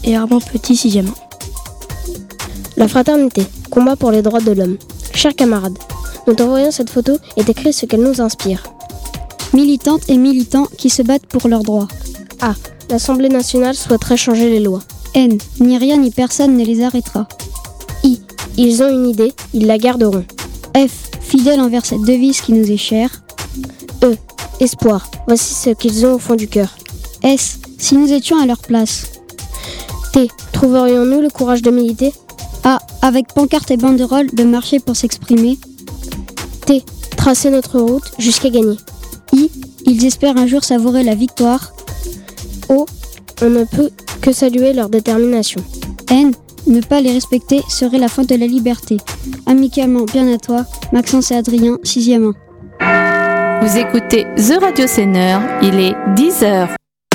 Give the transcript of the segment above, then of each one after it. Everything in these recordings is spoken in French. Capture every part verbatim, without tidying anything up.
et Armand Petit, sixième. La fraternité, combat pour les droits de l'homme. Chers camarades, nous t'envoyons cette photo et t'écris ce qu'elle nous inspire. Militantes et militants qui se battent pour leurs droits. A. L'Assemblée nationale souhaiterait changer les lois. N. Ni rien ni personne ne les arrêtera. I. Ils ont une idée, ils la garderont. F. Fidèles envers cette devise qui nous est chère. E. Espoir, voici ce qu'ils ont au fond du cœur. S. Si nous étions à leur place. T. Trouverions-nous le courage de militer? A. Avec pancarte et banderole de marcher pour s'exprimer. T. Tracer notre route jusqu'à gagner. I. Ils espèrent un jour savourer la victoire. O. On ne peut que saluer leur détermination. N. Ne pas les respecter serait la fin de la liberté. Amicalement, bien à toi, Maxence et Adrien, sixième. Vous écoutez The Radio Senneur, il est dix heures.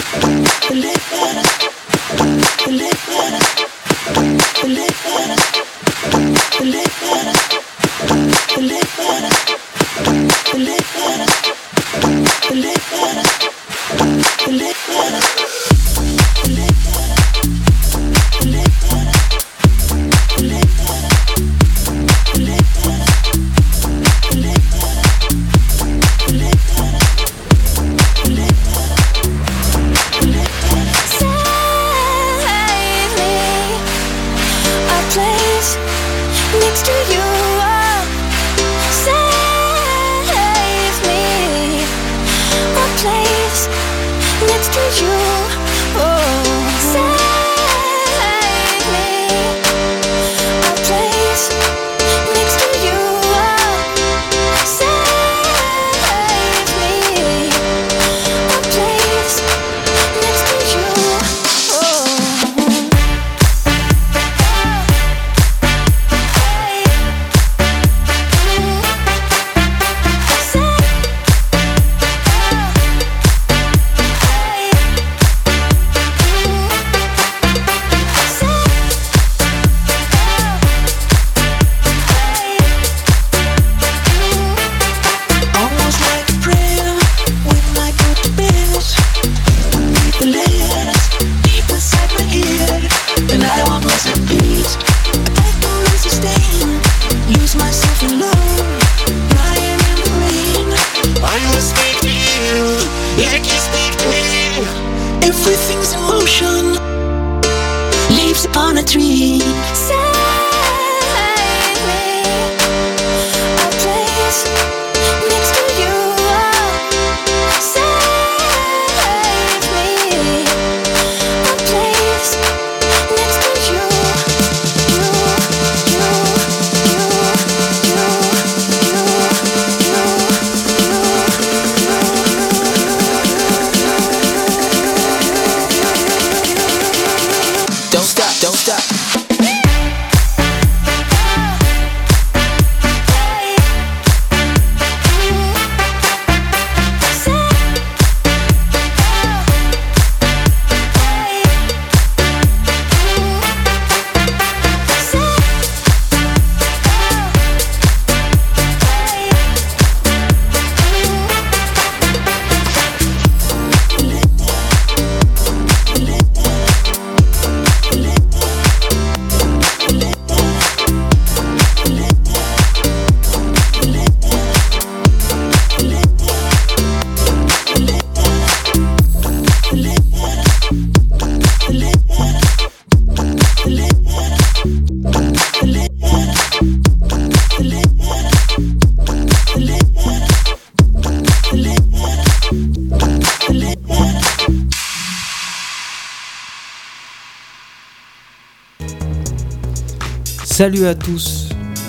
Salut à tous.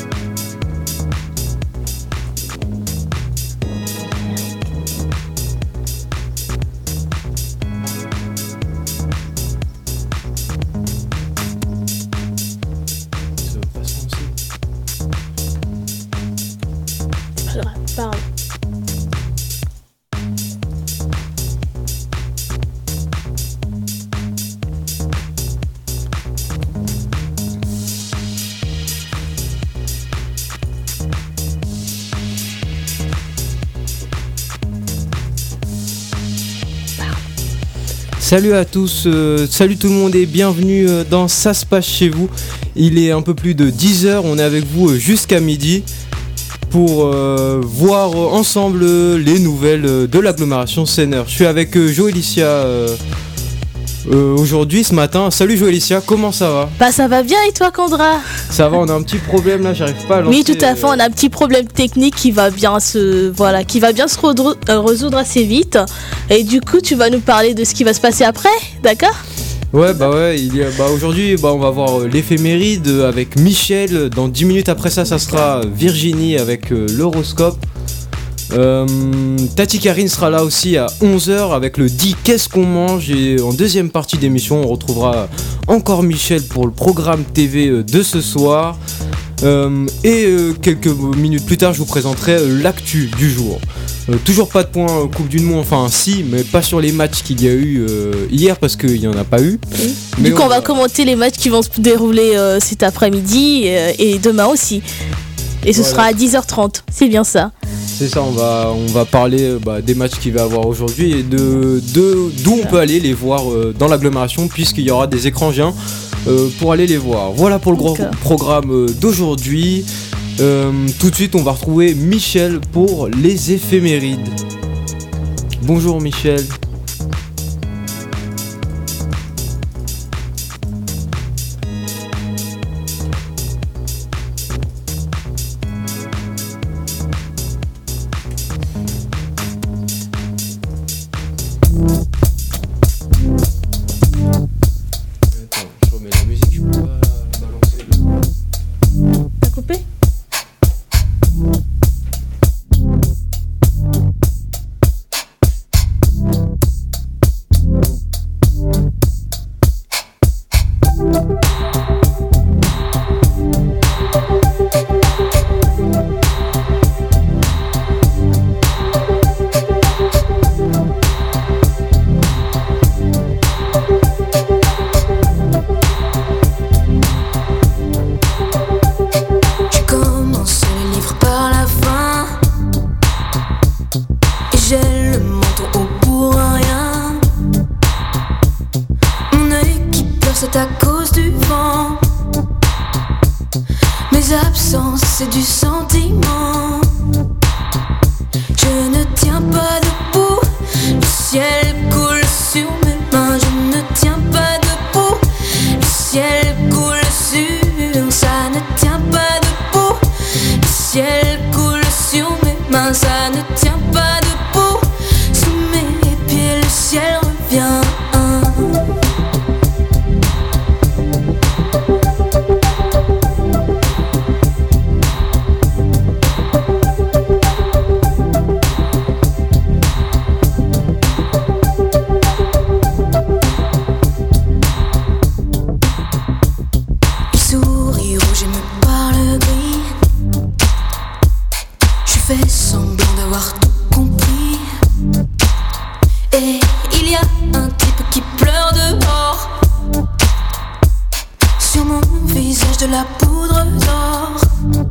Parle. Salut à tous, euh, salut tout le monde et bienvenue euh, dans Ça se passe chez vous. Il est un peu plus de dix heures, on est avec vous euh, jusqu'à midi pour euh, voir euh, ensemble euh, les nouvelles euh, de l'agglomération Senneur. Je suis avec euh, Joëlicia euh, euh, aujourd'hui, ce matin. Salut Joëlicia, comment ça va ? Bah ça va bien et toi Condra ? Ça va, on a un petit problème là, j'arrive pas à lancer... Oui tout à fait, on a un petit problème technique qui va bien se, voilà, qui va bien se redre- euh, résoudre assez vite. Et du coup tu vas nous parler de ce qui va se passer après, d'accord ? Ouais bah ouais, il y a, bah aujourd'hui bah on va voir euh, l'éphéméride euh, avec Michel. Dans dix minutes après ça, ça sera Virginie avec euh, l'horoscope. Euh, Tati Karine sera là aussi à onze heures avec le dit qu'est-ce qu'on mange, et en deuxième partie d'émission on retrouvera encore Michel pour le programme T V de ce soir. Euh, et euh, quelques minutes plus tard je vous présenterai euh, l'actu du jour. Euh, toujours pas de points euh, Coupe du Monde, enfin si, mais pas sur les matchs qu'il y a eu euh, hier parce qu'il n'y en a pas eu. Oui. Mais Du coup on, on va va- commenter les matchs qui vont se dérouler euh, cet après-midi euh, et demain aussi. Et ce Voilà. sera à dix heures trente, c'est bien ça. C'est ça, on va, on va parler euh, bah, des matchs qu'il va y avoir aujourd'hui et de, de, d'où on peut aller les voir euh, dans l'agglomération, puisqu'il y aura des écrans géants euh, pour aller les voir. Voilà pour le gros D'accord. programme euh, d'aujourd'hui. Euh, tout de suite, on va retrouver Michel pour les éphémérides. Bonjour Michel. Attends, je remets la musique, je peux pas balancer le... T'as coupé ? Je commence le livre par la fin et j'ai le menton haut pour rien. Mon œil qui pleure, c'est à cause du vent. Mes absences, c'est du sentiment. Je ne tiens pas debout, le ciel coule sur mes mains. Je ne tiens pas debout, le ciel coule sur, ça ne tient pas debout. Le ciel coule sur mes mains, ça ne tient pas debout. Sous mes pieds, le ciel revient. Il sourit rouge et me parle gris. Je fais semblant d'avoir tout compris. Et il y a un type qui pleure dehors. Sur mon visage de la poudre d'or.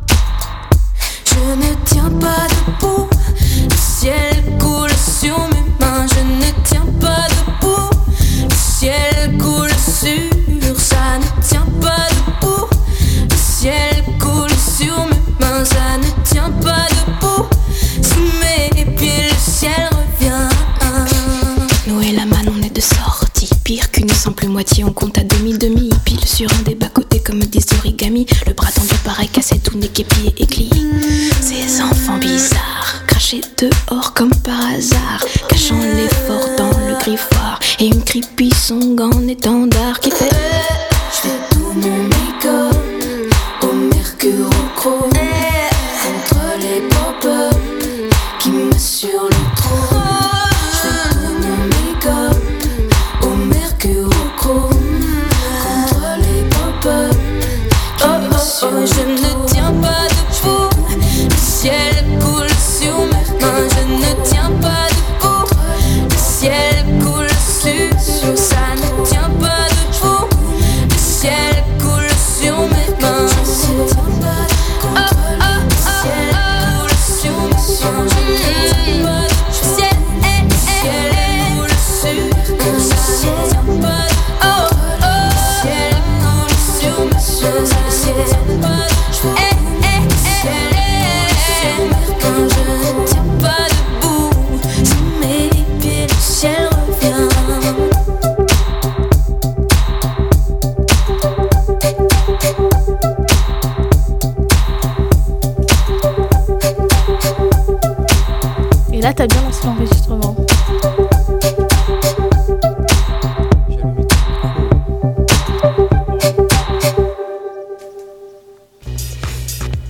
Je ne tiens pas debout, le ciel coule sur mes mains. Je ne tiens pas debout, le ciel coule sur, ça ne tient pas debout. Le ciel coule sur mes mains, ça ne tient pas debout. Sous mes pieds, le ciel revient. Noël la man, on est de sortie. Pire qu'une simple moitié, on compte à demi-demi. Pile sur un des bas-côtés comme des origamis. Le bras tendu pareil, cassé tout nez, képi et éclis. Ces enfants bizarres, crachés dehors comme par hasard. Cachant l'effort dans le griffoir. Et une creepy song en étendard qui fait. Je fais tout mon make-up au mercure au chrome. Contre les pop-up qui m'assurent le trône. Je fais tout mon make-up au mercure au chrome. Contre les pop-up qui m'assurent le trône. Je ne tiens pas debout, le ciel coule sur mes mains. Je ne tiens pas debout, le ciel coule sur, ça ne tient pas debout. Le ciel coule sur mes mains. Je ne tiens pas debout, le ciel coule sur mes mains. Je ne tiens pas debout, le ciel coule sur mes mains.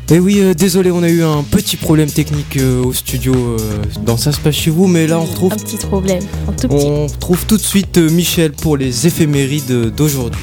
Et oui, euh, désolé, on a eu un petit problème technique euh, au studio euh, dans Ça se passe chez vous, mais là on retrouve, Un petit problème, un tout petit. on retrouve tout de suite euh, Michel pour les éphémérides d'aujourd'hui.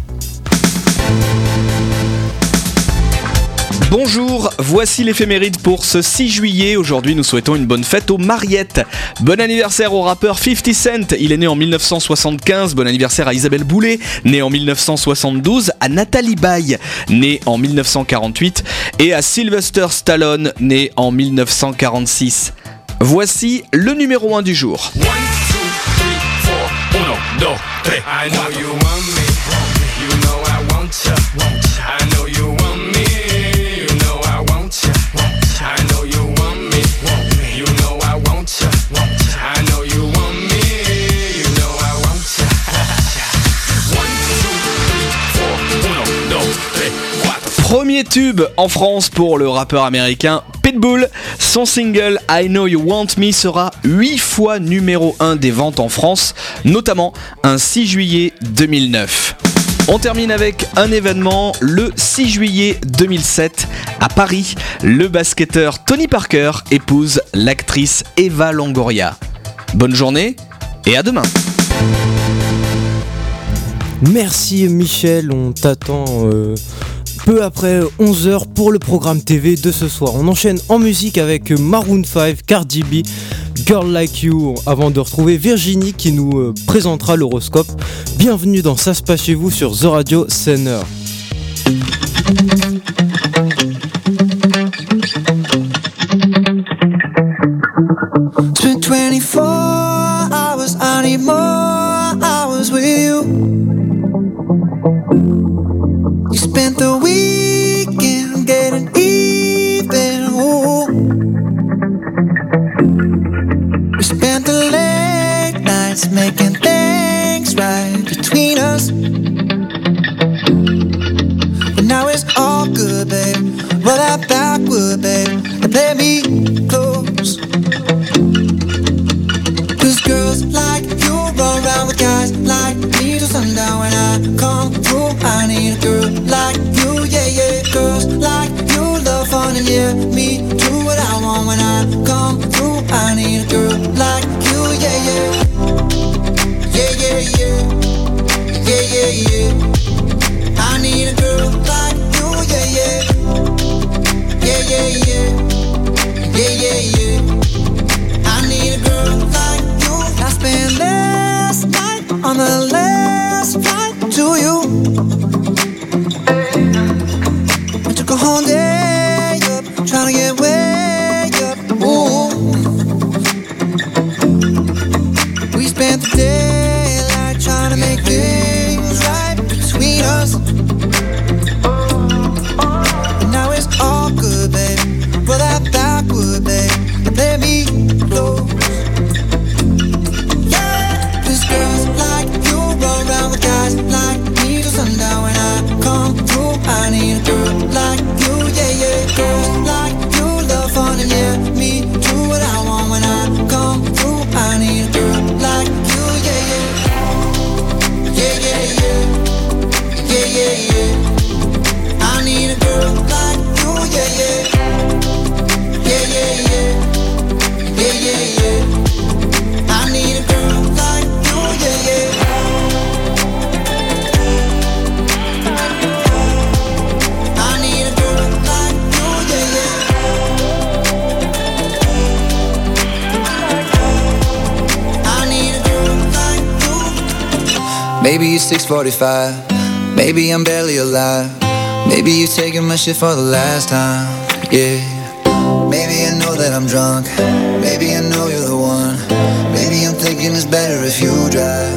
Bonjour, voici l'éphéméride pour ce six juillet. Aujourd'hui, nous souhaitons une bonne fête aux Mariettes. Bon anniversaire au rappeur fifty Cent, il est né en dix-neuf cent soixante-quinze. Bon anniversaire à Isabelle Boulay, née en dix-neuf cent soixante-douze. À Nathalie Baye, née en dix-neuf cent quarante-huit. Et à Sylvester Stallone, né en dix-neuf cent quarante-six. Voici le numéro un du jour. One, two, three, four, uno, dos, tres. I know you want me, you know I want ya. I know you want me, you know I want ya. I know you want me, you know I want ya. I know you want me, you know I want ya. One, two, three, four, uno, dos, tres, cuatro. Premier tube en France pour le rappeur américain Pitbull. Son single I Know You Want Me sera huit fois numéro un des ventes en France, notamment un six juillet deux mille neuf. On termine avec un événement le six juillet deux mille sept à Paris. Le basketteur Tony Parker épouse l'actrice Eva Longoria. Bonne journée et à demain. Merci Michel, on t'attend euh, peu après onze heures pour le programme T V de ce soir. On enchaîne en musique avec Maroon cinq, Cardi B, Girl Like You, avant de retrouver Virginie qui nous euh, présentera l'horoscope. Bienvenue dans Ça se passe chez vous sur The Radio Center. It's been twenty-four hours, I need more hours with you. You spent the weekend getting even, ooh. We spent the late nights making things right between us. But now it's all good, babe. Roll that backward, babe, and play me close. Cause girls like you run around with guys like me till sundown. When I come through, I need a girl like you, yeah, yeah. Girls like you love fun and yeah, me do what I want. When I come through, I need a girl like you, yeah, yeah. Yeah, yeah, yeah. Yeah, yeah, yeah. I need a girl like you, yeah, yeah. Yeah, yeah, yeah. Yeah, yeah, yeah. I need a girl like you. I spent last night on the last flight to you. I took a whole day up, trying to get way up. Ooh. We spent the daylight trying to make things right between us. And now it's all good, babe. Roll that backward, babe, and let me close. Yeah, cause girls like you run around with guys like me till sundown. When I come through, I need a girl like you, yeah, yeah. Girls like you love fun and yeah, me do what I want. When I come through, I need a girl like you, yeah, yeah. Yeah, yeah, yeah. Yeah, yeah, yeah. I need a girl like you, yeah, yeah. Yeah, yeah, yeah. Yeah, yeah, yeah. I need a girl like you, yeah, yeah. I need a girl like you, yeah, yeah. I need a girl like you. Maybe it's six forty-five. Maybe I'm barely alive. Maybe you're taking my shit for the last time. Yeah. Maybe I know that I'm drunk. Maybe I know you're the one. Maybe I'm thinking it's better if you drive.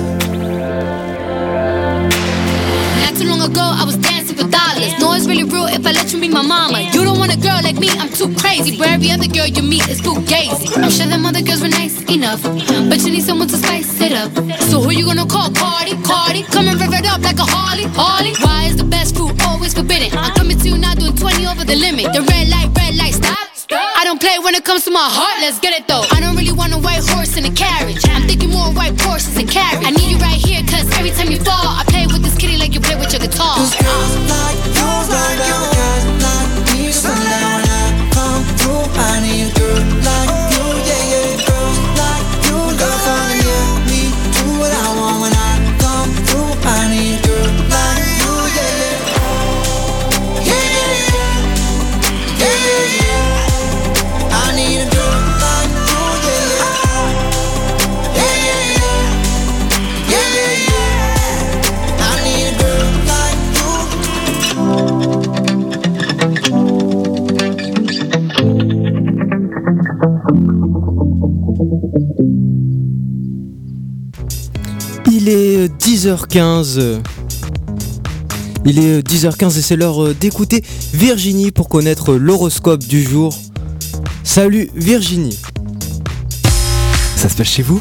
Not too long ago, I was dancing for dollars. No, it's really real if I let you be my mama. You don't want a girl like me, I'm too crazy. Where every other girl you meet is fugazi. I'm sure them other girls were nice enough, but you need someone to spice it up. So who you gonna call? Cardi, Cardi. Come and rev it up like a Harley, Harley. Why is the best food always forbidden? I'm coming to you now doing twenty over the limit. The red light, red light, stop. I don't play when it comes to my heart, let's get it though. I don't really want a white horse in a carriage. I'm thinking more white horses and carriage. I need you right here, cause every time you fall, I play with this kitty like you play with your guitar. Cause girls like you, like you, guys like me, sunlight. dix heures quinze. Il est dix heures quinze et c'est l'heure d'écouter Virginie pour connaître l'horoscope du jour. Salut Virginie. Ça se passe chez vous ?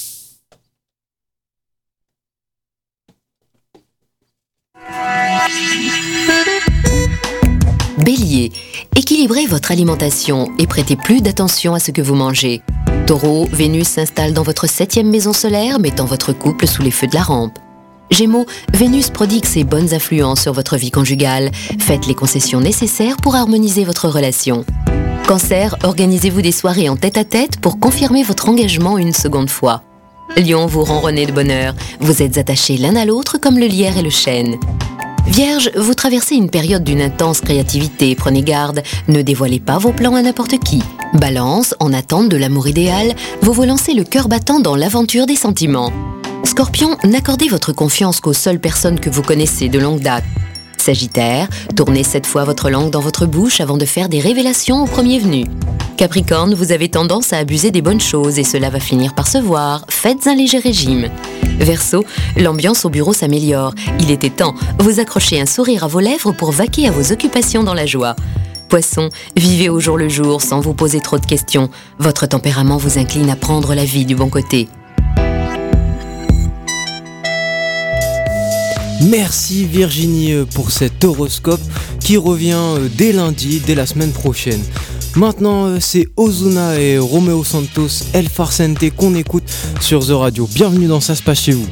Bélier, équilibrez votre alimentation et prêtez plus d'attention à ce que vous mangez. Taureau, Vénus s'installe dans votre septième maison solaire, mettant votre couple sous les feux de la rampe. Gémeaux, Vénus prodigue ses bonnes influences sur votre vie conjugale. Faites les concessions nécessaires pour harmoniser votre relation. Cancer, organisez-vous des soirées en tête-à-tête pour confirmer votre engagement une seconde fois. Lion, vous ronronnez de bonheur. Vous êtes attachés l'un à l'autre comme le lierre et le chêne. Vierge, vous traversez une période d'une intense créativité, prenez garde, ne dévoilez pas vos plans à n'importe qui. Balance, en attente de l'amour idéal, vous vous lancez le cœur battant dans l'aventure des sentiments. Scorpion, n'accordez votre confiance qu'aux seules personnes que vous connaissez de longue date. Sagittaire, tournez cette fois votre langue dans votre bouche avant de faire des révélations au premier venu. Capricorne, vous avez tendance à abuser des bonnes choses et cela va finir par se voir, faites un léger régime. Verseau, l'ambiance au bureau s'améliore, il était temps, vous accrochez un sourire à vos lèvres pour vaquer à vos occupations dans la joie. Poisson, vivez au jour le jour sans vous poser trop de questions, votre tempérament vous incline à prendre la vie du bon côté. Merci Virginie pour cet horoscope qui revient dès lundi, dès la semaine prochaine. Maintenant, c'est Ozuna et Romeo Santos, El Farsante qu'on écoute sur The Radio. Bienvenue dans Ça se passe chez vous.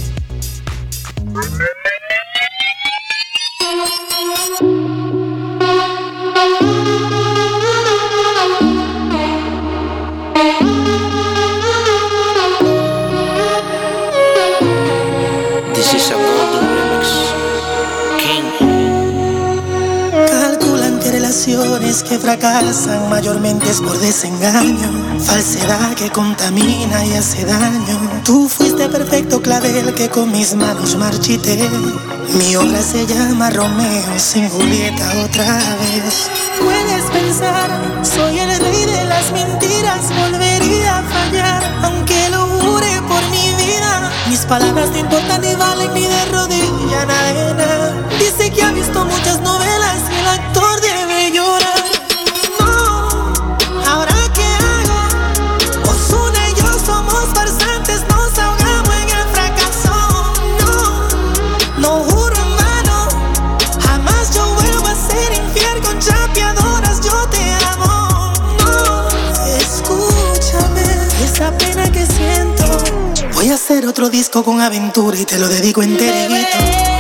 This is a Golden Remix King. Calculan que relaciones que fracasan mayormente es por desengaño, falsedad que contamina y hace daño. Tú fuiste perfecto clavel que con mis manos marchité. Mi obra se llama Romeo sin Julieta otra vez. Puedes pensar, soy el rey de las mentiras, volvería a fallar, aunque lo jure por mi vida. Mis palabras no importan ni valen ni de rodilla nada. Dice que ha visto muchas novelas y el actor debe llorar. No, ¿ahora qué hago? Ozuna y yo somos farsantes, nos ahogamos en el fracaso. No, no juro en vano, jamás yo vuelvo a ser infiel con chapeadoras, yo te amo. No, escúchame, esa pena que siento. Voy a hacer otro disco con aventura y te lo dedico enterito.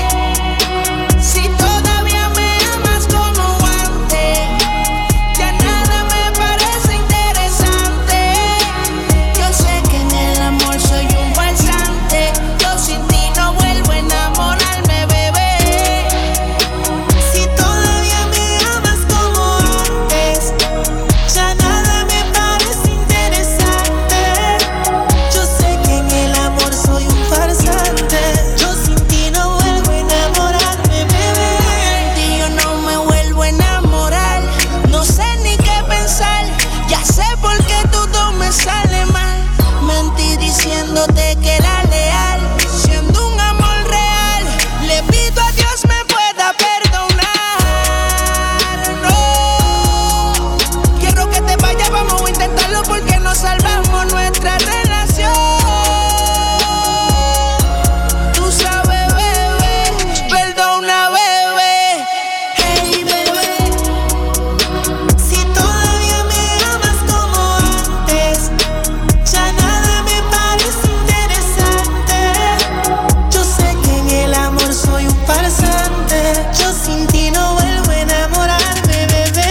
Diciéndote que era leal, siendo un amor real, le pido a Dios me pueda perdonar. No, quiero que te vayas, vamos a intentarlo porque no salvamos nuestra relación. Tú sabes, bebé, perdona, bebé. Hey, bebé, si todavía me amas como antes, ya nada me parece interesante. Yo sé que en el amor soy un farsante. Yo sin ti no vuelvo a enamorarme, bebé.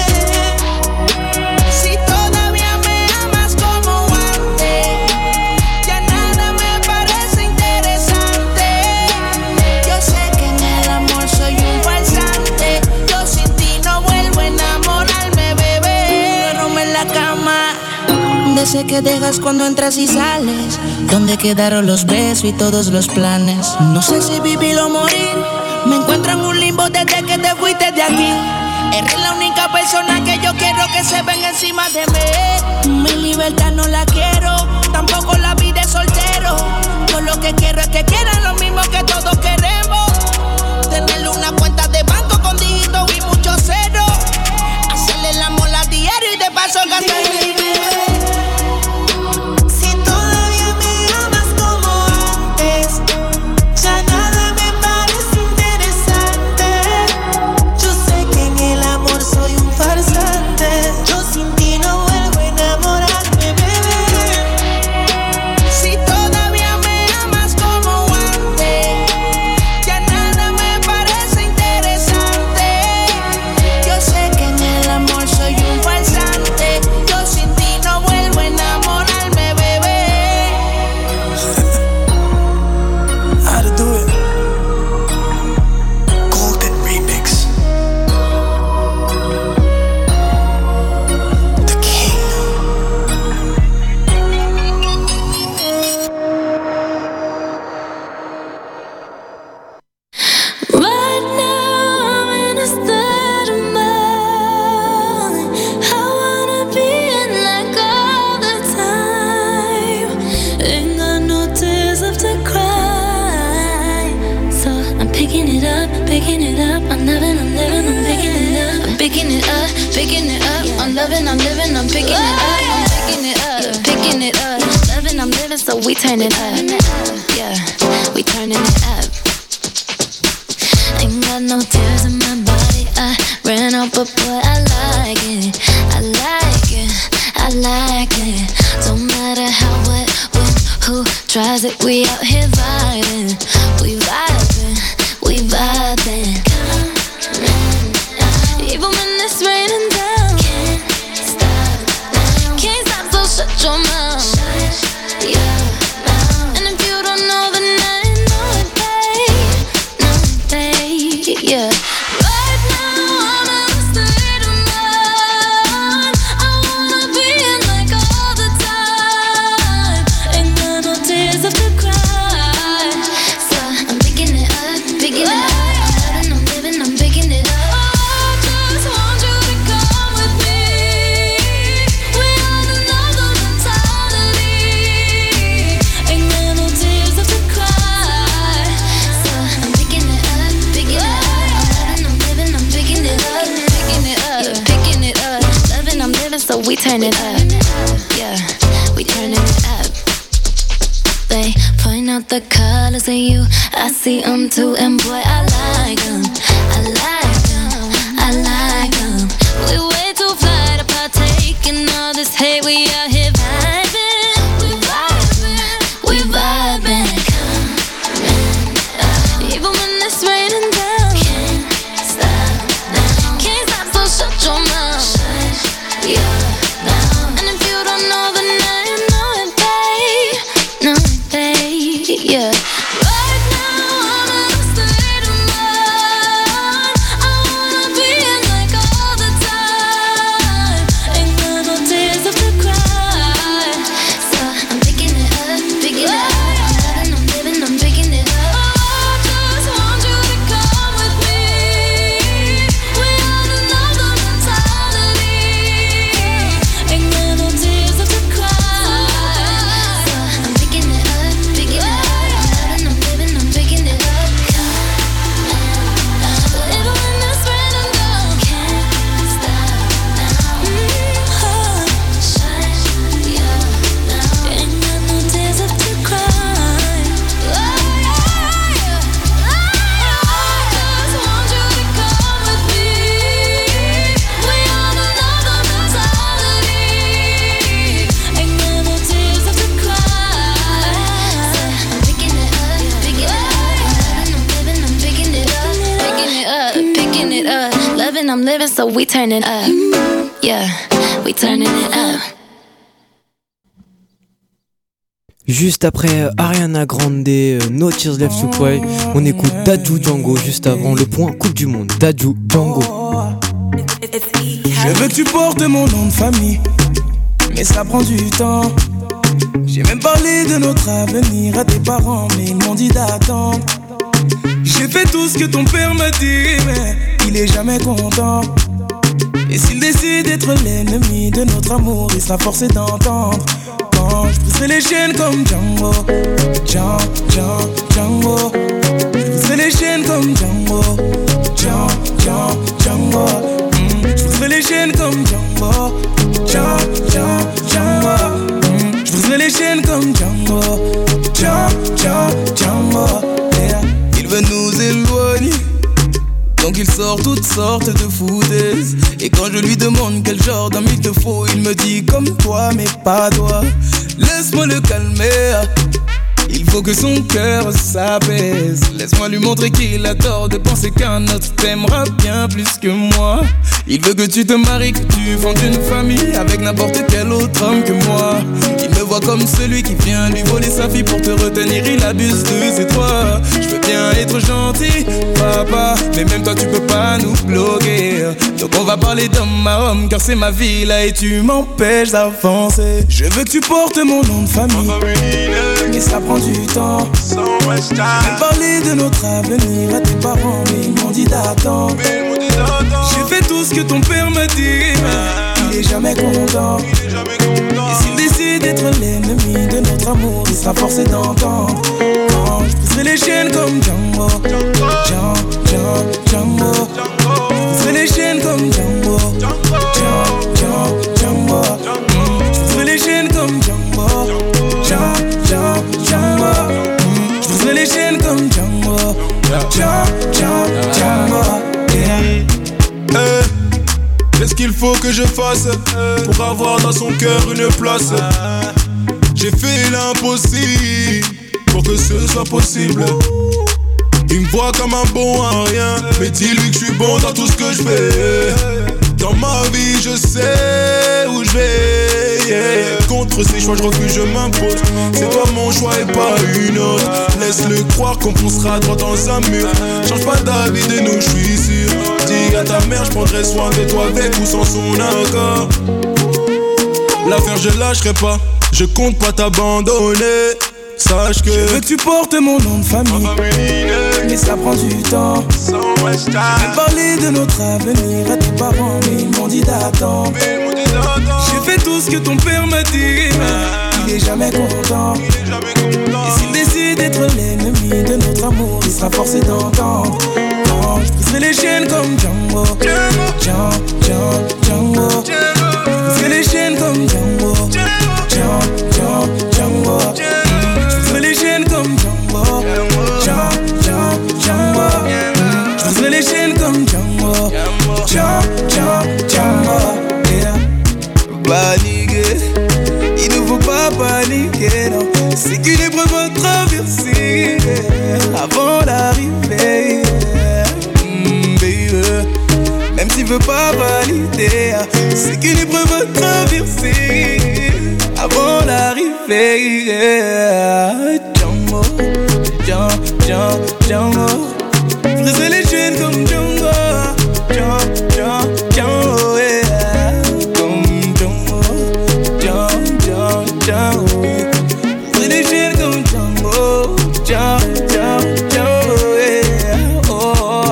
Si todavía me amas como antes, ya nada me parece interesante. Yo sé que en el amor soy un farsante. Yo sin ti no vuelvo a enamorarme, bebé. Duermo en la cama de ese que dejas cuando entras y sales, donde quedaron los besos y todos los planes. No sé si vivir o morir, me encuentro en un limbo desde que te fuiste de aquí. Eres la única persona que yo quiero que se venga encima de mí. Mi libertad no la quiero, tampoco la vida de soltero. Yo lo que quiero es que quieran lo mismo que todos queremos. Tener una cuenta de banco con dígitos y muchos ceros. Hacerle el amor a diario y de paso gastar el dinero. Si todavía me amas como antes, ya nada me parece interesante. Yo sé que en el amor soy un farsante. Yo sin ti no vuelvo a enamorarme, bebé. Si todavía me amas como antes, ya nada me parece interesante. Yo sé que en el amor soy un farsante. Yo sin ti no vuelvo a enamorarme, bebé. How to do it? Golden Remix. The King. Right now I'm in a state of mind. I wanna be in like all the time. Ain't got no tears left to cry. So I'm picking it up, picking it up. I'm loving, I'm living, I'm picking it up. I'm picking it up, picking it up. I'm loving, I'm living, I'm picking it up. I'm picking it up, picking it up. Loving, I'm living, so we turn it up. Yeah, we turning it up. Ain't got no tears in my body. I ran out, but boy, I like it. I like it. I like it. Don't matter how, what, when, who tries it. We out here vibing. We vibing. We vibing. Even when it's raining down, can't stop. Can't stop, so shut your mouth. Yeah. And if you don't know, then I know it, babe. No, babe. Yeah. Right now I'm in a state of mind. I wanna be in like all the time. Ain't got no tears left to cry. So I'm picking it up, picking it up. I'm loving, I'm living, I'm picking it up. Oh, I just want you to come with me. We on another mentality. Ain't got no tears left to cry. So I'm picking it up, picking it up. I'm loving, I'm living, I'm picking it up, picking it up, picking it up. Loving, I'm living, so we turn it up. Yeah, we turning it up. They point out the colors in you. I see them too, and boy, I like them. I like them. I like them. We way too fly to partake in all this hate. We out here vibing. We vibing. We vibing. Even when it's raining down, can't stop. Can't stop, so shut your mouth. Yeah. And if you don't know, then I know it, babe. Know it, babe. Yeah. Right now I'm in a state of mind. I wanna be in like all the time. Ain't got no tears left to cry. So I'm picking it up, picking it up. I'm loving, I'm living, I'm picking it up. Oh, I just want you to come with me. We on another mentality. Ain't got no tears left to cry. So I'm picking it up, picking it up. I'm loving, I'm living, I'm picking it up. Even when it's raining down, can't stop. Mm-hmm. Yeah. Ain't got no tears left to cry. Oh, yeah. I just want you to come with me. We on another mentality. Ain't got no tears left to cry. I'm picking it up, picking it up. I'm living, I'm picking it up, picking it up, picking it up. Loving, I'm living, so we turn it up. Yeah, we turning it up. Juste après euh, Ariana Grande, euh, No Tears Left to Cry, on écoute Dadju Django juste avant le point Coupe du Monde. Dadju Django. Je veux que tu portes mon nom de famille, mais ça prend du temps. J'ai même parlé de notre avenir à tes parents, mais ils m'ont dit d'attendre. J'ai fait tout ce que ton père m'a dit, mais il est jamais content. Et s'il décide d'être l'ennemi de notre amour, il sera forcé d'entendre. Quand Quand je briserai les chaînes comme Django, Django, Django, Django. Je briserai les chaînes comme Django, Django, Django, Django. Mm. Je briserai les chaînes comme Django, Django, Django, Django. Mm. Je briserai les chaînes comme Django, Django, Django, Django. Yeah. Il veut nous éloigner, donc il sort toutes sortes de foutaises. Et quand je lui demande quel genre d'homme il te faut, il me dit comme toi mais pas toi. Laisse-moi le calmer, il faut que son cœur s'apaise. Laisse-moi lui montrer qu'il a tort de penser qu'un autre t'aimera bien plus que moi. Il veut que tu te maries, que tu fondes une famille avec n'importe quel autre homme que moi. Il me voit comme celui qui vient lui voler sa fille pour te retenir, il abuse de ses droits. Je veux bien être gentil, papa, mais même toi tu peux pas nous bloquer. Donc on va parler d'homme à homme, car c'est ma vie là et tu m'empêches d'avancer. Je veux que tu portes mon nom de famille, mais ça prend du temps. J'ai parlé de notre avenir à tes parents, mais ils m'ont dit d'attendre. J'ai fait tout ce que ton père m'a dit, il est jamais content. Et s'il décide d'être l'ennemi de notre amour, il sera forcé d'entendre. Quand je briserai les chaînes comme Django, Django, Django, Django. Je briserai les chaînes comme Django, Django, Django, Django. Je briserai les chaînes comme Django, Django, Django, Django. Je briserai les chaînes comme Django, Django, Django, Django. Hey, qu'est-ce qu'il faut que je fasse pour avoir dans son cœur une place? J'ai fait l'impossible pour que ce soit possible. Il me voit comme un bon à rien, mais dis-lui que je suis bon dans tout ce que je fais. Dans ma vie je sais où je vais, yeah. Contre ces choix je refuse, je m'impose. C'est toi mon choix et pas une autre. Laisse-le croire qu'on poussera droit dans un mur. Change pas d'avis de nous, je suis sûr. Dis à ta mère, je prendrai soin de toi avec ou sans son accord. L'affaire je lâcherai pas, je compte pas t'abandonner. Sache que je veux que tu portes mon nom de famille, mais ça prend du temps. J'ai parlé de notre avenir à tes parents, mais ils m'ont dit d'attendre. J'ai fait tout ce que ton père m'a dit, il est jamais content. Et s'il décide d'être l'ennemi de notre amour, il sera forcé d'entendre. Quand je briserai les chaînes comme Django, Django, Django, Django. Je briserai les chaînes comme Django, Django, Django, Django. Les chaînes comme Django, Django, Django, Django. Je briserai les chaînes comme Django, Django, Django, Django. Yeah. Paniquer, il ne faut pas paniquer, non. C'est qu'une épreuve à traverser, yeah. Avant l'arrivée, yeah. mm, baby. Même s'il veut pas valider, c'est qu'une épreuve à traverser avant l'arrivée, yeah. Django, Django, Django, Django. Briser les chaînes comme Django, Django, Django, Django, yeah. Comme Django, Django, Django, Django. Briser les chaînes comme Django, Django, Django, Django, yeah. Oh.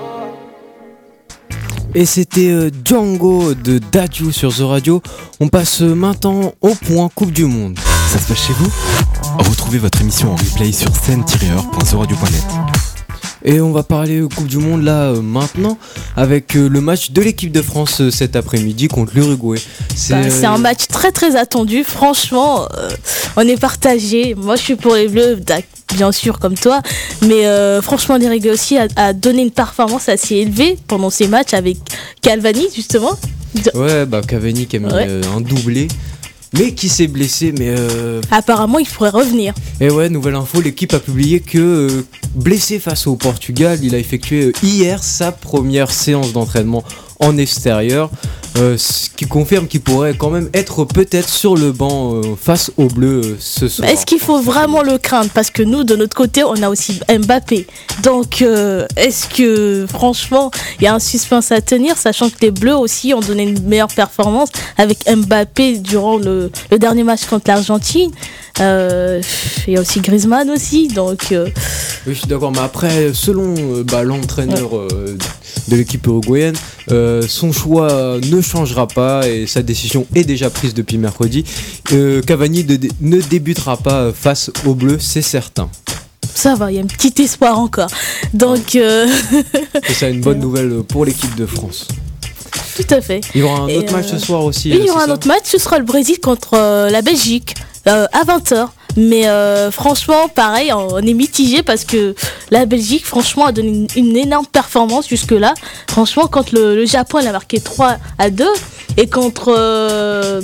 Et c'était euh, Django de Dadju sur The Radio. On passe euh, maintenant au point Coupe du Monde. Ça se passe chez vous? Retrouvez votre émission en replay sur scène tiret heure point the radio point net. Et on va parler euh, Coupe du Monde là euh, maintenant avec euh, le match de l'équipe de France euh, cet après-midi contre l'Uruguay. C'est, bah, c'est un match très très attendu. Franchement, euh, on est partagé. Moi je suis pour les Bleus, bien sûr comme toi, mais euh, franchement l'Uruguay aussi a, a donné une performance assez élevée pendant ces matchs avec Cavani justement. Ouais, bah Cavani qui a mis ouais. euh, un doublé, mais qui s'est blessé, mais euh... apparemment il pourrait revenir. Et ouais, nouvelle info, l'équipe a publié que euh, blessé face au Portugal, il a effectué euh, hier sa première séance d'entraînement en extérieur, euh, ce qui confirme qu'il pourrait quand même être peut-être sur le banc euh, face aux Bleus euh, ce soir. Est-ce qu'il faut vraiment le craindre? Parce que nous, de notre côté, on a aussi Mbappé. Donc, euh, est-ce que franchement, il y a un suspense à tenir, sachant que les Bleus aussi ont donné une meilleure performance avec Mbappé durant le, le dernier match contre l'Argentine. Euh, il y a aussi Griezmann aussi, donc. Euh... Oui, je suis d'accord, mais après, selon euh, bah, l'entraîneur. Ouais. Euh, de l'équipe uruguayenne. Euh, son choix ne changera pas et sa décision est déjà prise depuis mercredi. Euh, Cavani de, de, ne débutera pas face aux Bleus, c'est certain. Ça va, il y a un petit espoir encore. Donc, euh... et c'est une bonne nouvelle pour l'équipe de France. Tout à fait. Il y aura un et autre euh... match ce soir aussi. Oui, il y aura un ça autre match, ce sera le Brésil contre euh, la Belgique euh, à vingt heures. Mais euh, franchement, pareil, on est mitigé parce que la Belgique, franchement, a donné une, une énorme performance jusque-là. Franchement, quand le, le Japon, elle a marqué trois à deux et contre... Euh,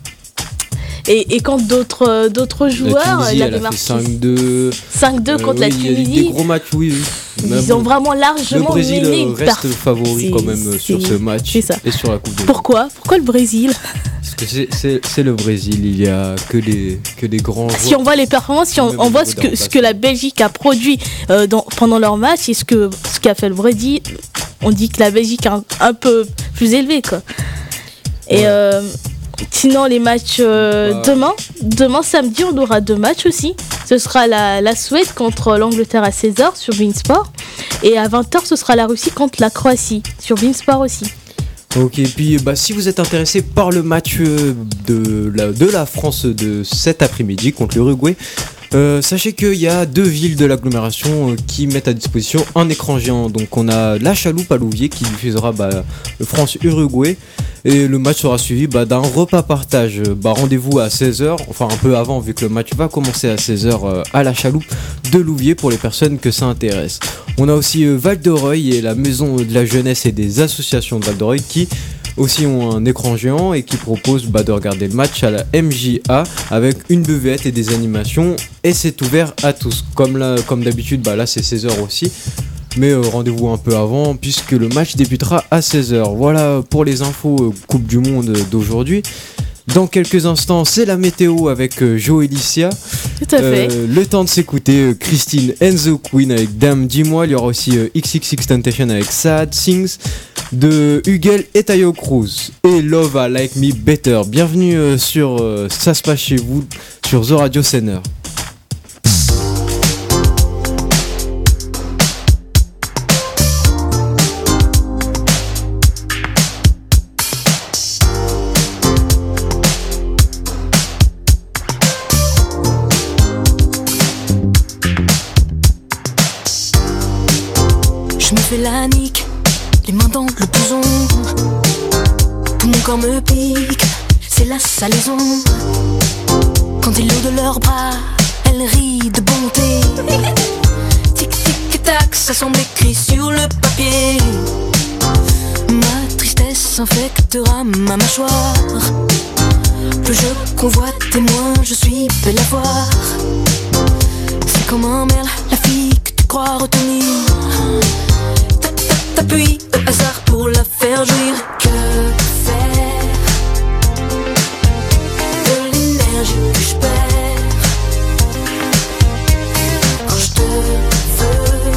Et, et quand d'autres, euh, d'autres joueurs, il avait marqué cinq deux cinq deux contre euh, oui, la Tunisie. Il y a des gros matchs, oui. oui. Ils Même ont vraiment largement le Brésil mené une reste perf- favori c'est, quand même c'est, sur ce match c'est ça. Et sur la Coupe du Monde. Pourquoi Pourquoi le Brésil Parce que c'est, c'est, c'est le Brésil, il y a que des, que des grands joueurs. Si on voit les performances, si on, on voit ce que, ce que la Belgique a produit euh, dans, pendant leur match et ce, que, ce qu'a fait le Brésil, on dit que la Belgique est un, un peu plus élevée, quoi. Et ouais. euh, sinon, les matchs euh, bah. demain, demain samedi, on aura deux matchs aussi. Ce sera la, la Suède contre l'Angleterre à seize heures sur beIN Sport. Et à vingt heures, ce sera la Russie contre la Croatie sur beIN Sport aussi. Ok, et puis bah, si vous êtes intéressé par le match de la, de la France de cet après-midi contre l'Uruguay, Euh, sachez qu'il y a deux villes de l'agglomération euh, qui mettent à disposition un écran géant. Donc on a la Chaloupe à Louviers qui diffusera bah, le France-Uruguay. Et le match sera suivi bah, d'un repas partage. Bah, rendez-vous à seize heures, enfin un peu avant vu que le match va commencer à seize heures euh, à la Chaloupe de Louviers pour les personnes que ça intéresse. On a aussi euh, Val-de-Reuil et la Maison de la Jeunesse et des associations de Val-de-Reuil qui aussi ont un écran géant et qui proposent bah, de regarder le match à la M J A avec une buvette et des animations, et c'est ouvert à tous. Comme, là, comme d'habitude, bah, là c'est seize heures aussi, mais euh, rendez-vous un peu avant puisque le match débutera à seize heures. Voilà pour les infos euh, Coupe du Monde d'aujourd'hui. Dans quelques instants, c'est la météo avec euh, Joe et Licia. Tout à fait. Euh, le temps de s'écouter euh, Christine and the Queen avec Dame Dis-moi. Il y aura aussi euh, X X X Temptation avec Sad Things de Hugel et Tayo Cruz. Et Love I Like Me Better. Bienvenue euh, sur euh, Ça se passe chez vous sur The Radio Center. Je me fais la nique, les mains dans le blouson. Tout mon corps me pique, c'est la salaison. Quand ils l'ont de leurs bras, elle rit de bonté. Tic tic tac, ça semble écrit sur le papier. Ma tristesse infectera ma mâchoire. Plus je convoite et moins je suis belle à voir. C'est comme un merle, la fille que tu crois retenir. T'appuies au hasard pour la faire jouir. Que faire de l'énergie que je perds quand je te veux?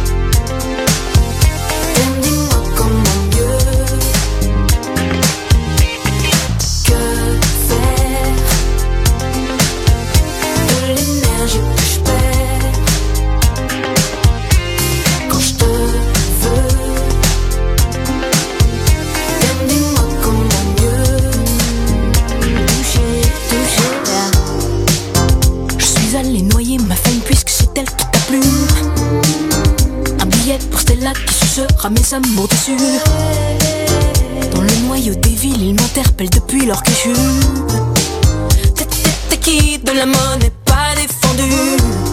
Dis-moi comment mieux. Que faire de l'énergie que je perds quand je te veux? Allez noyer ma femme puisque c'est elle qui t'a plu. Un billet pour Stella qui sucera mes amours déçus. Dans le noyau des villes, ils m'interpellent depuis leur que je T'es, t'es, t'es qui de la monnaie pas défendue.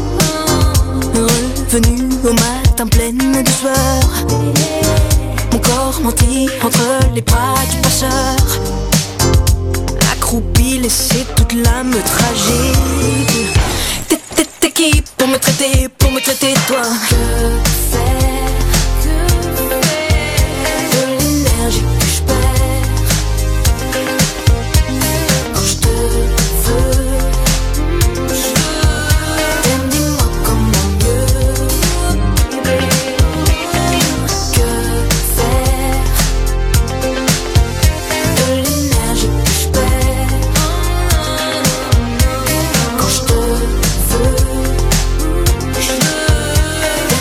Revenu au matin pleine de sueur. Mon corps menti entre les bras du passeur. Accroupi, laissé toute l'âme tragique. T'es, t'es, t'es qui pour me traiter, pour me traiter toi? Que faire de l'énergie que je perds quand je te veux? Dis-moi comment mieux. Que faire de l'énergie que je perds quand je te veux?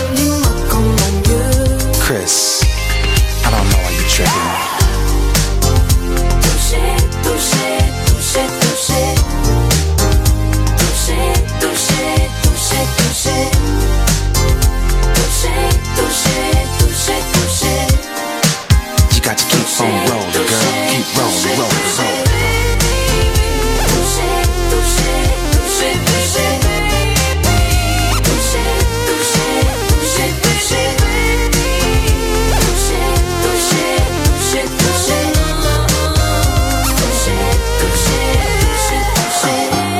tripping. Touché, touché, touché, touché. Touché, touché, touché, touché. Touché, touché, touché, touché. You got to keep on rolling, girl. Keep rolling, rolling, rolling. Touché, touché, touché, touché. Touché, touché, touché, touché. Touché, touché, touché, touché. Touché, touché, touché, touché.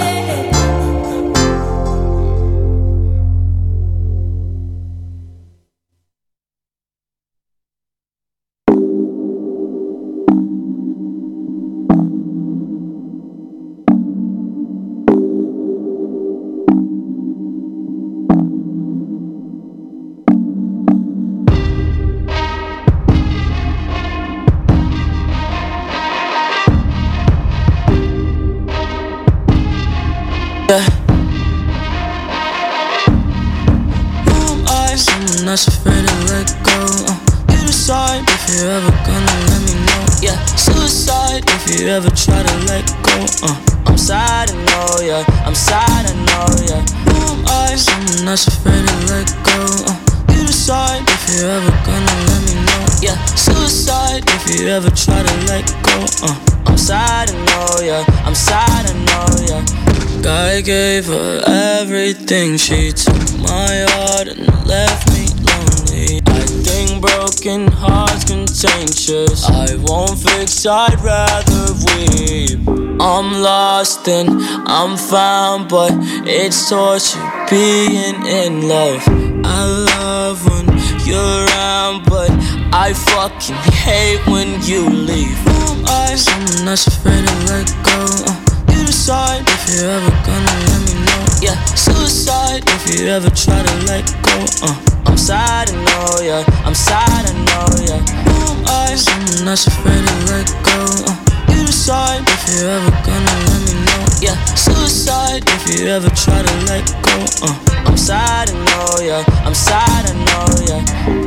Someone that's afraid to let go. Uh, you decide if you're ever gonna let me know. Yeah, suicide if you ever try to let go. Uh, I'm sad, I know, yeah. I'm sad, I know, yeah. Who am I? Someone that's afraid to let go. Uh, you decide if you're ever gonna let me know. Yeah, suicide if you ever try to let go. Uh, I'm sad, I know, yeah. I'm sad, I know, yeah. I gave her everything. She took my heart and left me lonely. I think broken hearts contagious. I won't fix, I'd rather weep. I'm lost and I'm found, but it's torture being in love. I love when you're around, but I fucking hate when you leave. Who am I? Someone that's afraid to let go. Uh, You decide if you're ever gonna let me know. Yeah, suicide if you ever try to let go. Uh, I'm sad, I know, yeah. I'm sad, I know, yeah. Who am I? Someone that's afraid to let go. Uh, you decide if you're ever gonna let me know. Yeah, suicide if you ever try to let go. Uh, I'm sad, I know, yeah. I'm sad, I know, yeah.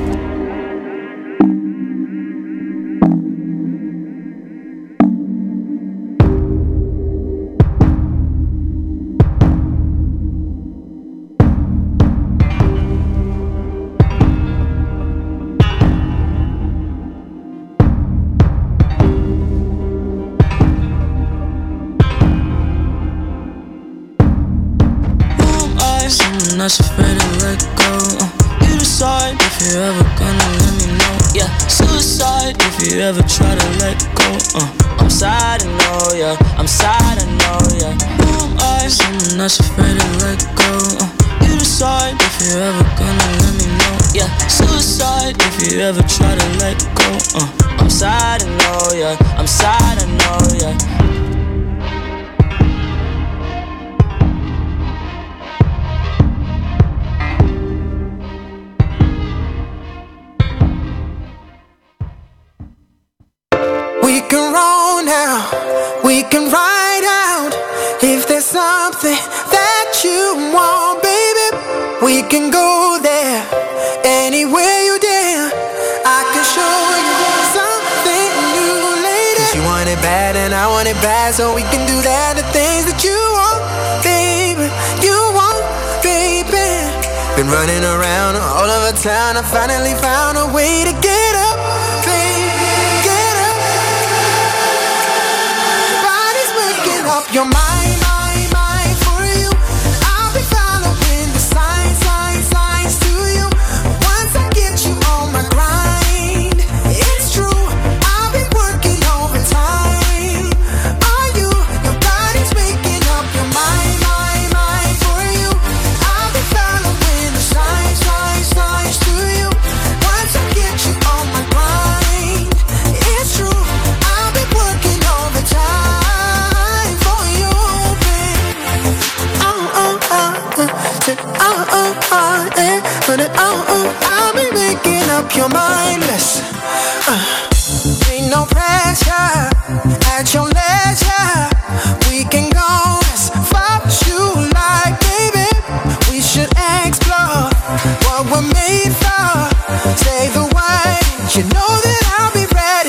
Someone that's afraid to let go. Uh, you decide if you're ever gonna let me know. Yeah, suicide if you ever try to let go. Uh, I'm sad, I know, yeah. I'm sad, I know, yeah. Who am I? Someone that's afraid to let go. Uh, you decide if you're ever gonna let me know. Yeah, suicide if you ever try to let go. Uh, I'm sad, I know, yeah. I'm sad, I know, yeah. We can roll now, we can ride out. If there's something that you want, baby, we can go there. Anywhere you dare, I can show you something new later. Cause you want it bad and I want it bad, so we can do that. The things that you want, baby, you want, baby. Been running around all over town, I finally found a way to get up, baby. Up your mind, mind, mind for you. I'll be following the signs, signs, signs to you. Once I get you on my grind, it's true. I've been working overtime. Are you? Your body's waking up your mind, mind, mind for you. I'll be following the signs, signs, signs to you. Once I get you on my grind, it's true. I've been working overtime. Oh, oh, oh, eh, but oh, oh, I'll be making up your mind. Listen, uh, ain't no pressure, at your leisure. We can go as far as you like, baby. We should explore what we're made for. Say the word, you know that I'll be ready.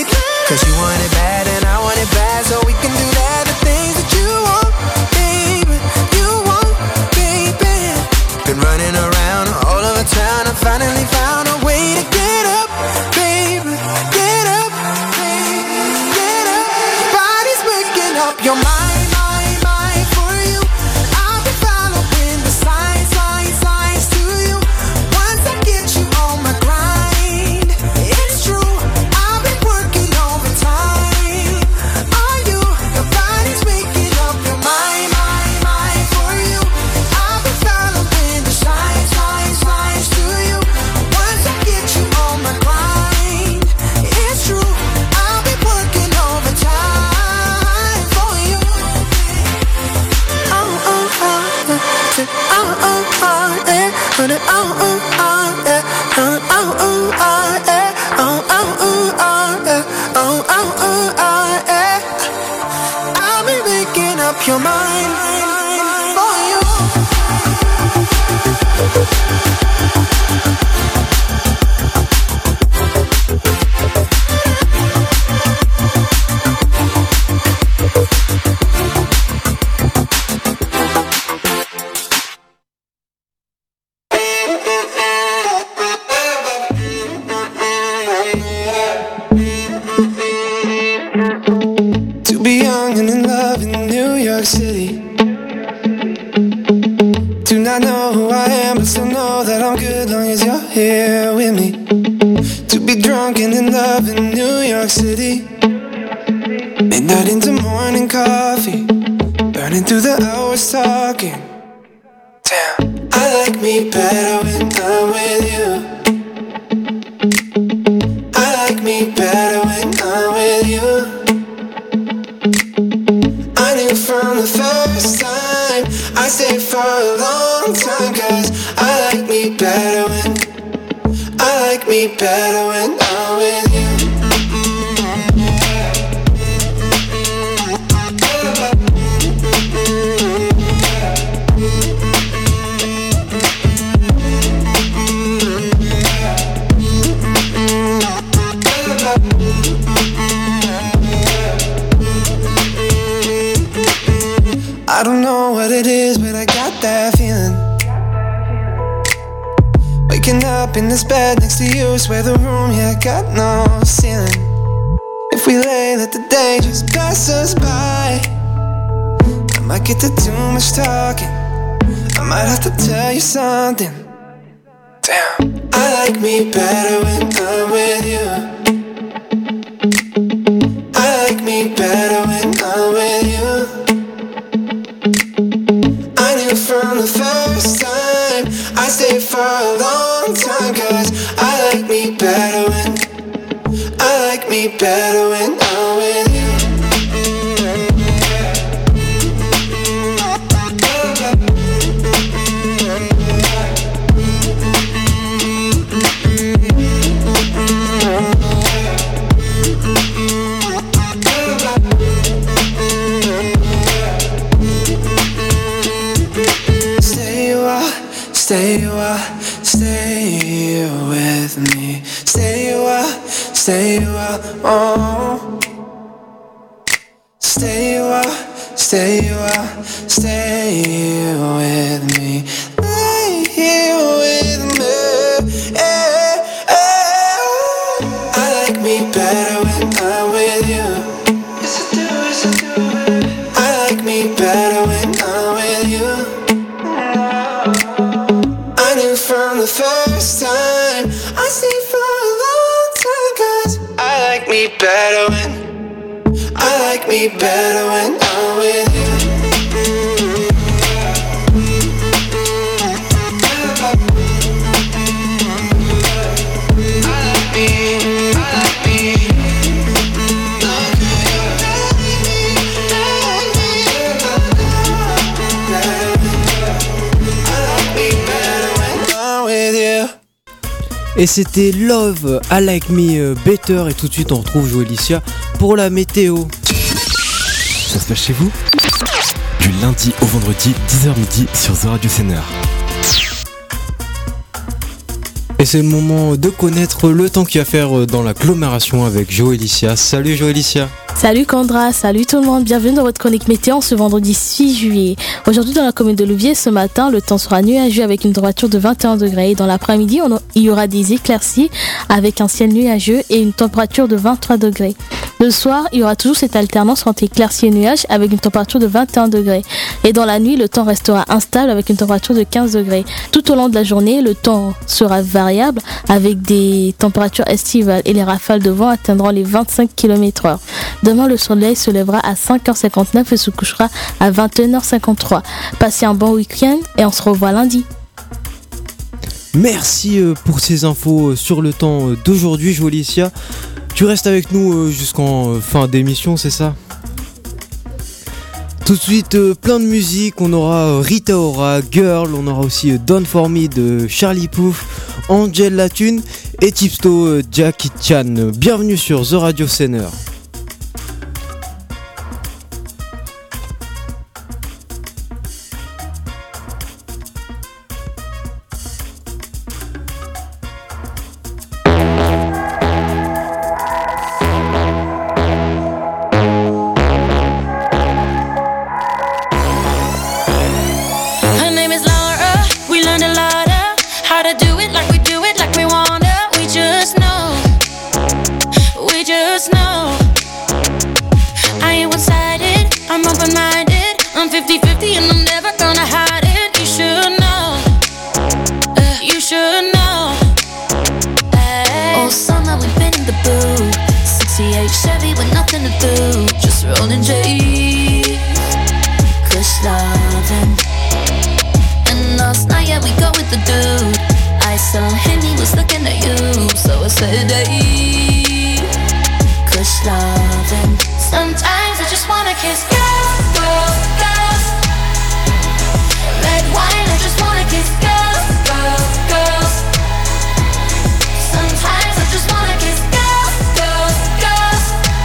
you're mine, for you. To be young and in love in New York City. Do not know who I am, but still know that I'm good long as you're here with me. To be drunk and in love in New York City. Midnight into morning coffee, burning through the hours talking. Damn, I like me better when I'm with you. I like me better when I'm with you. I knew from the first time I stayed for a long time, cause I like me better when I like me better when I'm with you. I don't know what it is, but I got that feeling. Waking up in this bed next to you, swear the room, yeah, got no ceiling. If we lay, let the day just pass us by. I might get to too much talking, I might have to tell you something. Damn, I like me better when I'm with you. I like me better when I'm with you. I knew from the first time I stayed for a long time, cause I like me better when I like me better when I'm with you. Stay a while, stay with me. Stay a while, stay a while, oh. Stay a while, stay a while, stay with me. Lay here with me, yeah, yeah. I like me better when I'm with you. Yes I do, yes I do. I like me better when I'm with you. From the first time I stayed for a long time, cause I like me better when I like me better when I'm with you. I like me, I like me. Et c'était Love, I Like Me Better. Et tout de suite on retrouve Joëlicia pour la météo. Ça se passe chez vous? Du lundi au vendredi, dix heures midi sur The Radio Scener. Et c'est le moment de connaître le temps qu'il va faire dans l'agglomération avec Joëlicia. Salut Joëlicia. Salut Condra, salut tout le monde, bienvenue dans votre chronique météo ce vendredi six juillet. Aujourd'hui dans la commune de Louviers, ce matin, le temps sera nuageux avec une température de vingt et un degrés. Et dans l'après-midi, on a, il y aura des éclaircies avec un ciel nuageux et une température de vingt-trois degrés. Le soir, il y aura toujours cette alternance entre éclaircies et nuages avec une température de vingt et un degrés. Et dans la nuit, le temps restera instable avec une température de quinze degrés. Tout au long de la journée, le temps sera variable avec des températures estivales et les rafales de vent atteindront les vingt-cinq kilomètres heure. Demain, le soleil se lèvera à cinq heures cinquante-neuf et se couchera à vingt et une heures cinquante-trois. Passez un bon week-end et on se revoit lundi. Merci pour ces infos sur le temps d'aujourd'hui, Joëlicia. Tu restes avec nous jusqu'en fin d'émission, c'est ça ? Tout de suite, plein de musique. On aura Rita Ora, Girl. On aura aussi Done For Me de Charlie Puth, Angel Latune et Tipsto Jackie Chan. Bienvenue sur The Radio Scener. fifty-fifty and I'm never gonna hide it. You should know, uh, you should know. Ay. All summer we've been in the booth. sixty-eight Chevy with nothing to do, just rolling J's, kush loving. And last night, yeah, we go with the dude. I saw him, he was looking at you, so I said, hey, kush loving. Sometimes I just wanna kiss girls, girls, girls. Red wine, I just wanna kiss girls, girls, girls. Sometimes I just wanna kiss girls, girls, girls.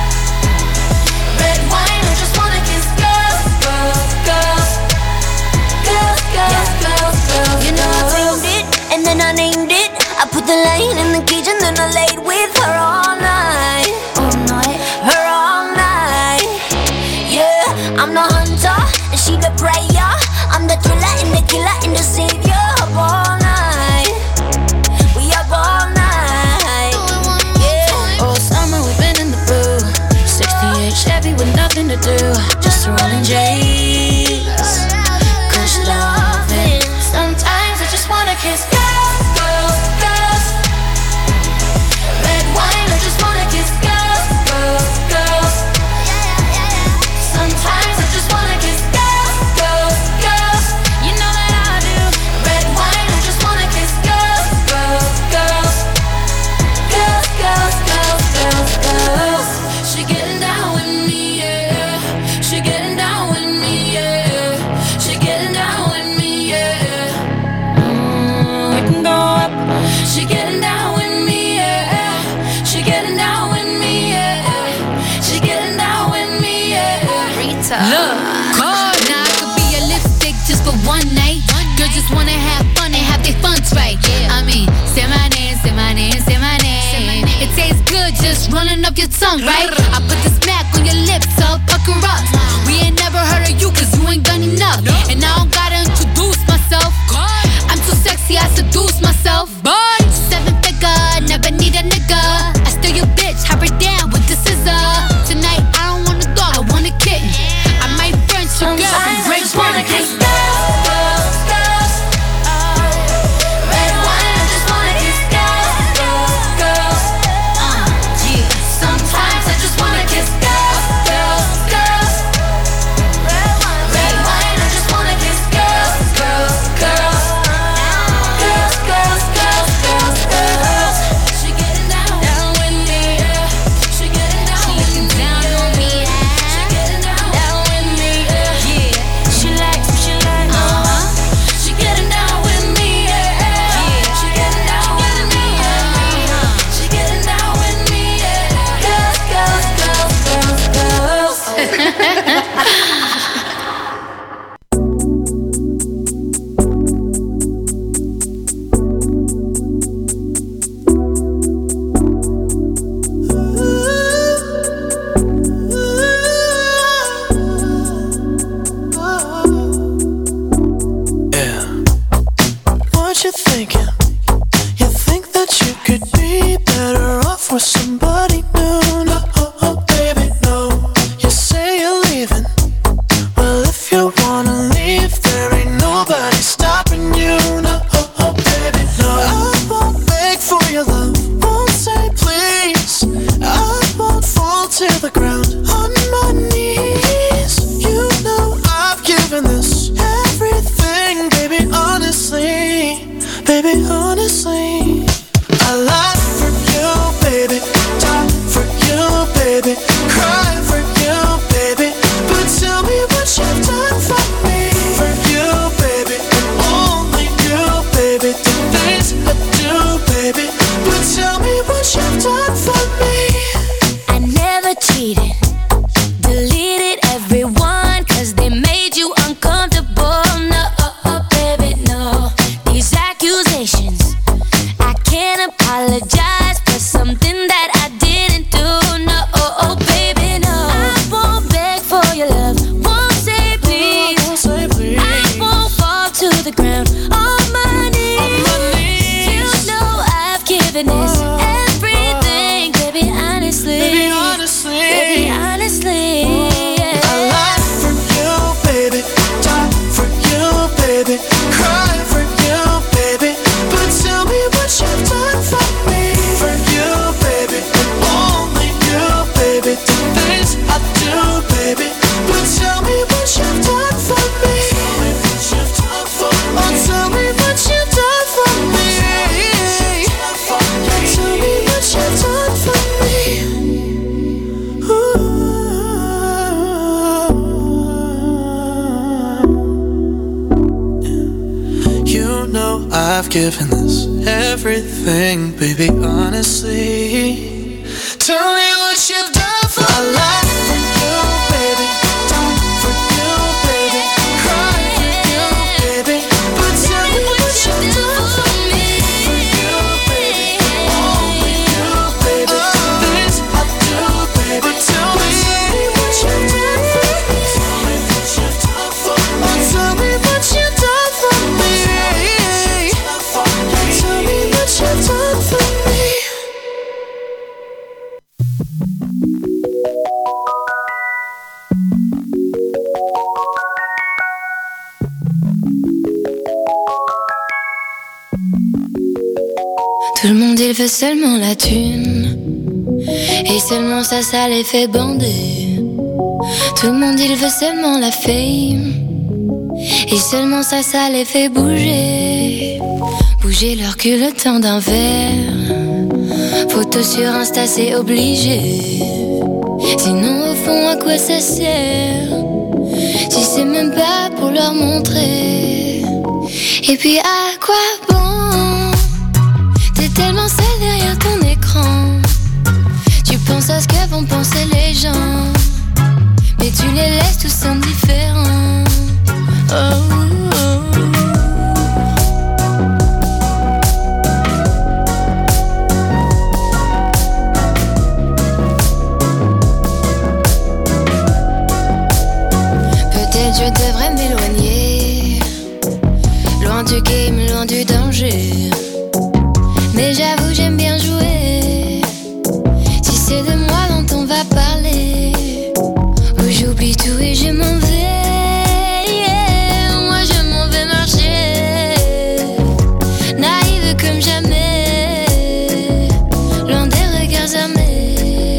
Red wine, I just wanna kiss girls, girls, girls. Girls, girls, girls, girls. You know I framed it, and then I named it. I put the lion in the cage and then I laid with her all night. All night, her all night. Yeah, I'm the hunter and she the prayer. I'm the thriller and the killer and the savior. Up all night, we up all night. Yeah. All summer we've been in the booth. sixty-eight Chevy with nothing to do, just rolling J's, kush loving. Sometimes I just wanna kiss girls, girls, girls. Red wine, I just wanna kiss girls, girls, girls. Sometimes I just wanna kiss girls, girls, girls. You know that I do. Red wine, I just wanna kiss girls, girls, girls. Girls, girls, girls, girls, girls. She getting down with me, yeah. She getting down with me, yeah. She getting down with me, yeah. Mm, we can go up. She getting down with me, yeah. She getting down with me, yeah. She getting down with me, yeah. Rita. Look, God, now I could be your lipstick just for one night. Girls just wanna have fun and have their funds right. I mean, say my name, say my name, say my name. It tastes good just running up your tongue, right? I put the smack on your lips, so pucker up. We ain't never heard of you cause you ain't done enough. And I don't gotta introduce myself. I'm too sexy, I seduce myself. Seven figure, never need a nigga. I steal your bitch, hop her down with the scissor. Tonight I don't want a dog, I want a kitten. I might French your girl from Sometimes I Great just wanna kiss Britain. girls, girls, girls. Red wine, I just wanna kiss girls, girls, girls. Uh, yeah. Sometimes I just wanna kiss girls, girls, girls. Red wine, I just wanna kiss girls, girls, girls. Girls, girls, girls, girls, girls. She getting down, down with me, yeah. She getting down with me, down on me, yeah. She getting down, down with me, yeah. Yeah. She likes what she likes. Uh-huh. She getting down with me, yeah. Yeah. She getting down with me, yeah. She getting down with me, yeah. Girls, girls, girls, girls, girls. What you thinking? You think that you could be better off with somebody new? No, oh, oh, baby, no. You say you're leaving. Well, if you wanna leave, there ain't nobody stopping you. No, oh, oh, baby, no. I won't beg for your love, won't say please. I won't fall to the ground on my knees. You know I've given this everything, baby, honestly. Baby, honestly, I lie for you, baby. Die for you, baby. Cry for you, baby. But tell me what you've done for me. For you, baby, and only you, baby. The things I do, baby. But tell me what you've done for me. I never cheated, deleted everyone cause they made you uncomfortable. No, baby, no. These accusations, I can't apologize for something that I didn't do. No, baby, no. I won't beg for your love, won't say please. I won't fall to the ground on my knees. You know I've given this everything, baby, honestly. Baby, honestly. Baby, honestly, yeah. I lie for you, baby. giving this everything, baby, honestly. Tell me what you've done for a life for you, baby. Done for you, baby. Cry for you, baby. But tell me what you've done for me. For you, baby. Only you, baby. This I do, baby. Tell me what you've done for me. Tell me what you've done for me. Tell me what you've done for me. Tell me what you've done for me. Tout le monde il veut seulement la thune, et seulement ça, ça les fait bander. Tout le monde il veut seulement la fame, et seulement ça, ça les fait bouger. Bouger leur cul le temps d'un verre. Photo sur Insta c'est obligé. Sinon au fond à quoi ça sert, si c'est même pas pour leur montrer. Et puis à quoi bon? T'es tellement seul derrière ton écran. Tu penses à ce que vont penser les gens, mais tu les laisses tous indifférents. Oh, oh, oh. Peut-être je devrais m'éloigner, loin du game, loin du danger. Mais j'avoue j'aime bien jouer. Si c'est de moi dont on va parler, où j'oublie tout et je m'en vais, yeah. Moi je m'en vais marcher, naïve comme jamais, loin des regards armés.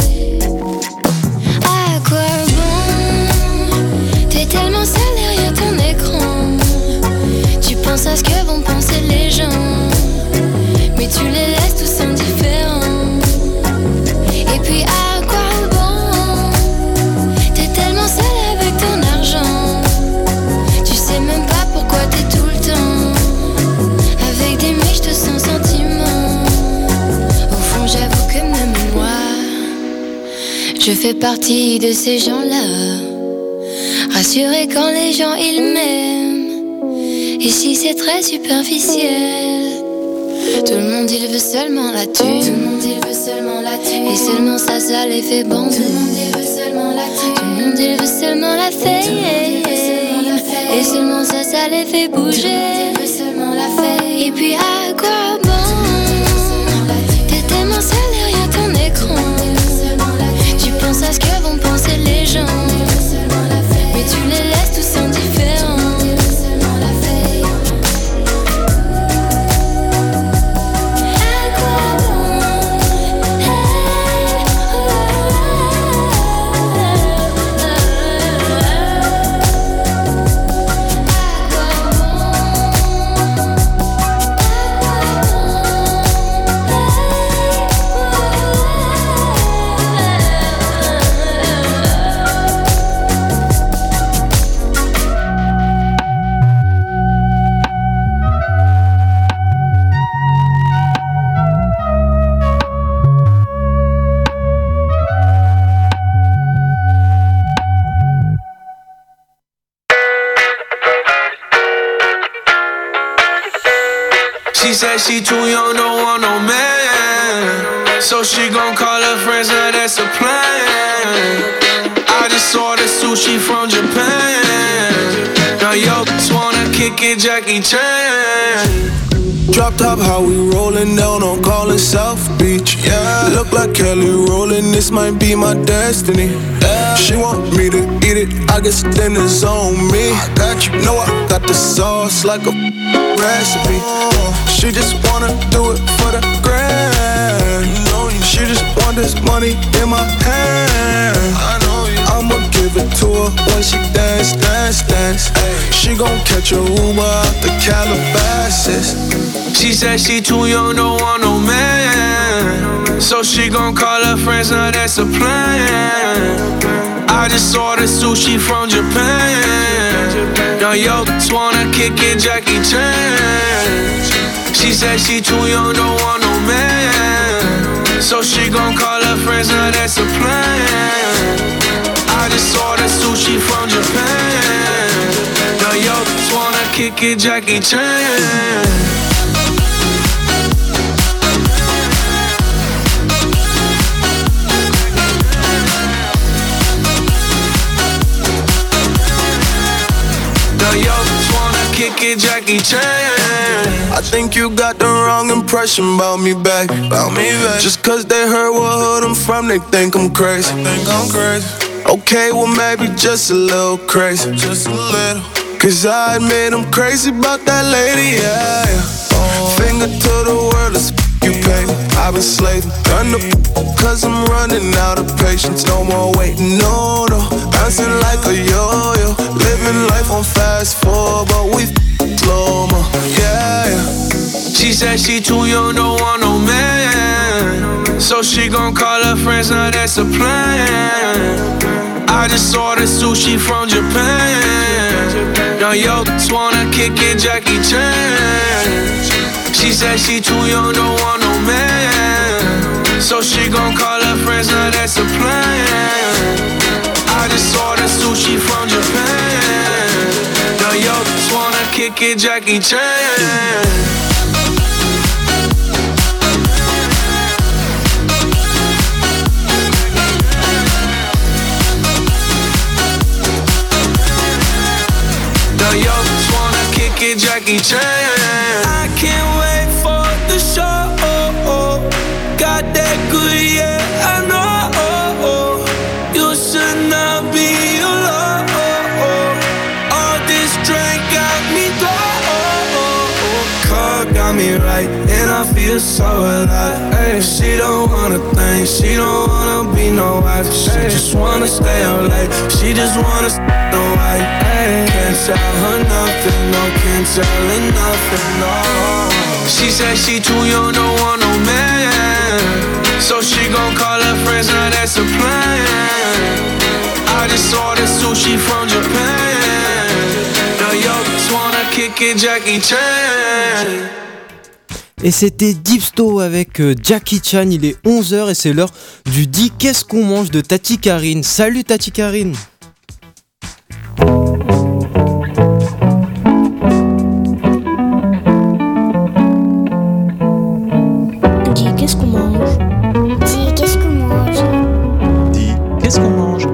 À quoi bon? T'es tellement seul derrière ton écran. Tu penses à ce que vont penser les gens, mais tu les laisses tous indifférents. Et puis à quoi bon? T'es tellement seul avec ton argent. Tu sais même pas pourquoi t'es tout le temps avec des mecs, je te sens sentiment. Au fond j'avoue que même moi, je fais partie de ces gens-là, rassurés quand les gens ils m'aiment. Ici c'est très superficiel. Tout le monde il veut seulement la thune. Tout le monde il veut seulement la thune. Et seulement ça, ça les fait bander. Tout le monde il veut seulement la thune. Tout le monde il veut seulement la fame. Et seulement ça, ça les fait bouger. Tout le monde il veut seulement la fame. Et puis à quoi bon? T'es tellement seul derrière ton écran. Tu penses à ce que vont penser les gens, mais tu les laisses tous indifférents. She said she too young, don't want no man, so she gon' call her friends, now that's a plan. I just ordered sushi from Japan. Now yo, just wanna kick it, Jackie Chan. Drop top, how we rollin' down on Collins South Beach. Yeah, look like Kelly rollin', this might be my destiny. Yeah. She want me to eat it, I guess then it's on me. I got you, know I got the sauce like a recipe. She just wanna do it for the grand. She just want this money in my hand. I know you. I'ma give it to her when she dance, dance, dance. Ay. She gon' catch a Uber out the Calabasas. She said she too young, don't want no man, so she gon' call her friends, now that's a plan. I just ordered sushi from Japan. Now yo, just wanna kick it, Jackie Chan. She said she too young, don't want no man. So she gon' call her friends, now that's a plan. I just saw the sushi from Japan. Now yo, just wanna kick it, Jackie Chan. Yo, just wanna kick it, Jackie Chan. I think you got the wrong impression about me back. About me back. Just cause they heard what hood I'm from, they think I'm crazy. They think I'm crazy. Okay, well maybe just a little crazy. Just a little. Cause I admit I'm crazy about that lady, yeah, yeah. Finger to the world, let's f- you pay me. I've been slaving, done the f- cause I'm running out of patience. No more waiting, no, no. Bouncing like a yo-yo. Living life on fast forward, but we f- slow-mo, yeah, yeah. She said she too young, don't want no man. So she gon' call her friends, now that's a plan. I just saw the sushi from Japan. Now yo, just wanna kick it, Jackie Chan. She said she too young, don't want no man. So she gon' call her friends, now that's a plan. I just saw the sushi from Japan. Now yo, just wanna kick it, Jackie Chan. Yo, just wanna kick it, Jackie Chan. I can't wait for the show. Got that good, yeah, I know. You should not be alone. All this drink got me low. Car got me right, and I feel so alive. Ay, she don't wanna think, she don't wanna be no wife. She just wanna stay up late, she just wanna stay no white. Ay, can't tell her nothing, no, can't tell her nothing, no. She said she too young, don't want no man. So she gon' call her friends, now that's a plan. I just saw the sushi from Japan. Now yo, just wanna kick it, Jackie Chan. Et c'était Dipsto avec euh, Jackie Chan. Il est onze heures et c'est l'heure du Dis qu'est-ce qu'on mange de Tati Karine. Salut Tati Karine. Dis qu'est-ce qu'on mange? Dis qu'est-ce qu'on mange? Dis qu'est-ce qu'on mange?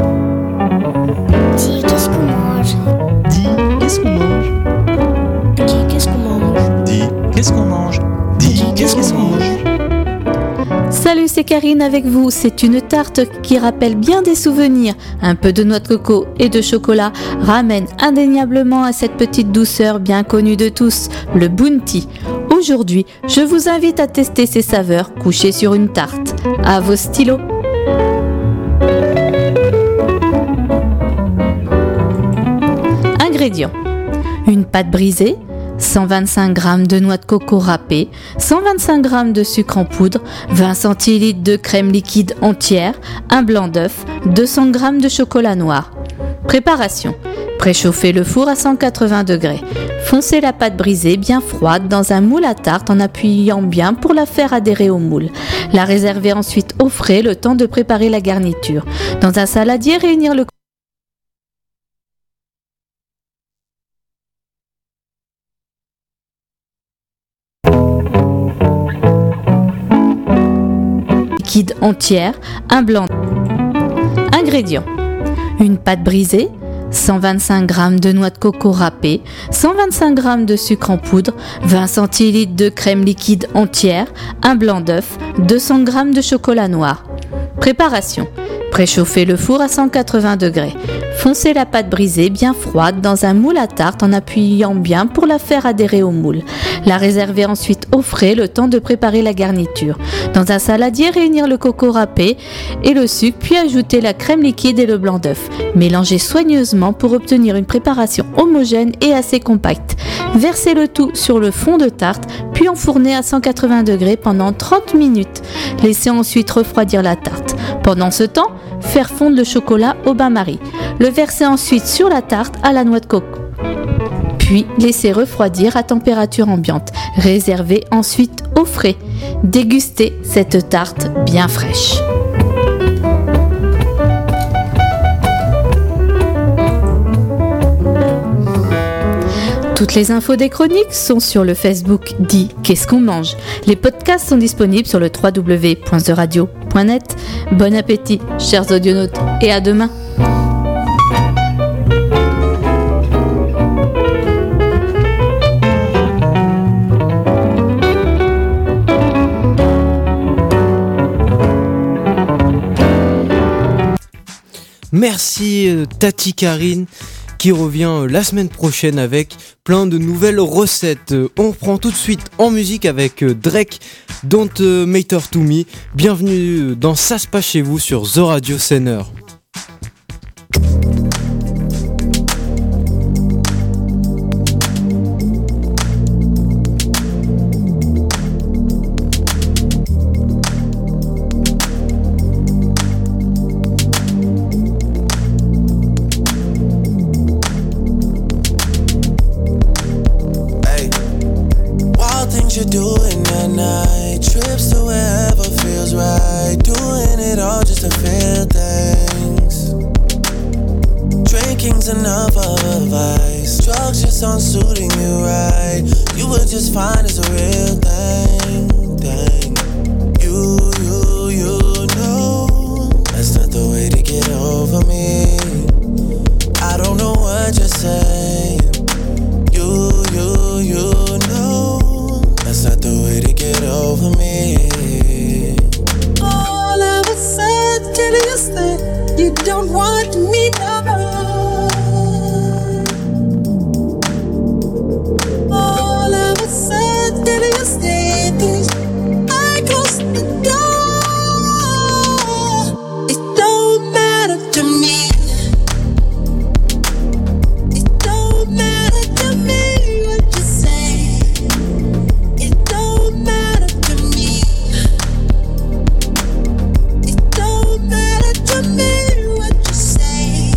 Dis qu'est-ce qu'on mange? Dis qu'est-ce qu'on mange? Dis qu'est-ce qu'on mange? Dis qu'est-ce qu'on mange? Dis qu'est-ce qu'on mange? Salut, c'est Karine avec vous. C'est une tarte qui rappelle bien des souvenirs. Un peu de noix de coco et de chocolat ramène indéniablement à cette petite douceur bien connue de tous, le Bounty. Aujourd'hui, je vous invite à tester ces saveurs couchées sur une tarte. À vos stylos. Ingrédients: une pâte brisée, cent vingt-cinq grammes de noix de coco râpée, cent vingt-cinq grammes de sucre en poudre, vingt centilitres de crème liquide entière, un blanc d'œuf, deux cents grammes de chocolat noir. Préparation: préchauffez le four à cent quatre-vingts degrés. Foncez la pâte brisée bien froide dans un moule à tarte en appuyant bien pour la faire adhérer au moule. La réservez ensuite au frais le temps de préparer la garniture. Dans un saladier, réunir le liquide entière, un blanc. Ingrédients: une pâte brisée, cent vingt-cinq grammes de noix de coco râpée, cent vingt-cinq grammes de sucre en poudre, vingt centilitres de crème liquide entière, un blanc d'œuf, deux cents grammes de chocolat noir. Préparation: préchauffez le four à cent quatre-vingts degrés. Foncez la pâte brisée bien froide dans un moule à tarte en appuyant bien pour la faire adhérer au moule. La réservez ensuite au frais le temps de préparer la garniture. Dans un saladier, réunir le coco râpé et le sucre, puis ajouter la crème liquide et le blanc d'œuf. Mélangez soigneusement pour obtenir une préparation homogène et assez compacte. Versez le tout sur le fond de tarte, puis enfournez à cent quatre-vingts degrés pendant trente minutes. Laissez ensuite refroidir la tarte. Pendant ce temps, faire fondre le chocolat au bain-marie. Le verser ensuite sur la tarte à la noix de coco. puis laissez refroidir à température ambiante. Réservez ensuite au frais. Dégustez cette tarte bien fraîche. Toutes les infos des chroniques sont sur le Facebook dit Qu'est-ce qu'on mange. Les podcasts sont disponibles sur le w w w point the radio point net. Bon appétit, chers audionautes, et à demain. Merci euh, Tati Karine qui revient la semaine prochaine avec plein de nouvelles recettes. On reprend tout de suite en musique avec Drake, Don't Matter to Me. Bienvenue dans Ça se passe chez vous sur The Radio Center. You're doing that night, trips to wherever feels right, doing it all just to feel things. Drinking's enough of a vice, drugs just aren't suiting you right. You were just fine as a real thing, thing. You, you, you know that's not the way to get over me. I don't know what you're saying. You, you, you know that's not the way to get over me. All of a sudden you said you don't want me no more. All of a sudden you said this, I closed the door. It don't matter to me. It don't matter to me what you say. It don't matter to me. It don't matter to me what you say.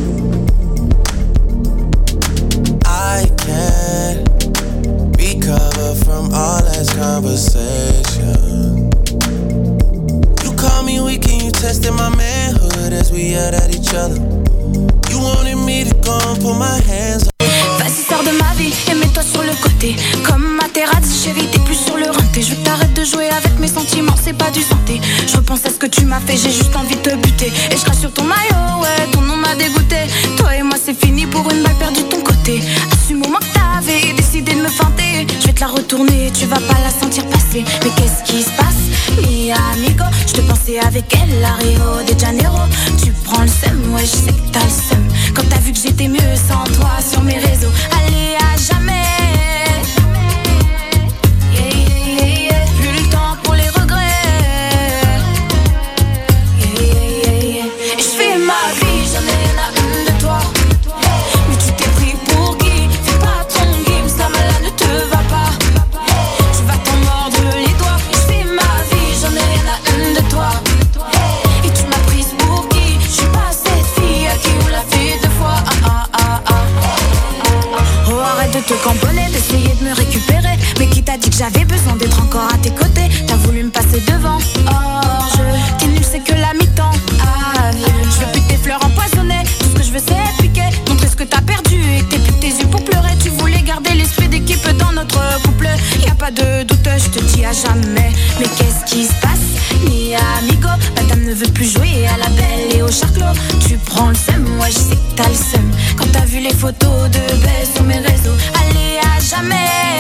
I can't recover from all that conversation. You call me weak and you tested my manhood as we yelled at each other. You wanted me to go and put my hands on. Vas-y, sors de ma vie et mets-toi sur le côté. Comme ma terrasse, chérie, t'es plus sur le rinté. Je veux que t'arrêtes de jouer avec mes sentiments, c'est pas du santé. Je repense à ce que tu m'as fait, j'ai juste envie de te buter. Et je crache sur ton maillot, ouais, ton nom m'a dégoûté. Toi et moi, c'est fini pour une balle perdue de ton côté. Assume au moins que t'avais décidé de me feinter. Je vais te la retourner, tu vas pas la sentir passer. Mais qu'est-ce qui se passe, mi amigo? Je te pensais avec elle, à Rio de Janeiro. Tu prends le seum, ouais, je sais que t'as le seum. Quand t'as vu que j'étais mieux sans toi sur mes réseaux. Allez, à jamais. Yeah, yeah, yeah, yeah. Plus le temps pour les regrets. Yeah, yeah, yeah, yeah. Et je fais ma vie, j'en ai rien à une de toi. Mais tu t'es pris pour qui? Fais pas ton game, ça malade ne te va pas. Tu vas t'en mordre les doigts. Et je fais ma vie, j'en ai rien à une de toi. Et tu m'as prise pour qui? Je suis pas cette fille à qui on l'a fait deux fois. Ah, ah, ah, ah. Oh, arrête de te camponner, d'essayer de me récupérer. Mais qui t'a dit que j'avais besoin d'être encore à tes côtés? T'as voulu me passer devant. Oh, je t'es nul, c'est que la mi-temps. Ah, je veux plus tes fleurs empoisonnées. Tout ce que je veux, c'est piquer. Montrer ce que t'as perdu et que t'es plus que tes yeux pour pleurer. Tu voulais garder l'esprit d'équipe dans notre couple. Y a pas de doute, je te dis à jamais. Mais qu'est-ce qui se passe, mi amigo? Madame ne veut plus jouer à la belle et au charclos. Tu prends le seum, ouais, je sais que t'as le seum. Quand t'as vu les photos de belles sur mes réseaux. Allez, à jamais.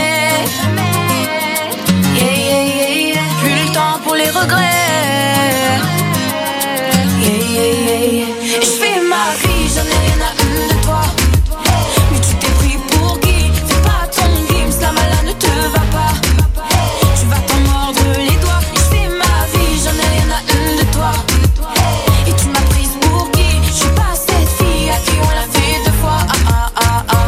Yeah, yeah, yeah, yeah. Plus le temps pour les regrets. Yeah, yeah, yeah, yeah. Et je fais ma vie, j'en ai rien à une de toi. Mais tu t'es pris pour qui? Fais pas ton game, ça malade ne te va pas. Tu vas t'en mordre les doigts. Et je fais ma vie, j'en ai rien à une de toi. Et tu m'as prise pour qui? Je suis pas cette fille à qui on l'a fait deux fois. Ah, ah, ah, ah.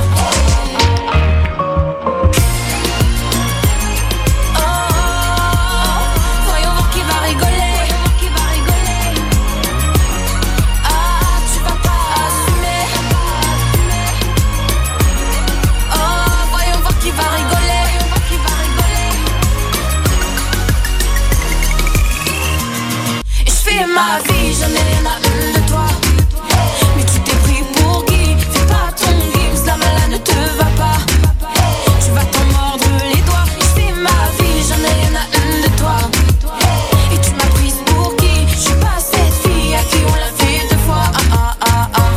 c'est ma vie, j'en ai rien à une de toi. Mais tu t'es pris pour qui? Fais pas ton gims, la malade ne te va pas. Tu vas t'en mordre les doigts. C'est ma vie, j'en ai rien à une de toi. Et tu m'as prise pour qui? Je suis pas cette fille à qui on l'a fait deux fois. Ah ah ah ah.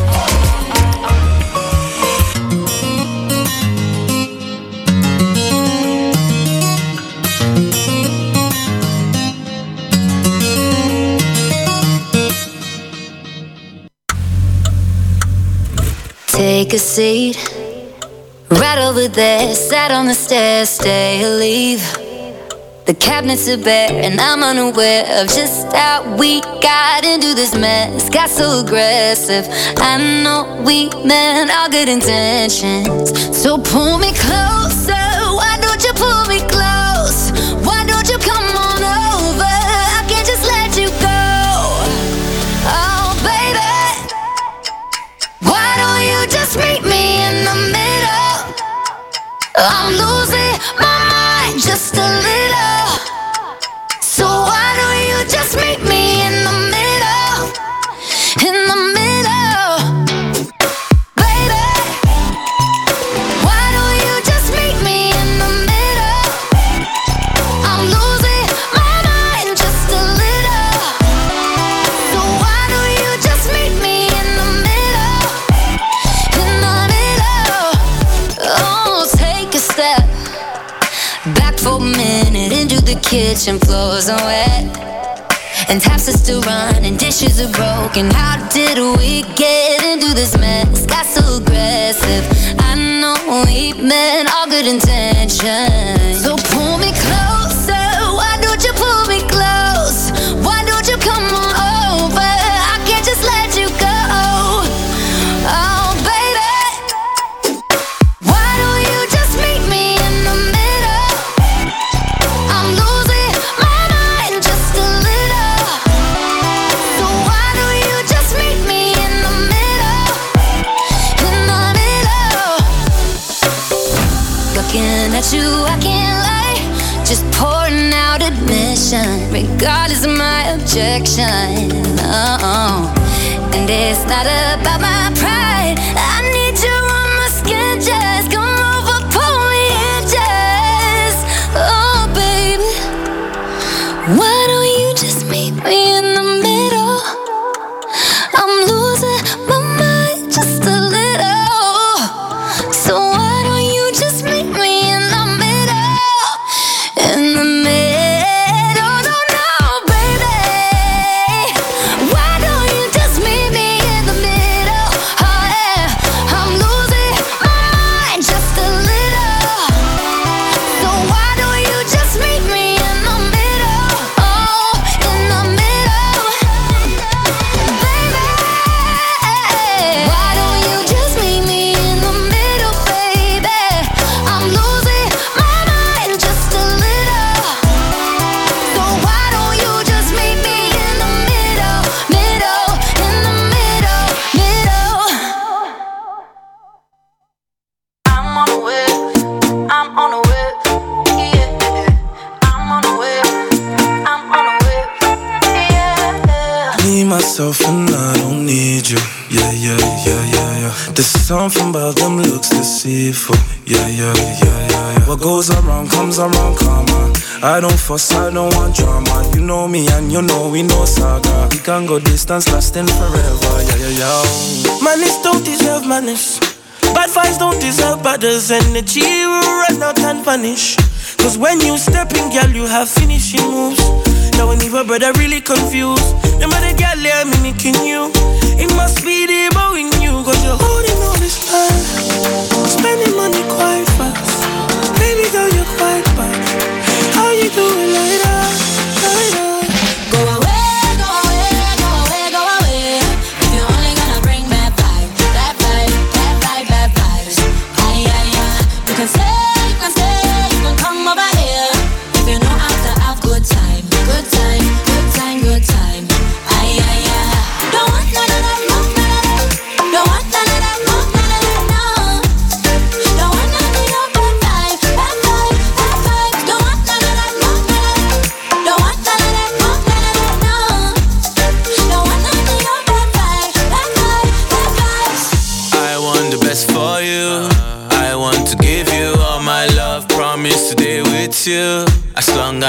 Take a seat, right over there. Sat on the stairs, stay or leave. The cabinets are bare, and I'm unaware of just how we got into this mess. Got so aggressive. I know we meant all good intentions. So pull me closer. Why don't you pull me close? Why don't you come on over? I can't just let you go. Oh, baby. Why don't you just meet me in the middle? I'm losing my mind just a little. So why don't you just meet me in the middle? In the middle, baby. Why don't you just meet me in the middle? I'm losing my mind just a little. So why don't you just meet me in the middle? In the middle. Oh, take a step back for a minute into the kitchen. Floors are wet and taps are still running, dishes are broken. How did we get into this mess? Got so aggressive. I know we meant all good intentions. So pull me closer. Why don't you pull me close? Why don't you come on over? I can't just let you go. Oh, baby. Why don't you just meet me in the middle? I'm losing my mind just a little. So why don't you just meet me in the middle? In the middle. Looking at you, I can't lie. Just pouring out admission, regardless of my objection. Oh, and it's not about my pride. I need you on my skin, just come over, pull me in, just. Oh, baby. Why don't you just meet me in the middle? I'm losing my mind just a little. So why don't you just meet me in the middle? In the middle, no, no, baby. Why don't you just meet me in the middle? Oh, yeah. I'm losing my mind just a little. So why don't you just meet me in the middle? Oh, in the middle, baby. Why don't you just meet me in the middle, baby? I'm losing my mind just a little. So why don't you just meet me in the middle, middle, in the middle, middle? I'm on a whip, I'm on a whip, yeah. I'm on a whip, I'm on a whip, yeah. Me, myself, and I don't need you. Yeah, yeah, yeah, yeah, yeah. There's something about them looks deceitful. Yeah, yeah, yeah, yeah, yeah. What goes around comes around, come on. I don't fuss, I don't want drama. You know me and you know we know saga. We can go distance, lasting forever. Yeah, yeah, yeah. Manners don't deserve manners. Bad vibes don't deserve badders. Energy will run out and vanish. Cause when you step in, girl, you have finishing moves. Now when even brother really confused. Them other girl, they're mimicking you. It must be the bow in you. Cause you're holding all this time, spending money quite fast. Baby girl, you're quite bad. How you doing like that? Like that? Go away, go away, go away, go away. If you're only gonna bring bad vibes, bad vibes, bad vibes, bad vibes. Ay, ay, ay. You can say, you can say, you can come over here. If you know how to have good time, good time, good time, good time. Ay, ay,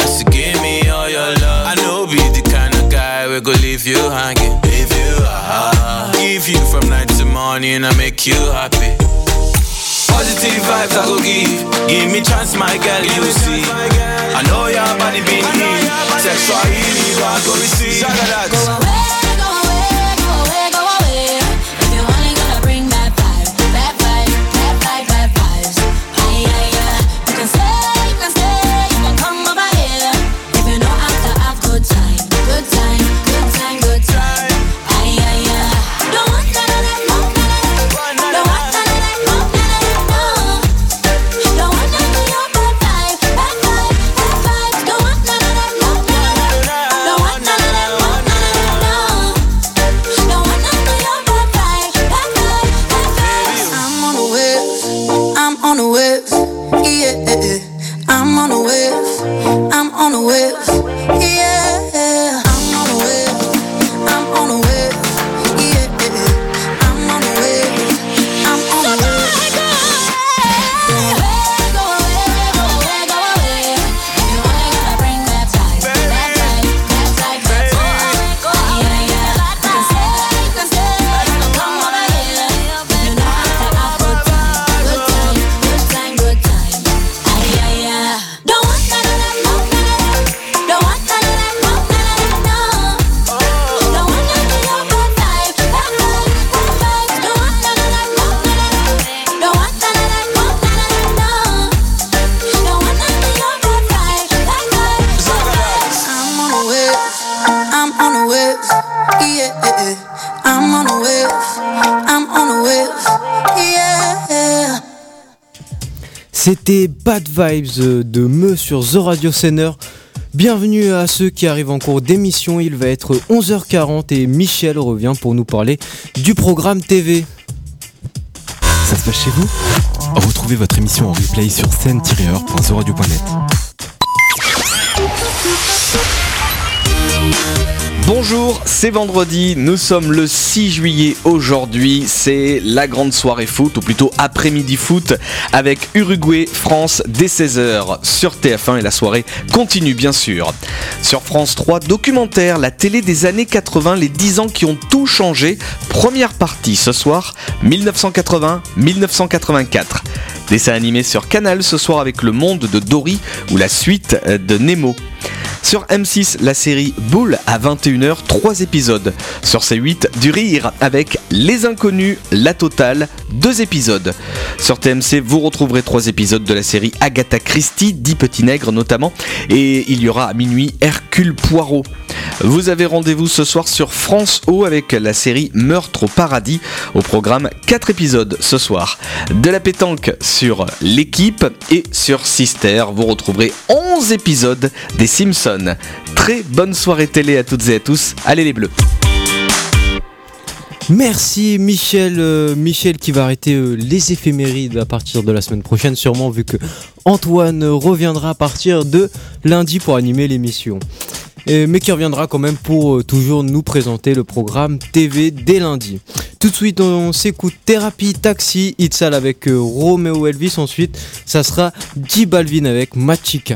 So give me all your love. I know be the kind of guy we go leave you hanging. Leave you high. Give you from night to morning, I make you happy. Positive vibes I go give. Give me chance, my girl, you see. I know your body been in. Sexual healing, I go receive. Go away, go away, go away, go away. If you only gonna bring that vibe, that vibe, that vibe, that vibes. Ay, ay, ay. You can stay, you can stay, you can come over here. If you know how to have good time, good time, good time, good time. Ay, ay, ay. Don't want none of that, no, none of that. Don't want none of that, no, none of that, no. Don't want none of your bad vibe, bad vibe, bad vibes. Don't want none of that, no, none of that. Don't want none of that, no, none of that, no. Don't want none of your bad vibe, bad vibe, bad vibes. I'm on a wave, I'm on a wave, yeah. I'm on a wave, I'm on a wave, yeah. I'm on a wave, I'm on a wave, yeah. I'm on a wave, I'm on a wave. Go away, go away, go away, go away. If you only gonna bring that vibe, that vibe, that vibe, that vibe. Go away, yeah. You can stay, you can stay, you can come over here. You know how to have good time, good time, good time, good time. Ay, ay, ay. Don't want none of that, no, none of that. Don't want none of that, no, none of that, no. Don't want none of your bad vibe, bad vibe, bad vibes. Don't want none of that, no, none of that. Don't want none of that, no, none of that, no. Don't want none of your bad vibe, bad vibe, bad vibes. I'm on a wave, I'm on a wave, yeah. I'm on a wave, I'm on a wave, yeah. C'était Bad Vibes de Me sur The Radio Center. Bienvenue à ceux qui arrivent en cours d'émission. Il va être onze heures quarante et Michel revient pour nous parler du programme T V. Ça se passe chez vous? Retrouvez votre émission en replay sur scène tiret heure point zo radio point net. Bonjour, c'est vendredi, nous sommes le six juillet aujourd'hui, c'est la grande soirée foot, ou plutôt après-midi foot, avec Uruguay-France dès seize heures sur T F un et la soirée continue bien sûr. Sur France trois, documentaire, la télé des années quatre-vingts, les dix ans qui ont tout changé, première partie ce soir, dix-neuf cent quatre-vingts à dix-neuf cent quatre-vingt-quatre. Dessin animé sur Canal ce soir avec Le Monde de Dory ou la suite de Nemo. Sur M six, la série Bull à vingt et une heures, trois épisodes. Sur C huit, du rire avec Les Inconnus, La Totale, deux épisodes. Sur T M C, vous retrouverez trois épisodes de la série Agatha Christie, dix petits nègres notamment. Et il y aura à minuit Hercule Poirot. Vous avez rendez-vous ce soir sur France O avec la série Meurtre au paradis. Au programme, quatre épisodes ce soir. De la pétanque sur L'équipe et sur Sister, vous retrouverez onze épisodes des Simpsons. Très bonne soirée télé à toutes et à tous. Allez les bleus. Merci Michel, euh, Michel qui va arrêter euh, les éphémérides à partir de la semaine prochaine sûrement, vu que Antoine reviendra à partir de lundi pour animer l'émission. Et, mais qui reviendra quand même pour euh, toujours nous présenter le programme T V dès lundi. Tout de suite on s'écoute Thérapie Taxi, Itzal avec euh, Romeo Elvis. Ensuite ça sera J Balvin avec Machika.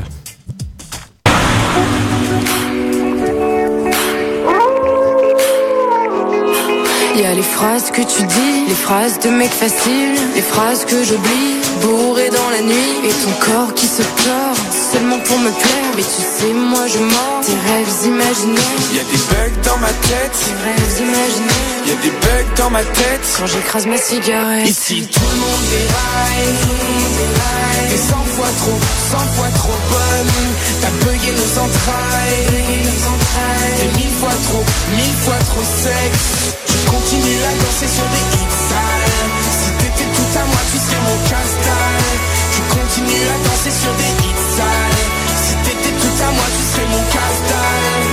Y'a les phrases que tu dis, les phrases de mec facile, les phrases que j'oublie, bourré dans la nuit, et ton corps qui se tord, seulement pour me plaire. Mais tu sais, moi je mens, tes rêves imaginaires. Y'a des bugs dans ma tête, tes rêves imaginaires. Y'a des bugs dans ma tête, quand j'écrase ma cigarette. Ici tout le monde déraille, déraille. T'es cent fois trop, cent fois trop bonne. T'as bugué nos entrailles, nos entrailles. T'es mille fois trop, mille fois trop sexe. Je continue à danser sur des hits sales. Si t'étais tout à moi, tu serais mon casse-dalle. Je continue à danser sur des hits sales. Si t'étais tout à moi, tu serais mon casse-dalle.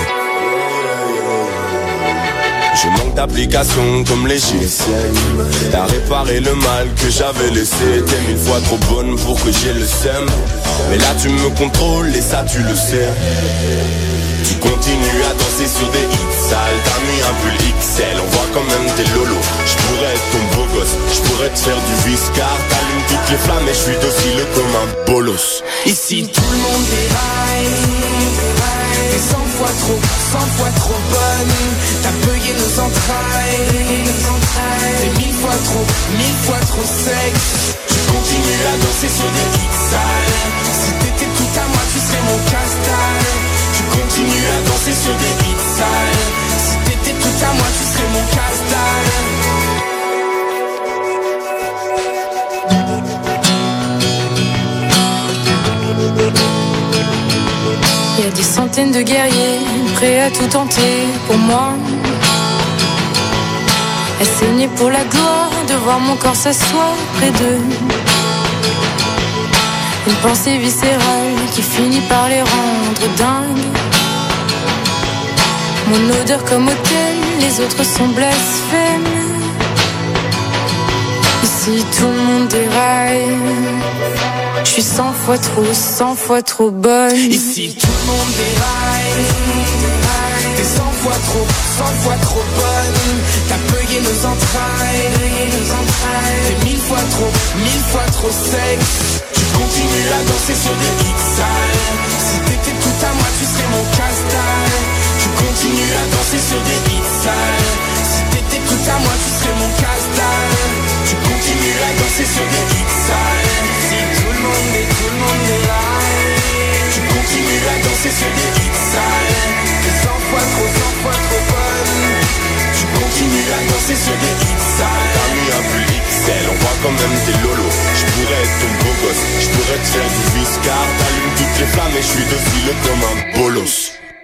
Je manque d'application comme les G S M. T'as réparé le mal que j'avais laissé. T'es mille fois trop bonne pour que j'ai le seum. Mais là tu me contrôles et ça tu le sais. Tu continues à danser sur des hits sales. T'as mis un pull X L, on voit quand même tes lolos. J'pourrais être ton beau gosse, j'pourrais pourrais te faire du viscard. T'allumes toutes les flammes et je suis docile comme un bolos. Ici tout le monde déraille. T'es cent fois trop, cent fois trop bonne. T'as payé nos entrailles. T'es mille fois trop, mille fois trop sexe. Je continue à danser sur des hits sales. Si t'étais tout à moi tu serais mon casse-dalle. Je continue à danser sur des hits sales. Si t'étais tout à moi tu serais mon casse-dalle. Il y a des centaines de guerriers prêts à tout tenter pour moi. Elle saignait pour la gloire de voir mon corps s'asseoir près d'eux. Une pensée viscérale qui finit par les rendre dingues. Mon odeur comme autel, les autres sont blasphèmes. Ici tout le monde déraille. Je suis cent fois trop, cent fois trop bonne. Ici tout le monde déraille. T'es cent fois trop, cent fois trop bonne. T'as payé nos entrailles. T'es mille fois trop, mille fois trop sexe. Je continue à danser sur des hits sales. Si t'étais tout à moi tu serais mon casse-dalle. Je continue à danser sur des hits sales. Si t'étais tout à moi tu serais mon casse-dalle. Je continue à danser sur des hits sales. Si tout le monde est, tout le monde est là. Je continue à danser sur des hits sales. T'es cent fois trop, cent fois trop bonne. Je continue à danser sur des hits sales. T'as mis un pull X L, on voit quand même tes lolos. Je pourrais être ton beau gosse, je pourrais te faire du viscard. T'allumes toutes les flammes et je suis docile comme un bolos.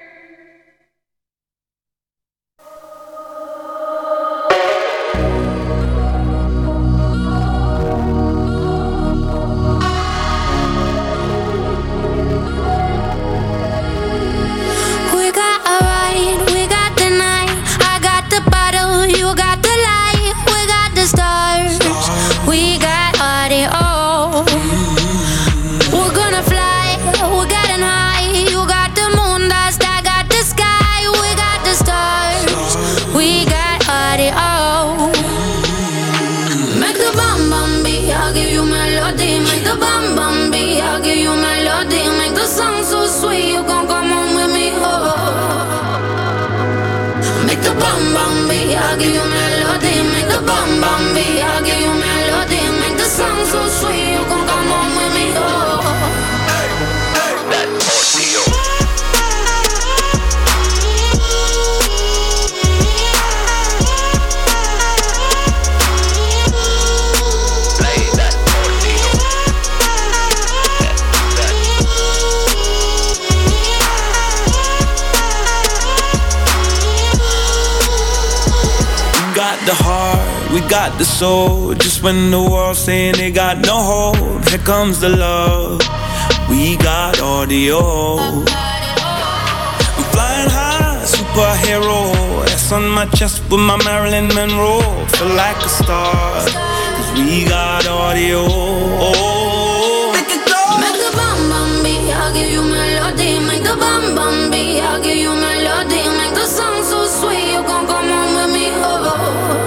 We got the soul, just when the world's saying they got no hope. Here comes the love, we got audio. I'm flying high, superhero. S on my chest with my Marilyn Monroe. Feel like a star, cause we got audio. Make it go! Make the bam bam beat, I'll give you melody. Make the bam bam beat, I'll give you melody. Make the song so sweet, you gon' come on with me, oh.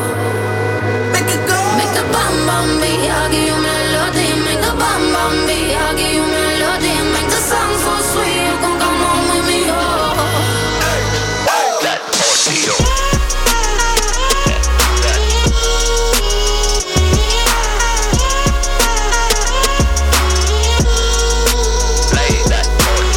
Bam bam beat, I'll give you melody. Make the bam bam beat, I'll give you melody. Make the song so sweet, you gon' come on with me, oh. That audio. Play that audio.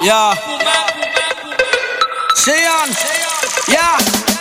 Yeah. Sion, yeah.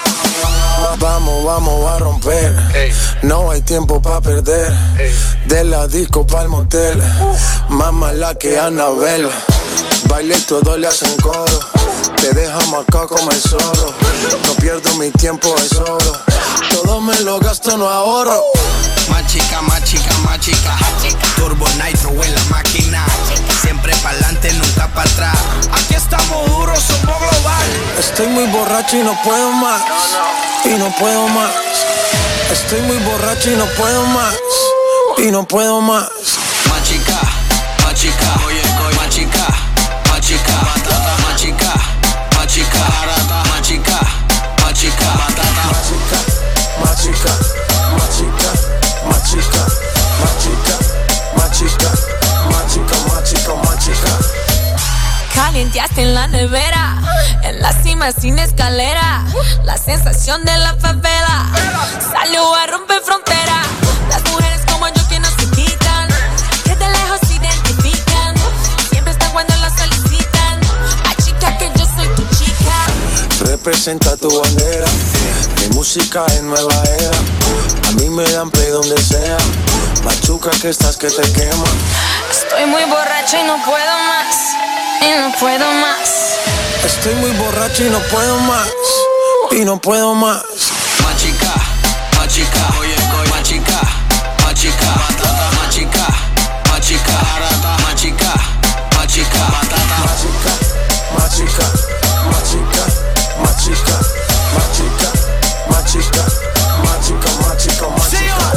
Vamos, vamos a romper. Ey. No hay tiempo para perder. Ey. De la disco pa'l motel. Uh. Más mala que Anabel. Baile y todo le hacen coro. Te deja marcado como el zorro. No pierdo mi tiempo, es oro. Todo me lo gasto, no ahorro. Más chica, más chica, más chica. Turbo Nitro en la máquina. Siempre pa'lante, nunca para atrás. Aquí estamos duros, somos global. Estoy muy borracho y no puedo más. Y no puedo más. Estoy muy borracho y no puedo más. Y no puedo más. Más chica, más chica. Oye, más chica, más chica. Más chica, más chica. Más chica, más chica. Más chica, más chica. Más chica, más chica. Más chica, más chica. Más chica, más chica, más chica. Calienteaste en la nevera, en la cima sin escalera. La sensación de la favela salió a romper frontera. Las mujeres como yo que no se quitan, que de lejos se identifican. Siempre están cuando las solicitan. A chica que yo soy tu chica. Representa tu bandera. Mi música es nueva era. A mí me dan play donde sea. Machuca que estás que te quema. Estoy muy borracha y no puedo más. Y no puedo más. Estoy muy borracho y no puedo más. Y no puedo más. Más chica, más chica. Oye, más chica, más chica. Más chica, más chica. Más chica, más chica. Más chica, más chica. Más chica, más chica. Más chica, más chica. Más chica, más chica, más chica.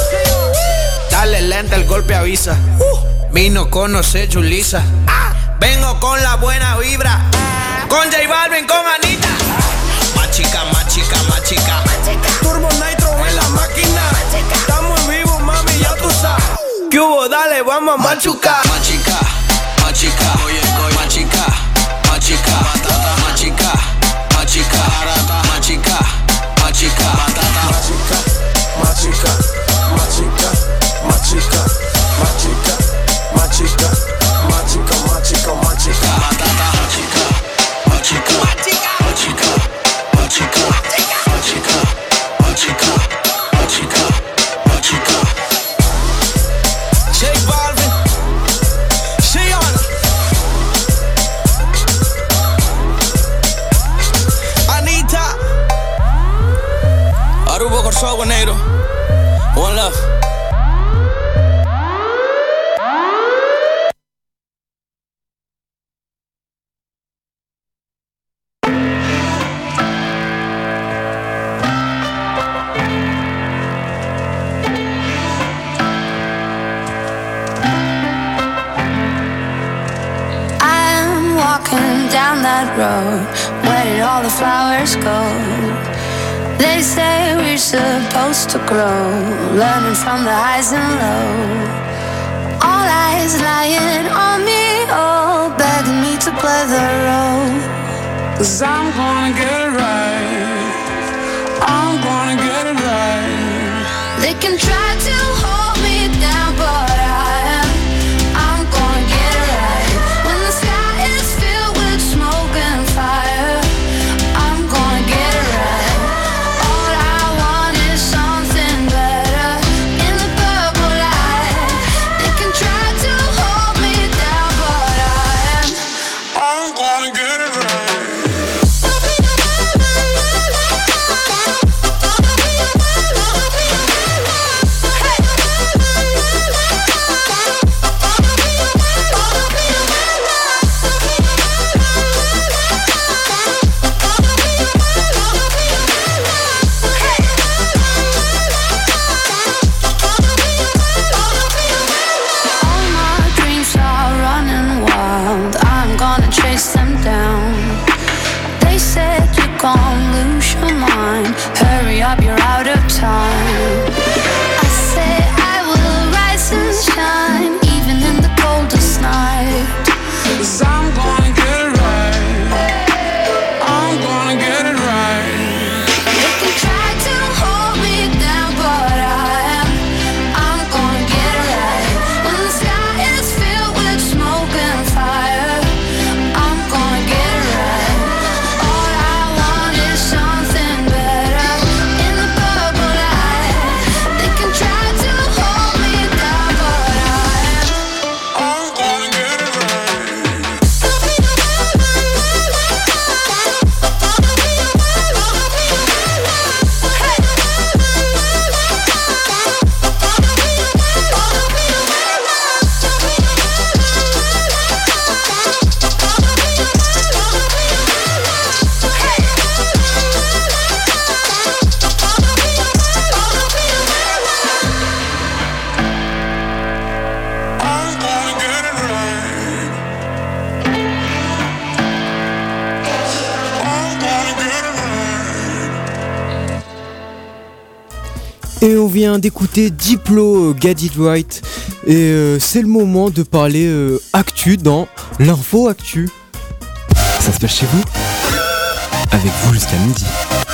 Dale lenta, el golpe avisa. Vino conoce Julissa. Vengo con la buena vibra. Con J Balvin, con Anita. Más chica, más chica, más chica. Turbo Nitro en la máquina. Estamos en vivo, mami, ya tú sabes. ¿Qué hubo? Dale, vamos a machucar. Más chica, más chica. Oye, más chica, más chica. Más chica, más chica. Más chica, más chica. Más chica, más chica. Más chica, más chica. Más chica, más chica. Más chica, más chica, más chica. Más chica, más chica. Más chica, más chica. Más chica, más chica. Más chica, más chica. J Balvin, Sion, Anita, Aruba Corso Negro, One Love. Down that road, where did all the flowers go? They say we're supposed to grow, learning from the highs and lows. All eyes lying on me, oh, begging me to play the role. 'Cause I'm gonna get it right. I'm gonna get it right. They can try to hold me down, but I am, I'm gonna get it right. When the sky is filled with smoke and fire, I'm gonna get it right. All I want is something better in the purple light. They can try to hold me down, but I am, I'm gonna get it right. hurry up, you're out of time. I say I will rise and shine, even in the coldest night. 'Cause I'm gonna get it right. I'm gonna get it right. They can try to hold me down, but I am, I'm gonna get it right. When the sky is filled with smoke and fire, I'm gonna Et on vient d'écouter Diplo, Get It Right. Et euh, c'est le moment de parler euh, actu dans l'info actu. Ça se passe chez vous? Avec vous jusqu'à midi.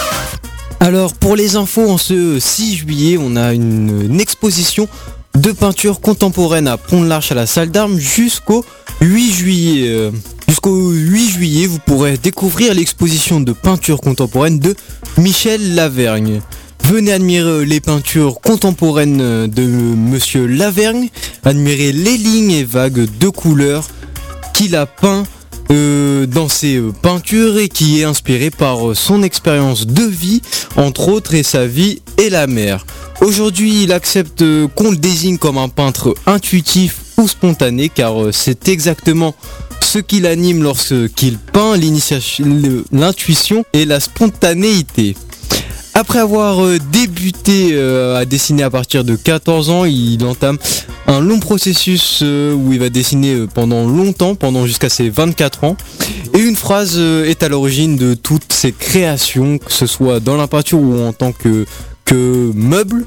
Alors pour les infos, en ce six juillet, on a une, une exposition de peinture contemporaine à Pont-de-l'Arche à la salle d'armes jusqu'au huit juillet. Euh, jusqu'au huit juillet, vous pourrez découvrir l'exposition de peinture contemporaine de Michel Lavergne. Venez admirer les peintures contemporaines de Monsieur Lavergne, admirer les lignes et vagues de couleurs qu'il a peint euh, dans ses peintures et qui est inspiré par son expérience de vie, entre autres, et sa vie et la mer. Aujourd'hui, il accepte qu'on le désigne comme un peintre intuitif ou spontané, car c'est exactement ce qui l'anime lorsqu'il peint, l'intuition et la spontanéité. Après avoir débuté à dessiner à partir de quatorze ans, il entame un long processus où il va dessiner pendant longtemps, pendant jusqu'à ses vingt-quatre ans. Et une phrase est à l'origine de toutes ses créations, que ce soit dans la peinture ou en tant que, que meuble.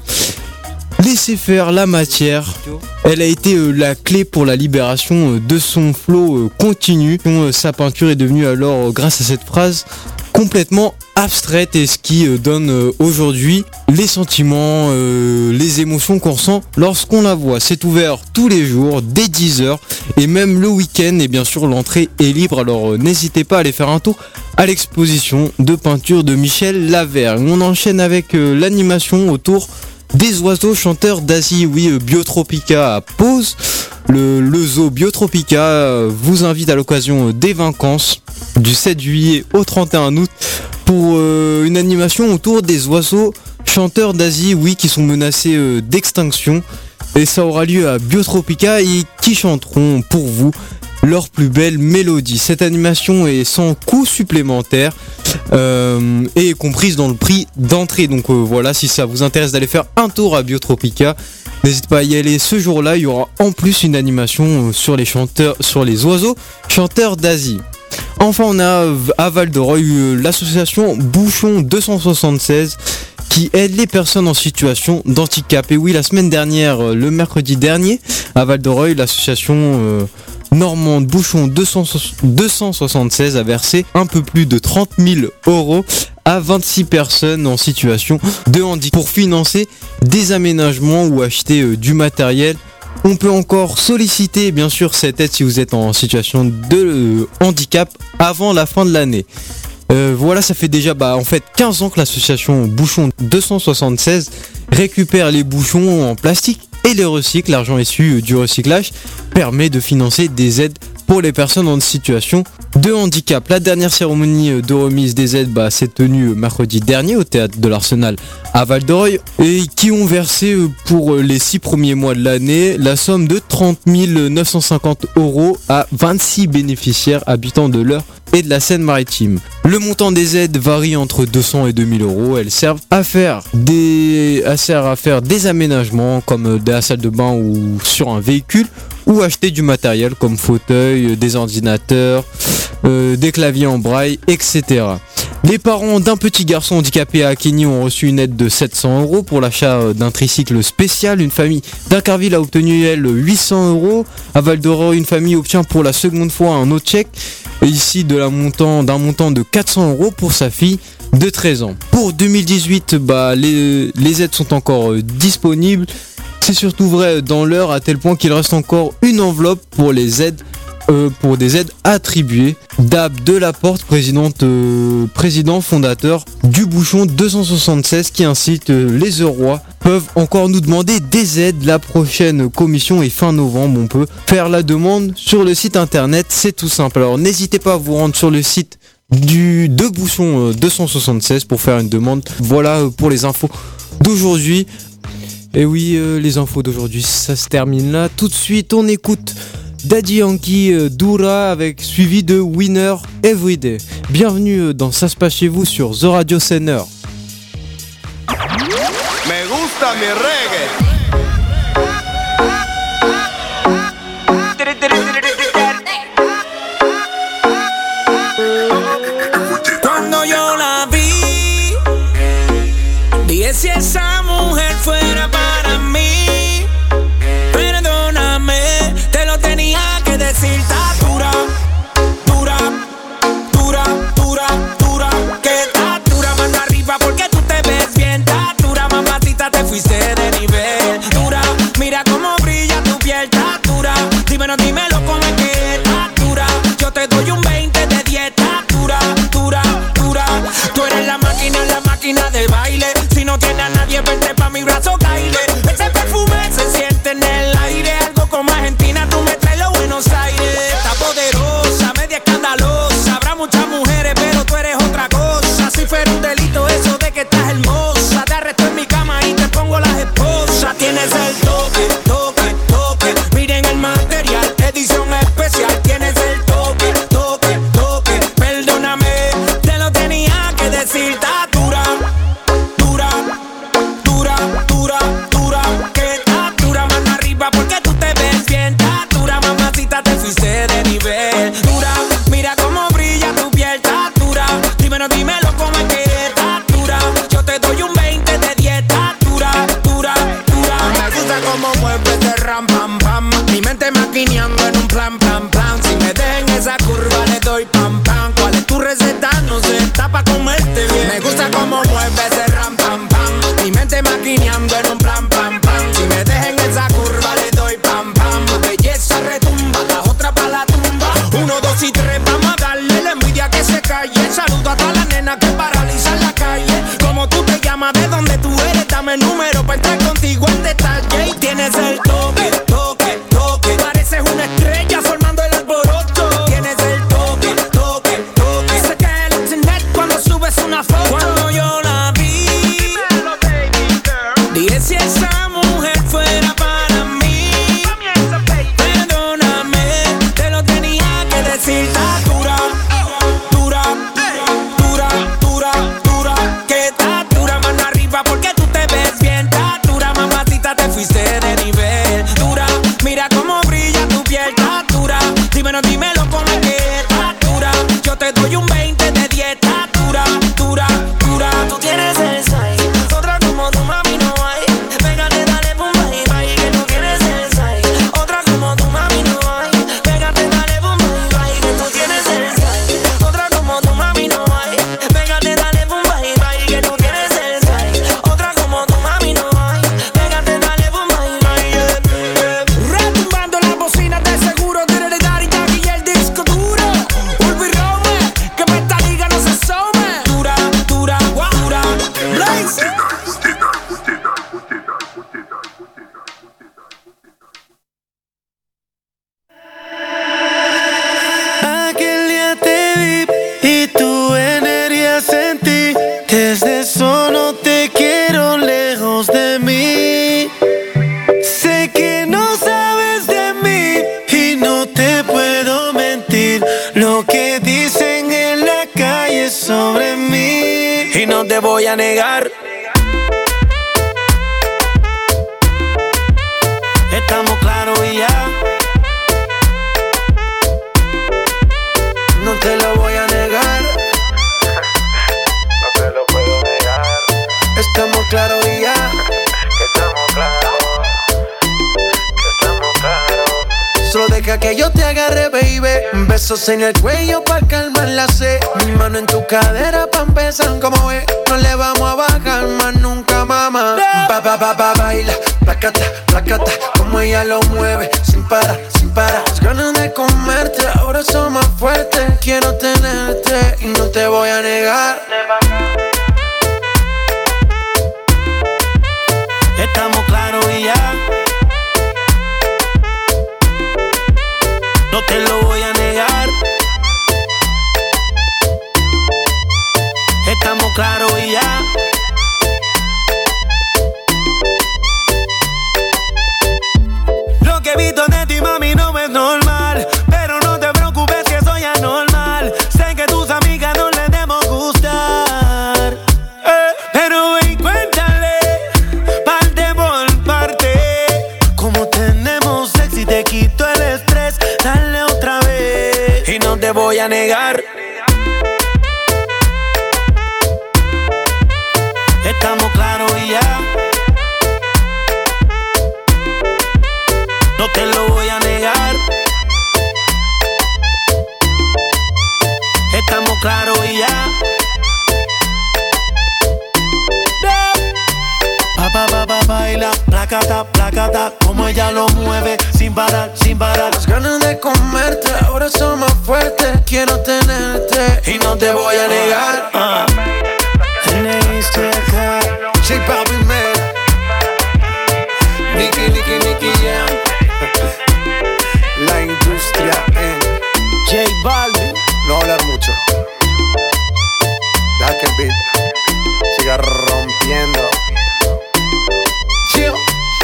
Laissez faire la matière. Elle a été la clé pour la libération de son flow continu. Sa peinture est devenue alors, grâce à cette phrase, complètement abstraite, et ce qui donne aujourd'hui les sentiments, euh, les émotions qu'on ressent lorsqu'on la voit. C'est ouvert tous les jours dès dix heures et même le week-end, et bien sûr l'entrée est libre, alors n'hésitez pas à aller faire un tour à l'exposition de peinture de Michel Lavergne. On enchaîne avec euh, l'animation autour des oiseaux chanteurs d'Asie. Oui, euh, Biotropica à Pose. Le, le zoo Biotropica euh, vous invite à l'occasion des vacances du sept juillet au trente et un août pour euh, une animation autour des oiseaux chanteurs d'Asie, oui, qui sont menacés euh, d'extinction. Et ça aura lieu à Biotropica et qui chanteront pour vous leur plus belle mélodie. Cette animation est sans coût supplémentaire euh, et est comprise dans le prix d'entrée. Donc euh, voilà, si ça vous intéresse d'aller faire un tour à Biotropica, n'hésitez pas à y aller ce jour-là. Il y aura en plus une animation sur les chanteurs, sur les oiseaux chanteurs d'Asie. Enfin, on a à Val-de-Reuil l'association Bouchon deux cent soixante-seize qui aide les personnes en situation d'handicap. Et oui, la semaine dernière, le mercredi dernier, à Val-de-Reuil, l'association euh, normande Bouchon deux cent soixante-seize a versé un peu plus de trente mille euros à vingt-six personnes en situation de handicap pour financer des aménagements ou acheter euh, du matériel. On peut encore solliciter bien sûr cette aide si vous êtes en situation de euh, handicap avant la fin de l'année. Euh, voilà, ça fait déjà bah, en fait quinze ans que l'association Bouchon deux cent soixante-seize récupère les bouchons en plastique et les recycle. L'argent issu du recyclage permet de financer des aides pour les personnes en situation de handicap. La dernière cérémonie de remise des aides bah, s'est tenue mercredi dernier au théâtre de l'Arsenal à Val-de-Reuil, et qui ont versé pour les six premiers mois de l'année la somme de trente mille neuf cent cinquante euros à vingt-six bénéficiaires habitants de l'Eure et de la Seine-Maritime. Le montant des aides varie entre deux cents et deux mille euros. Elles servent à faire des, elles servent à faire des aménagements comme de la salle de bain ou sur un véhicule, ou acheter du matériel comme fauteuil, des ordinateurs, euh, des claviers en braille, et cetera. Les parents d'un petit garçon handicapé à Akeni ont reçu une aide de sept cents euros pour l'achat d'un tricycle spécial. Une famille d'Incarville a obtenu, elle, huit cents euros. À Val-de-Reuil, une famille obtient pour la seconde fois un autre chèque, et ici de la montant, d'un montant de quatre cents euros pour sa fille de treize ans. Pour deux mille dix-huit, bah, les, les aides sont encore euh, disponibles. C'est surtout vrai dans l'Eure, à tel point qu'il reste encore une enveloppe pour les aides, euh, pour des aides attribuées. Dab Delaporte, présidente, euh, président fondateur du Bouchon deux cent soixante-seize, qui incite euh, les Eurois peuvent encore nous demander des aides. La prochaine commission est fin novembre. On peut faire la demande sur le site internet, c'est tout simple. Alors n'hésitez pas à vous rendre sur le site du de Bouchon euh, deux cent soixante-seize pour faire une demande. Voilà euh, pour les infos d'aujourd'hui. Et oui, euh, les infos d'aujourd'hui, ça se termine là. Tout de suite, on écoute Daddy Yankee euh, Dura avec suivi de Winner Everyday. Bienvenue euh, dans Ça se passe chez vous sur The Radio Center. Me gusta mi reggae. Cuando yo la vi, dije si esa mujer fue tienes el toque, toque, toque. Pareces una estrella formando el alboroto. Tienes el toque, toque, toque. Se cae el internet cuando subes una foto. Cuando yo la vi, dije si esa mujer fuera para mí. Perdóname, te lo tenía que decir. Está dura, dura, dura, dura, dura. Que está dura, mano arriba porque tú te ves bien. Está dura, mamacita, te fuiste de nivel. Dura, mira cómo brilla tu piel. Está dura, dímelo, dímelo como que está dura. Yo te doy un veinte de dieta. Dura, dura, dura. Tú tienes el size, otra como tu mami no hay. Pégate, dale pum, bye, bye, que tú tienes el size. Otra como tu mami no hay. Pégate, dale pum, bye, bye, que tú tienes el size. Otra como tu mami no hay. Pégate, dale pum, bye, bye, que tú tienes el size. Otra como tu mami no hay. Pégate, dale pum, bye, bye, yeah, yeah. Retumbando las bocinas de seguro. Daddy, daddy, daddy, y el disco duro. Ulvi Rome, que pa' esta liga no se some. Dura, dura, dura, Blaze. Aquel día te vi y tu energía sentí. Desde eso no te quiero lejos de mí. Sé que no sabes de mí y no te puedo mentir. Lo que dicen en la calle sobre mí y no te voy a negar. Estamos claros y ya. No te lo voy a negar. No te lo puedo negar. Estamos claros y ya. Estamos claros. Estamos claros. Solo deja que yo te agarre, baby. Besos en el cuello pa' calmar la sed. Mi mano en tu cadera pa' empezar como es. No le vamos a bajar más nunca, mamá. Pa, pa, pa, pa, baila. Placata, placata. Como ella lo mueve. Sin parar, sin parar. Las ganas de comerte ahora son más fuertes. Quiero tenerte y no te voy a negar. Estamos claros y ya. No te lo voy a negar. Estamos claros y ya. Lo que he visto de ti, mami, no es normal. Pero no te preocupes que soy anormal. Sé que tus amigas no les debemos gustar, eh, pero ven, cuéntale parte por parte. Como tenemos sexo y te quito el estrés. Dale otra vez y no te voy a negar. Estamos claros y ya. No te lo voy a negar. Estamos claros y ya. Pa, pa, pa, pa, baila, placata, placata. Como ella lo mueve, sin parar, sin parar. Las ganas de comerte ahora son más fuertes. Quiero tenerte y no te voy a negar. uh. J Balvin, man. Nicky, Nicky, Nicky, yeah. La industria en J Balvin. No hablar mucho. Deja que el beat siga rompiendo. Chill.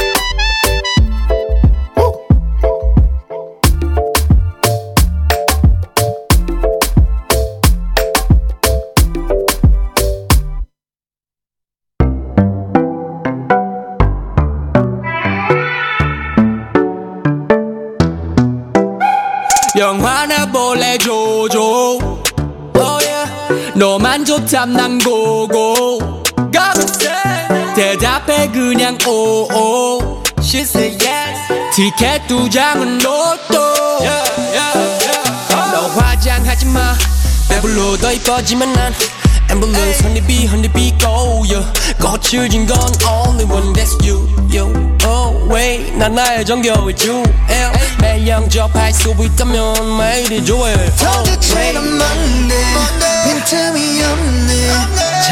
영화나 볼래 조조 oh yeah. 너만 좋담 난 고고 가급세 대답해 그냥 오오 She said yes 티켓 두 장은 로또 yeah, yeah, yeah. 너 화장하지마 배불러 더 이뻐지만 난 Ambulance, honeybee, honeybee, go, yeah. 꽃을 진 건 only one, that's you, you. Oh, wait, 난 나의 정겨울 주, yeah. 매형 접할 수 있다면 매일이 좋아해. 도대체는 뭔데, 빈틈이 없네.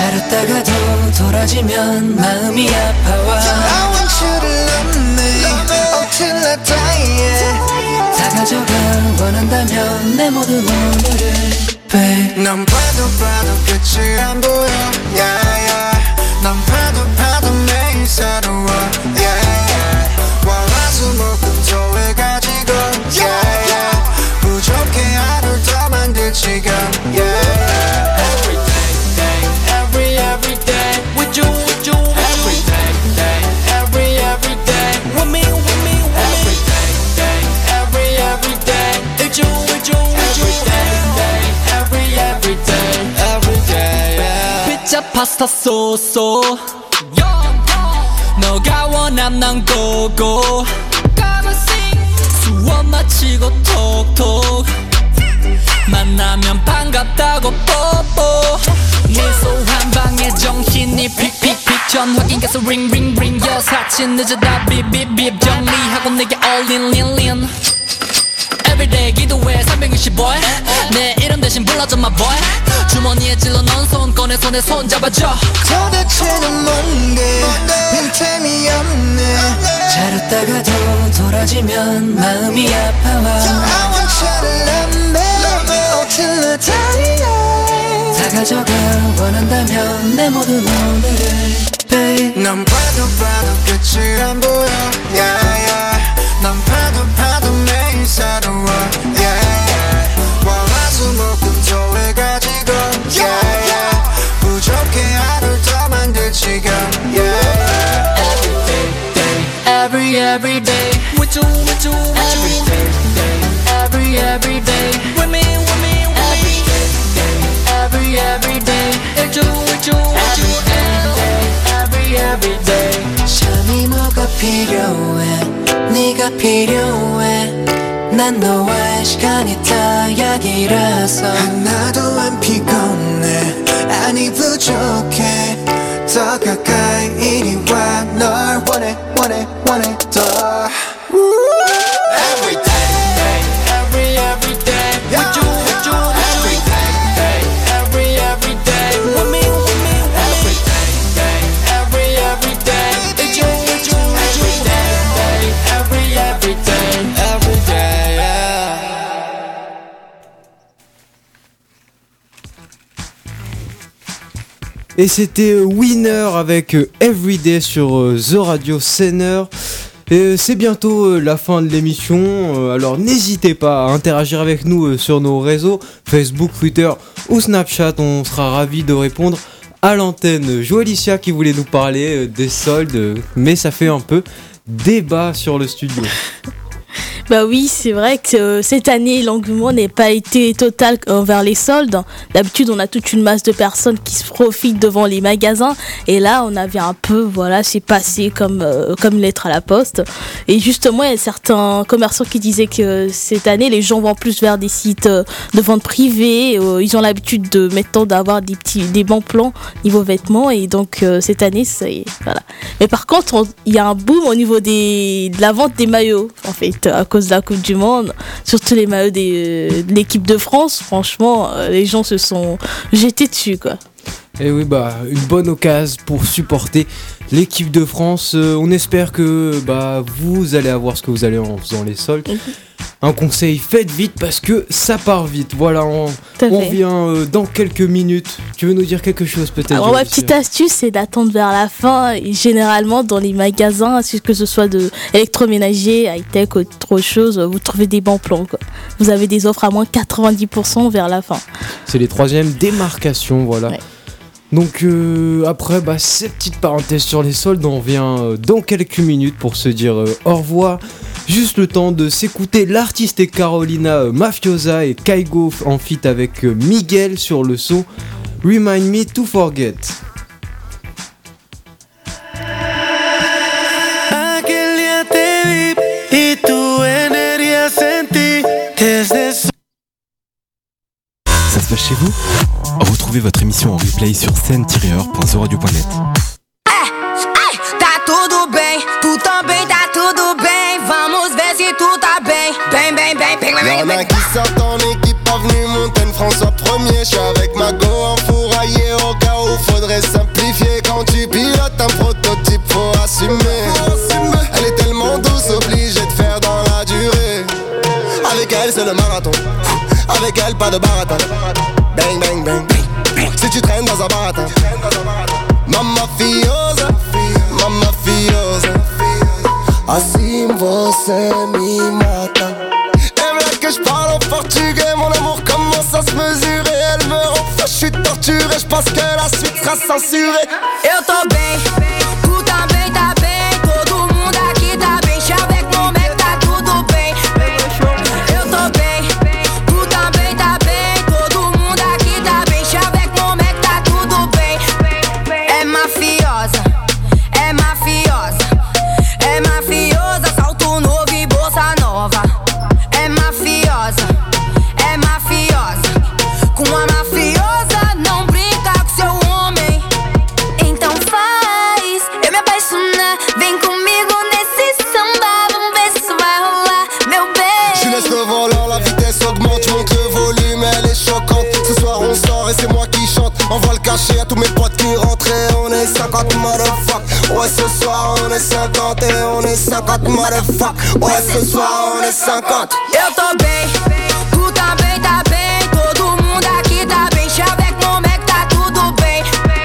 자렸다가도 돌아지면 마음이 아파와. I want you to love me. till I die yeah. 다 가져가 원한다면 내 모든 오늘을 babe 넌 봐도 봐도 끝이 안 보여 yeah, yeah. 넌 봐도 봐도 매일 새로워 yeah, yeah. 월화수목금토를 가지고 yeah, yeah. 부족해 하루를 더 만들 지금 yeah, yeah. Every day, day, every every day with you, with you, with every you. Day, day, every every day with me, with me, with every me. Day, day, every every day with you, with you, with every you. Day, day, every every day, every day. Yeah. 피자 파스타 소소 너가 원함 난 고고 수업 마치고 톡톡 만나면 반갑다고 뽀뽀 미소 한 방에 정신이 픽픽픽 전화기 계속 링링링 여사친 늦어다 빕빕빕 정리하고 내게 all in in in Everyday 기도해 삼백육십오 일 내 이름 대신 불러줘 my boy 주머니에 찔러 넌 손 꺼내 손에 손 잡아줘 도대체는 뭔데 빈틈이 없네 잘 웃다가도 돌아지면 마음이 아파와 I want you to love me oh till I die 다 가져가 원한다면 내 모든 오늘을 babe 넌 봐도 봐도 끝이 안 보여 yeah, yeah. 넌 봐도 봐도 매일 새로워 yeah, yeah. 월화수목금토를 가지고 yeah, yeah. 부족해 하루를 더 만들 지금 yeah, yeah. Every day, day, every every day with you, with you, with you. Every day, day, every every day with me, with me, with every me. Day, day, every every day with you, with you, with you. Every day, every every day. 잠이 뭐가 필요해? 네가 필요해. 난 너와의 시간이 다약이라서 하나도 안 피곤해 아니 부족해 더 가까이 이리 와 널 원해 원해 원해 더 Every day, day every every day with you, with you, with you. Every day, day every every day with me, with me, with me. Every day, day every every day with you, with you, with you. Every day, every every day, every day. Et c'était Winner avec Everyday sur The Radio Scener. Et c'est bientôt la fin de l'émission, alors n'hésitez pas à interagir avec nous sur nos réseaux, Facebook, Twitter ou Snapchat, on sera ravis de répondre à l'antenne. Joëlicia qui voulait nous parler des soldes, mais ça fait un peu débat sur le studio. Bah oui, c'est vrai que euh, cette année, l'engouement n'a pas été total envers les soldes. D'habitude, on a toute une masse de personnes qui se profitent devant les magasins. Et là, on avait un peu, voilà, c'est passé comme, euh, comme lettre à la poste. Et justement, il y a certains commerçants qui disaient que cette année, les gens vont plus vers des sites euh, de vente privée. Euh, ils ont l'habitude de maintenant d'avoir des petits, des bons plans niveau vêtements. Et donc, euh, cette année, c'est, voilà. Mais par contre, il y a un boom au niveau des, de la vente des maillots, en fait, à cause de la Coupe du Monde, surtout les maillots des, euh, de l'équipe de France. Franchement, euh, les gens se sont jetés dessus, quoi. Et oui, bah, une bonne occasion pour supporter l'équipe de France. Euh, on espère que bah, vous allez avoir ce que vous allez en faisant les soldes. Mm-hmm. Un conseil, faites vite parce que ça part vite. Voilà, on, on revient euh, dans quelques minutes. Tu veux nous dire quelque chose peut-être? Alors, ma petite astuce, c'est d'attendre vers la fin. Et généralement, dans les magasins, que ce soit de électroménager, high-tech ou autre chose, vous trouvez des bons plans, quoi. Vous avez des offres à moins quatre-vingt-dix pour cent vers la fin. C'est les troisièmes démarcations, voilà. Ouais. Donc euh, après bah, ces petites parenthèses sur les soldes, on revient euh, dans quelques minutes pour se dire euh, au revoir. Juste le temps de s'écouter l'artiste et Carolina euh, Mafiosa et Kaigo en feat avec euh, Miguel sur le son Remind Me to Forget. Ça se passe chez vous? Retrouvez votre émission en replay sur scène tiret heure point zoradio point net. Hey, hey, tá tudo bem, tu também tá tudo bem. Vamos ver si tout tá bem. Bem, bem, bem, bem, bem, Y'en a qui sortent en équipe, pas venu Montaigne, François premier. J'suis avec ma go enfouraillé au cas où faudrait simplifier. Quand tu pilotes un prototype, faut assumer. Elle est tellement douce, obligée de pas de baratin. Bang bang bang. Si tu traînes dans un baratin. Mamma fiosa, mamma fiosa. Assim você me mata. Et là que je parle en portugais, mon amour commence à se mesurer. Elle me rend fou, je suis torturé, je pense que la suite sera censurée. Eu tô bem, tu também tá bem. Todo mundo aqui tá bem, chave com mec, tá tudo bem. Eu tô bem, tu também tá bem. Todo mundo aqui tá bem, chave com mec, tá tudo bem. É mafiosa, é mafiosa, é mafiosa, salto novo e bolsa nova. É mafiosa, é mafiosa, com a mafiosa não brinca com seu homem. Então faz eu me apaixonar, vem comigo nesse samba, vamos ver se isso vai rolar, meu bem. Je laisse le volant, la vitesse augmente, je monte le volume, elle est choquante. Ce soir on sort et c'est moi qui chante. Envoie le cachet à tous mes potes qui rentrent et on est cinquante motherfuck. Ouais ce soir on est cinquante et on est cinquante motherfuck. Ouais ce soir on est cinquante. Eu tô bem, tu também tá bem. Todo mundo aqui tá bem, chave com mec, tá tudo bem.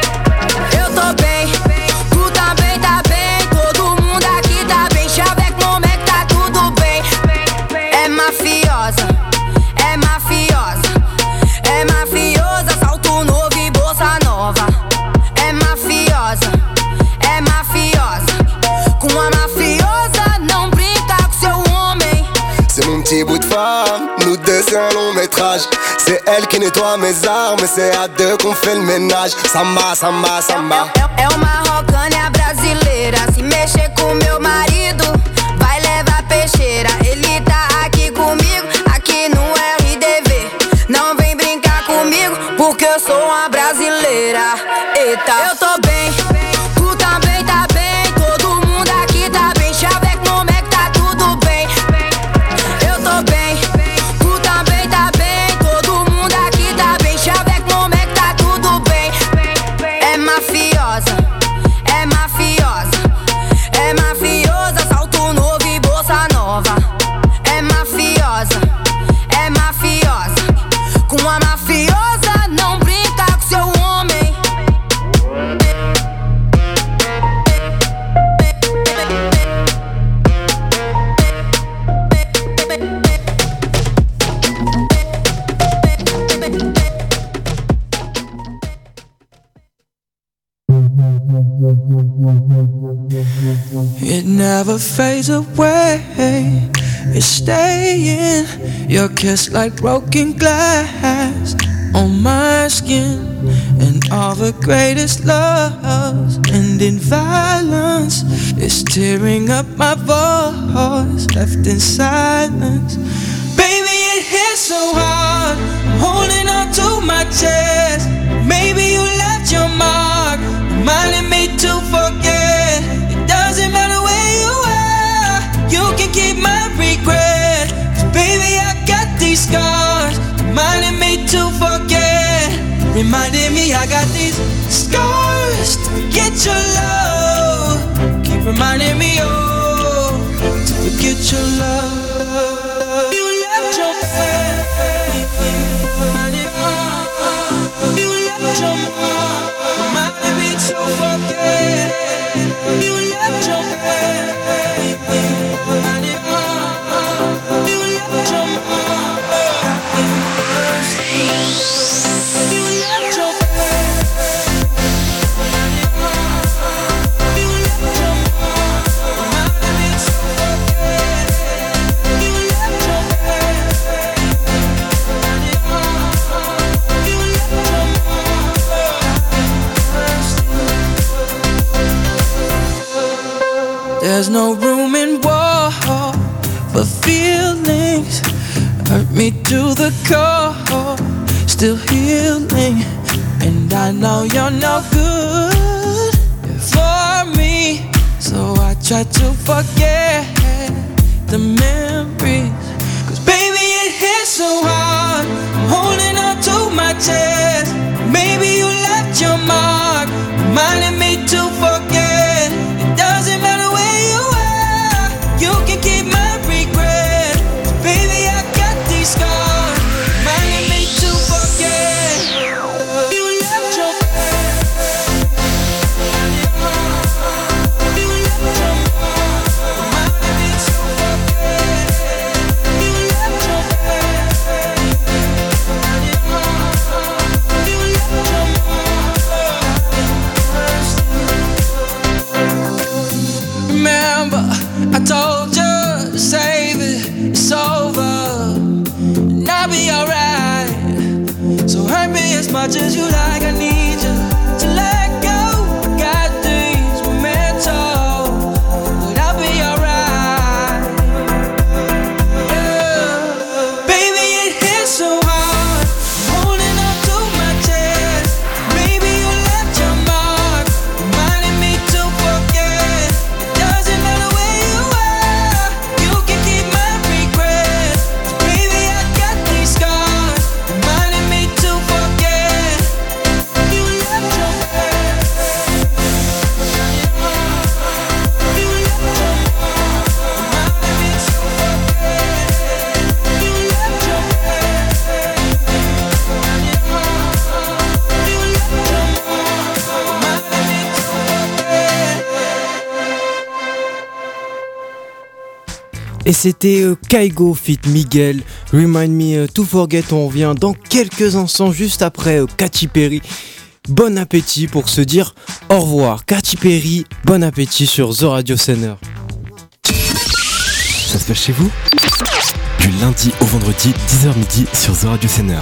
Eu tô bem, tu também tá bem. Todo mundo aqui tá bem, chave com mec, tá tudo bem. É mafiosa, é mafiosa, é mafiosa, salto novo e bolsa nova. É mafiosa, é mafiosa, com a mafiosa não brinca com seu homem. C'est mon petit bout de femme, nous deux c'est un long métrage. C'est elle qui nettoie mes armes et c'est à deux qu'on fait le ménage. Samba, samba, samba. É uma rocânia brasileira. Se mexer com meu marido, vai levar peixeira. Ele tá aqui comigo, aqui no R D V. Não vem brincar comigo, porque eu sou uma brasileira. Eita, eu tô bem, tu também tá bem. Todo mundo aqui tá bem, chave com mec, tá tudo bem. Eu tô bem, tu também tá bem. Todo mundo aqui tá bem, chave com mec, tá tudo bem. É mafiosa, é mafiosa, é mafiosa, salto novo e bolsa nova. É mafiosa, é mafiosa, com a mafiosa não brinca com seu homem. It never fades away, it's staying. Your kiss like broken glass on my skin. And all the greatest loves end in violence. It's tearing up my voice, left in silence. Baby, it hits so hard, I'm holding on to my chest. Maybe you left your mark, reminding me to forget. It doesn't matter where you are, you can keep my regret. 'Cause baby, I got these scars, reminding me to forget. Reminding me I got these scars to forget your love. Keep reminding me, oh, to forget your love. You left your man, you left your mom, reminding me to forget. You left your man, reminding me, you left your mom. You left your There's no room in war for feelings. Hurt me to the core, still healing. And I know you're no good for me, so I try to forget the memories. 'Cause baby, it hits so hard, I'm holding on to my chest. Maybe you left your mark, reminding me to forget. It doesn't matter where you are, you can keep my regret. Baby, I got these scars, reminding me Et c'était euh, Kaigo Fit Miguel, Remind Me euh, to Forget. On revient dans quelques instants, juste après euh, Katy Perry. Bon appétit pour se dire au revoir. Katy Perry, bon appétit sur The Radio Center. Ça se passe chez vous? Du lundi au vendredi, dix heures midi sur The Radio Center.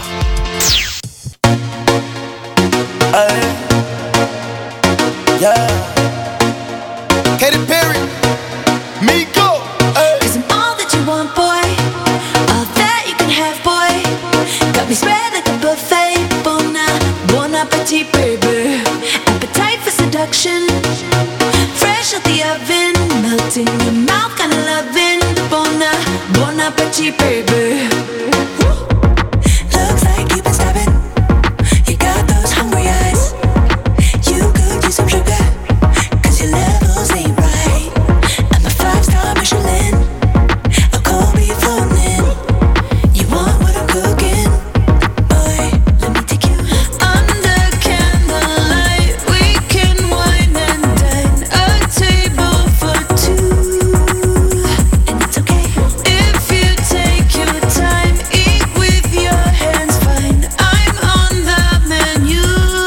Hey. Yeah. Katy Perry, Miko. Hey. Cause I'm all that you want, boy. All that you can have, boy. Got me spread like a buffet. Bon, bon appetit, baby. Appetite for seduction. Fresh out the oven. Melt in your mouth, kinda loving. Bon, bon appetit, baby. Looks like you've been stabbing. You got those hungry eyes. You could use some sugar. Cause your levels ain't right. I'm a five-star Michelin. A cold beef floating in. You want what I'm cooking? Boy, let me take you under candlelight. We can wine and dine. A table for two. And it's okay if you take your time. Eat with your hands, fine. I'm on the menu.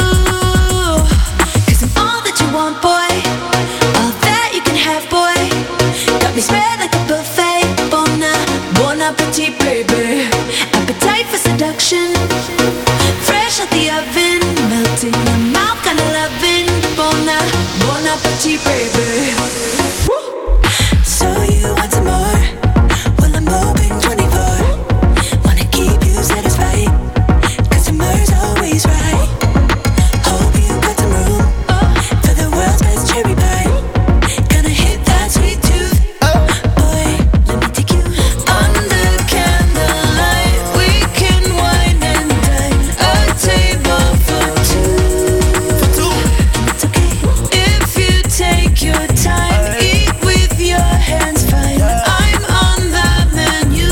Cause I'm all that you want, boy. All that you can have, boy. Got me spread like a buffet. Bon, bon appetit, baby. Appetite for seduction. Fresh out the oven. Melt in your mouth, kinda loving. Bon, bon appetit, baby. So you want some more? Well, I'm open twenty-four. Wanna keep you satisfied. Customer's always right. Hope you got some room for the world's best cherry pie. Gonna hit that sweet tooth. Boy, let me take you under candlelight. We can wine and dine. A table for two. And it's okay if you take your time. Eat with your hands, fine. I'm on the menu.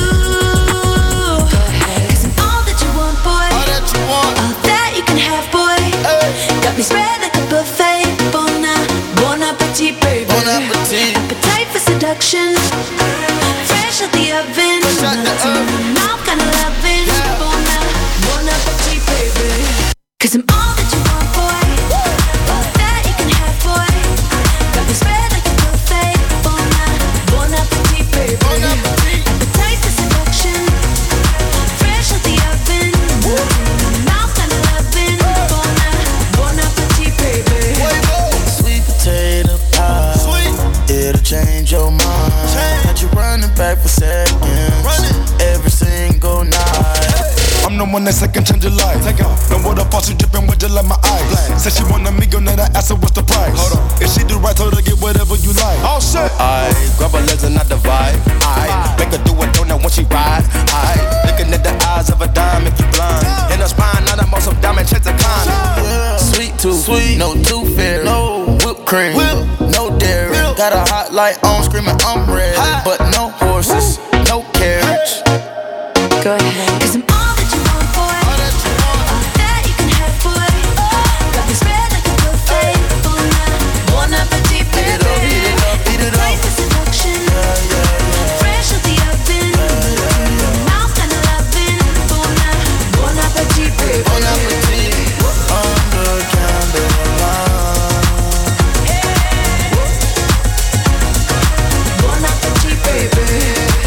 Cause I'm all that you want, boy. All that you can have, boy. Got me spread like a buffet. Bon, bon appetit, baby. Appetite for seduction. Fresh out the oven. Melt in your mouth, kinda loving. Bon, bon appetit, baby. Cause I'm all that you want, boy. All that you can have, boy. Got me spread like a buffet. Bon, bon appetit, baby. Appetite for seduction. Fresh out the oven. Melt in your mouth, kinda loving. Bon, bon appetit, baby. Sweet potato pie. It'll change your mind. Had you running back for seconds. Every single night. I'm the one that second change your life. Take off. Know what the faucet dripping with just like my eyes. Said she want a meal, now I asked her what's the price. Hold on. If she do right, told her to get whatever you like. Oh shit. I grab her legs and I divide. I make her do a donut when she ride. I looking at the eyes of a dime, make you blind. In her spine, now I'm on some diamond checks to climb. Sweet tooth, sweet, no tooth fairy, no whipped cream, Whip. no dairy. Whip. Got a hot light on, screaming I'm ready, hot. But no horses, no carriage. Go ahead. Cause I'm all that you want, boy. All that you can have, boy. Got me spread like a buffet. Bon, bon appetit, baby. Appetite for seduction. Fresh out the oven. Melt in your mouth, kinda loving. Bon, bon appetit, baby. Bon appetit, under candlelight. Bon appetit, baby.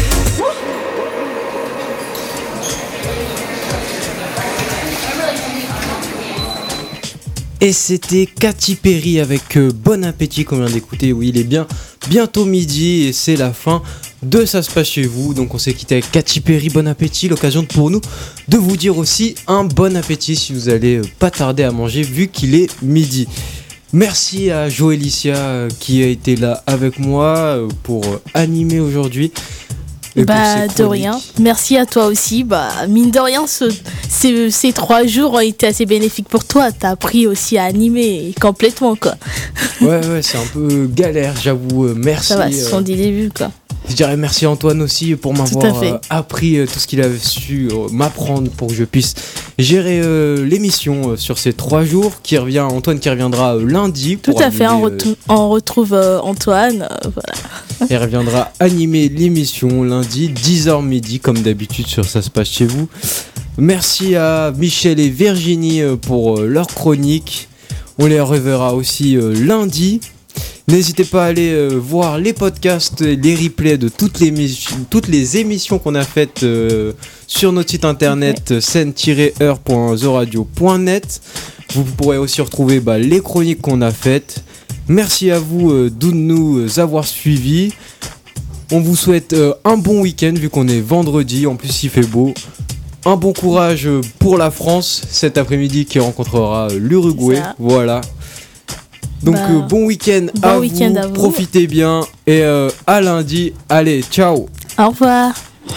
Et c'était Katy Perry avec euh, Bon Appétit qu'on vient d'écouter. Oui, il est bien bientôt midi et c'est la fin de Ça se passe chez vous. Donc on s'est quitté avec Katy Perry, Bon Appétit. L'occasion pour nous de vous dire aussi un bon appétit si vous allez euh, pas tarder à manger vu qu'il est midi. Merci à Joëlicia euh, qui a été là avec moi euh, pour euh, animer aujourd'hui. Et pour Bah ces de chroniques. rien. Merci à toi aussi. Bah mine de rien, ce- ces, ces trois jours ont été assez bénéfiques pour toi. T'as appris aussi à animer complètement quoi. Ouais, ouais, c'est un peu galère, j'avoue. euh, Merci. Ça va, ce euh, sont des débuts quoi. Je dirais merci à Antoine aussi pour m'avoir fait. euh, appris euh, tout ce qu'il a su euh, m'apprendre pour que je puisse gérer euh, l'émission euh, sur ces trois jours. Qui revient, Antoine qui reviendra euh, lundi. Tout pour à fait. On, animer, euh, retou- on retrouve euh, Antoine. euh, voilà. Elle reviendra animer l'émission lundi dix heures midi comme d'habitude sur Ça se passe chez vous. Merci à Michel et Virginie pour leur chronique. On les reverra aussi lundi. N'hésitez pas à aller euh, voir les podcasts, les replays de toutes les, émi- toutes les émissions qu'on a faites euh, sur notre site internet okay. scène tiret heure point the radio point net. Vous pourrez aussi retrouver bah, les chroniques qu'on a faites. Merci à vous euh, de nous avoir suivis. On vous souhaite euh, un bon week-end vu qu'on est vendredi, en plus il fait beau. Un bon courage pour la France cet après-midi qui rencontrera l'Uruguay. Voilà. Donc bah, euh, bon week-end bon à, week-end vous, à vous, profitez bien et euh, à lundi. Allez, ciao. Au revoir.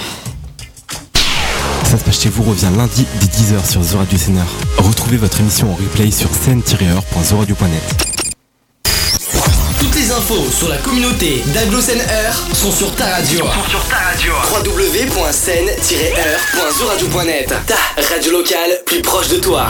Ça se passe chez vous revient lundi dès dix heures sur The Radio Scener. Retrouvez votre émission en replay sur scène tiret heure point the radio point net. Toutes les infos sur la communauté d'Aglo-Seine Heure sont sur ta radio. Sont sur ta radio. w w w point scène tiret heure point the radio point net. Ta radio locale plus proche de toi.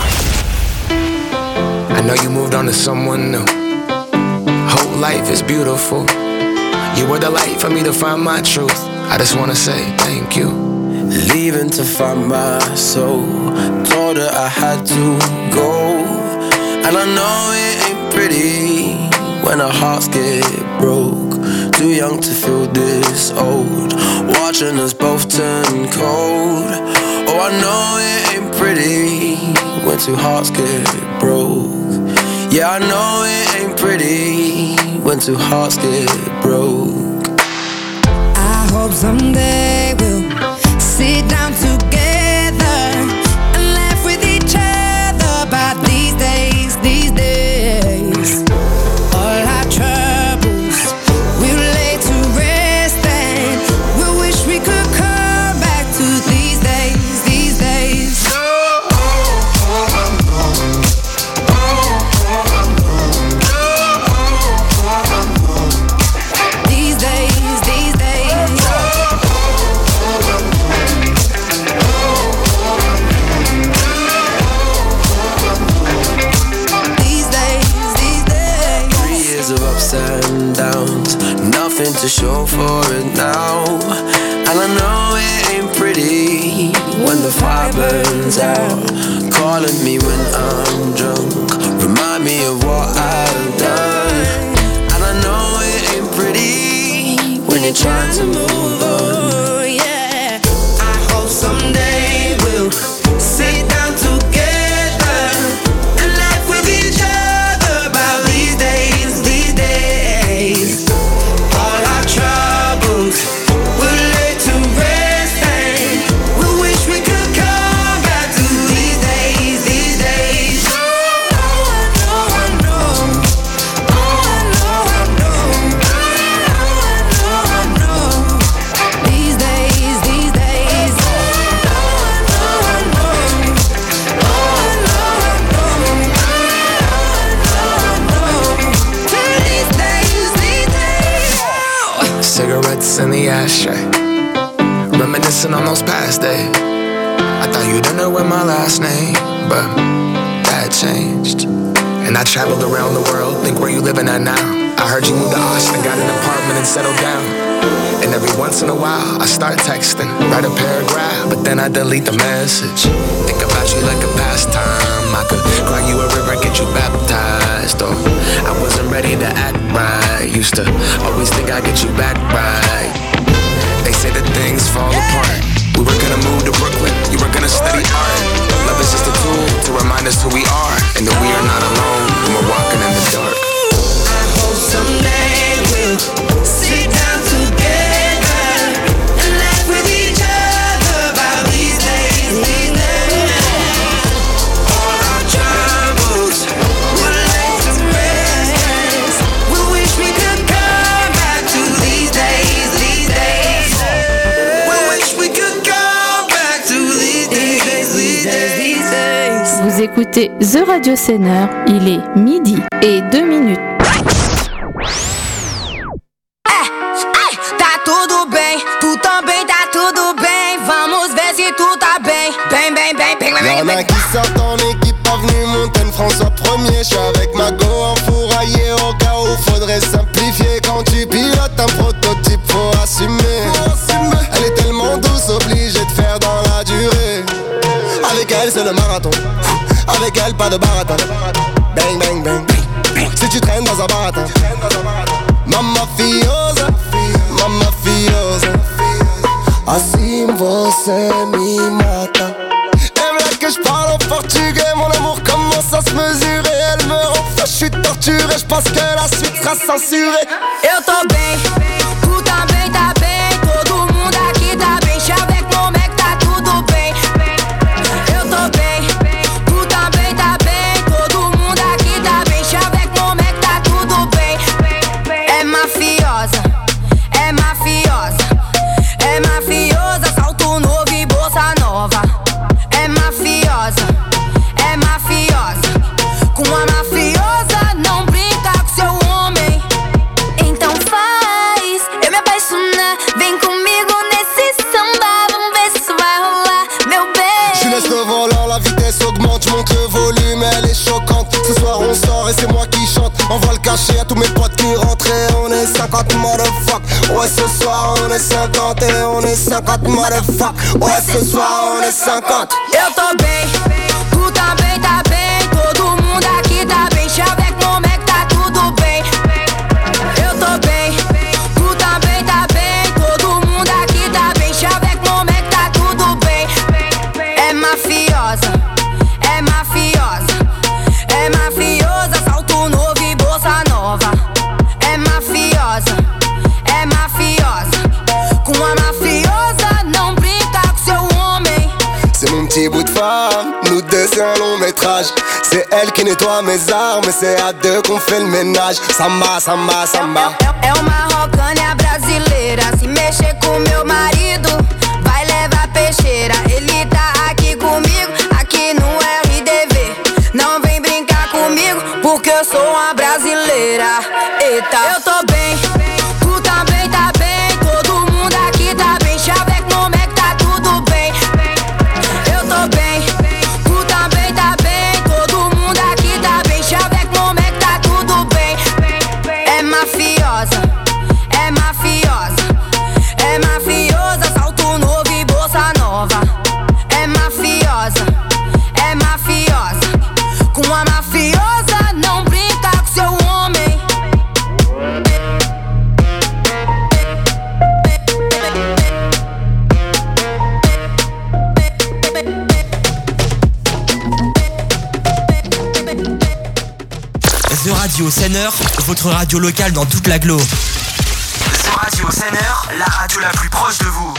I know you moved on to someone new. Whole life is beautiful. You were the light for me to find my truth. I just wanna say thank you. Leaving to find my soul. Told her I had to go. And I know it ain't pretty when our hearts get broke. Too young to feel this old. Watching us both turn cold. Oh, I know it ain't pretty when two hearts get broke. Yeah, I know it ain't pretty when two hearts get broke. I hope someday we'll sit down together and laugh with each other about these days, these days. All our troubles we'll lay to rest and we'll wish we could come back to these days, these days. And downs, nothing to show for it now. And I know it ain't pretty when the fire burns out. Calling me when I'm drunk, remind me of what I've done. And I know it ain't pretty when you're trying to move on. Yeah, I hope someday we'll sit down together and laugh with each other about these days, these days. All our troubles we'll lay to rest and we wish we could come back to these days, these days. Oh, I know, I know. Oh, I know, I know. Oh, I know, I know. These days, these days. Oh, I know, I know. Oh, I know, I know. Oh, I know, I know. These days, these days. Cigarettes in the ashtray, reminiscing on those past days. I thought you didn't know my last name, but that changed. And I traveled around the world, think where you living at now. I heard you moved to Austin, got an apartment and settled down. And every once in a while, I start texting, write a paragraph, but then I delete the message. Think about you like a pastime. I could cry you a river, get you baptized. Or I wasn't ready to act right. Used to always think I'd get you back right. They say that things fall apart. We were gonna move to Brooklyn, you were gonna study art. Love is just a tool to remind us who we are, and that we are not alone when we're walking in the dark. I hope someday we'll sit down together and laugh with each other about these days, these days. All our troubles we'll lay to rest. We wish we could come back to these days, these days. We wish we could come back to these days, these days, these days. Vous écoutez The Radio Scener, il est midi et deux minutes. Tá tudo bem, tu também tá tudo bem. Vamos ver se tu tá bem. Bem, bem, bem, bem, bem, Y'en bem. a qui sortent en équipe, pas venu Montaigne, François premier. J'suis avec ma go enfouraillée au cas où faudrait simplifier. Quand tu pilotes un prototype, naturel, pas de baratin. Bang, bang, bang. Si tu traînes dans un baratin. Mamma fiosa, mamma fiosa. Assim você me mata. Elle là que je parle en portugais. Mon amour commence à se mesurer. Elle me rend fou, je suis torturé. Je pense que la suite sera censurée. Eu tô bem, tu também tá bem. Todo mundo aqui tá bem. Chave com o Mac, tá tudo bem. Eu tô bem, tu também tá bem. Todo mundo aqui tá bem. Chave com o Mac, tá tudo bem. É mafiosa, é mafiosa. É mafiosa, salto novo e bolsa nova. É mafiosa, é mafiosa. Com a mafiosa não brinca com seu homem. Então faz eu me apaixonar. Vem comigo nesse samba. Vamos ver se vai rolar, meu bem. Je laisse le volant, la vitesse augmente. Je monte le volume, elle est choquante. Ce soir on sort et c'est moi qui chante. Envoie le cachet à tous mes potes qui rentrent. Et on est cinquante motherfuck. Ouais ce soir on est cinquante. Et on est cinquante motherfuck. Ouais ce soir on est cinquante. Eu tô bem, tu também tá bem. Todo mundo aqui tá bem. Chave com o Mac, tá tudo bem. Eu tô bem, tu também tá bem. Todo mundo aqui tá bem. Chave com o Mac, tá tudo bem. É mafiosa, é mafiosa. É mafiosa, salto novo e bolsa nova. É mafiosa, é mafiosa. Com a mafiosa não brinca com seu homem. C'est mon petit bout de femme, nous deux c'est un long métrage. C'est elle qui nettoie mes armes et c'est à deux qu'on fait le ménage. Samba, samba, samba. É uma rocânia brasileira. Se mexer com meu marido, vai levar peixeira. Ele tá aqui comigo, aqui no R D V. Não vem brincar comigo, porque eu sou uma brasileira. Eita, eu tô bem, tu também tá bem. Todo mundo aqui tá bem. Chave com o Mac, tá tudo bem. Eu tô bem, tu também tá bem. Todo mundo aqui tá bem. Chave com o Mac, tá tudo bem. É mafiosa, é mafiosa. É mafiosa, salto novo e bolsa nova. É mafiosa, é mafiosa. Com a mafiosa não brinca com seu homem. The Radio Senneur, votre radio locale dans toute l'agglo. The Radio Senneur, la radio la plus proche de vous.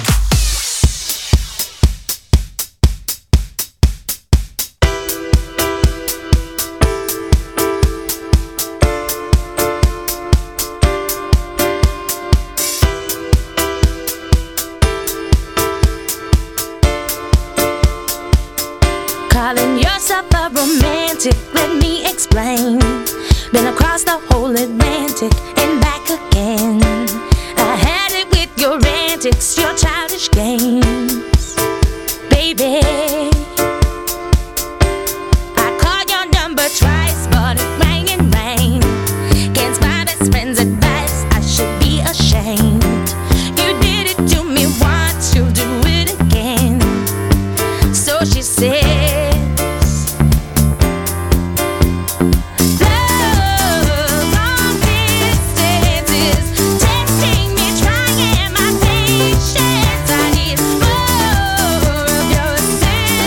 Calling yourself a romantic, let me explain. Been across the whole Atlantic and back again. I had it with your antics, your childish games, baby. I called your number twice, but it rang and rang. Against my best friend's advice, I should be ashamed. You did it to me once, you'll do it again. So she said, I need more of your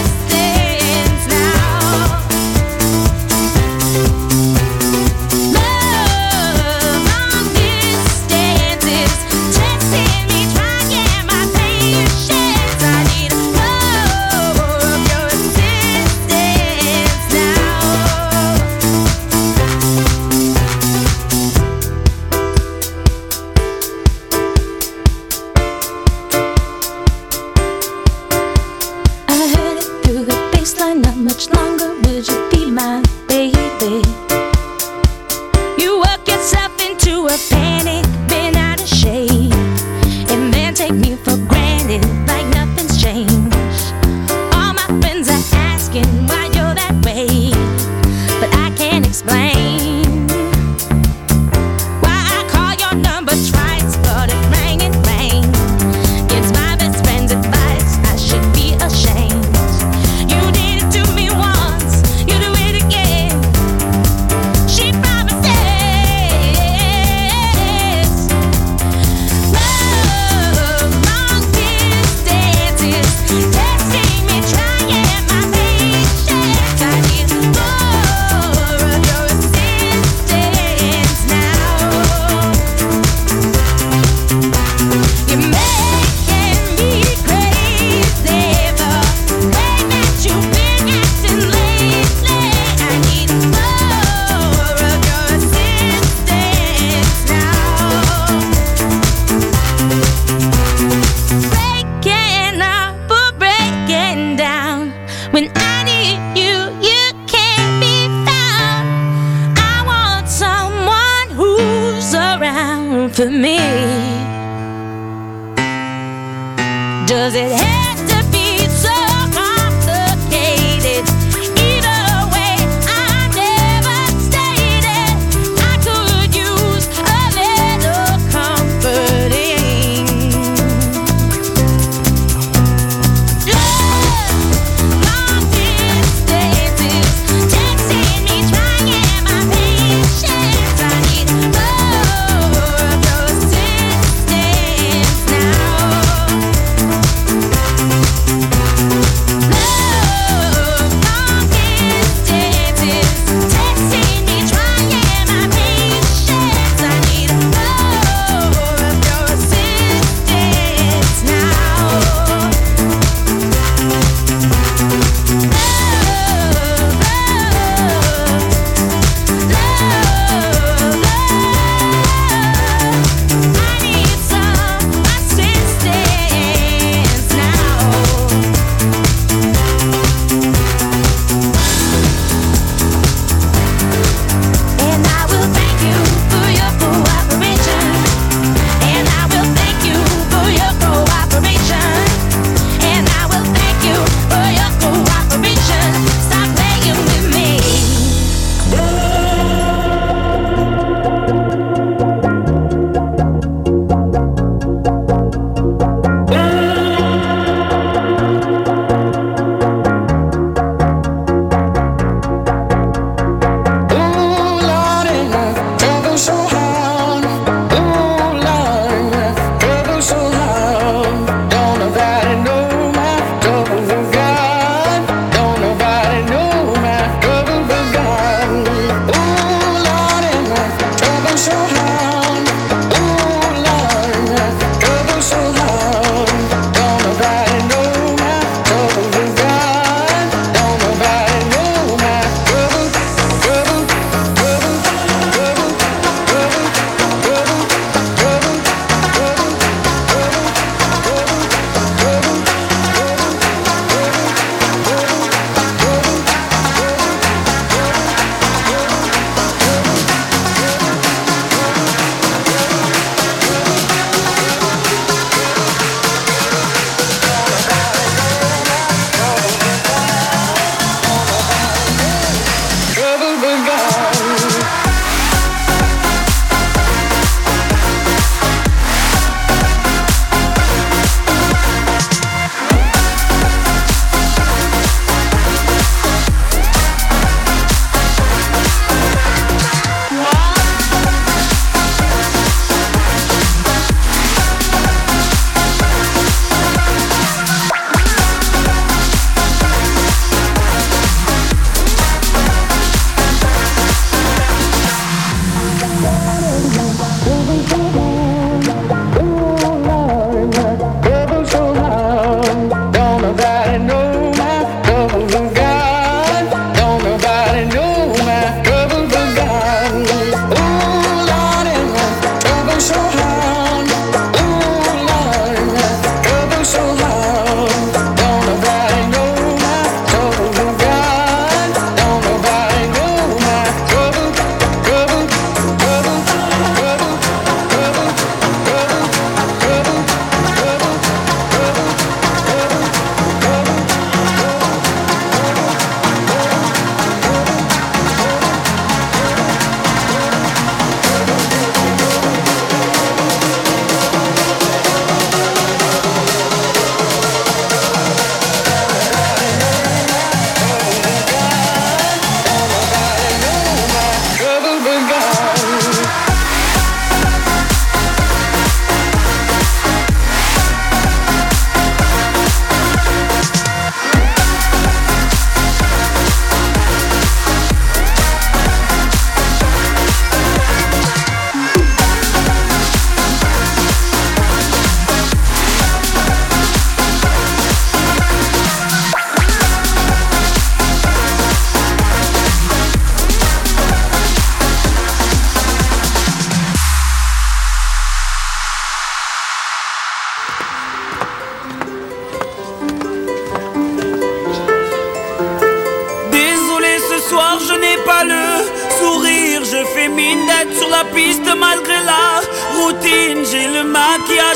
comfort me? Does it have to be so complicated? Either way, I'm devastated. I could use a little comforting. Long distances, texting me, trying my patience. I need more of those distance now.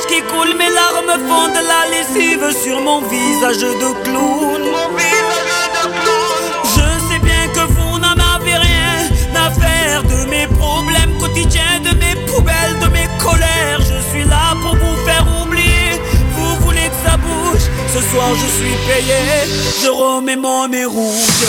maquillage qui coule, mes larmes font de la lessive sur mon visage de clown. Je sais bien que vous n'en avez rien à faire de mes problèmes quotidiens, de mes poubelles, de mes colères. Je suis là pour vous faire oublier. Vous voulez que ça bouge? Ce soir je suis payé, je remets mon nez rouge.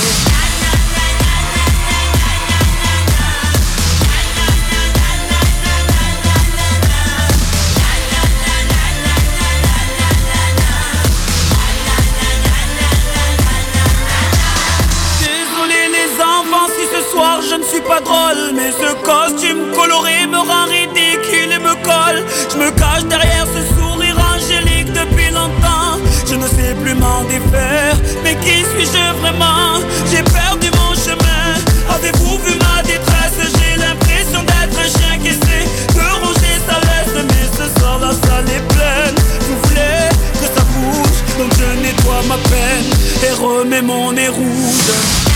Je ne suis pas drôle, mais ce costume coloré me rend ridicule et me colle. Je me cache derrière ce sourire angélique depuis longtemps. Je ne sais plus m'en défaire, mais qui suis-je vraiment? J'ai perdu mon chemin. Avez-vous vu ma détresse? J'ai l'impression d'être un chien qui essaie de ronger sa laisse, mais ce soir la salle est pleine. Vous voulez que ça bouge, donc je nettoie ma peine et remets mon nez rouge.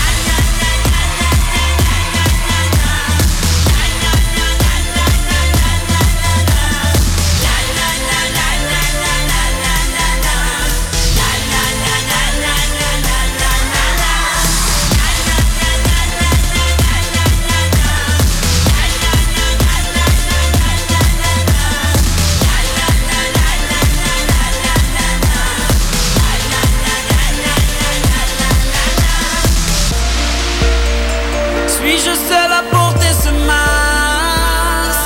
Suis-je seul à porter ce masque?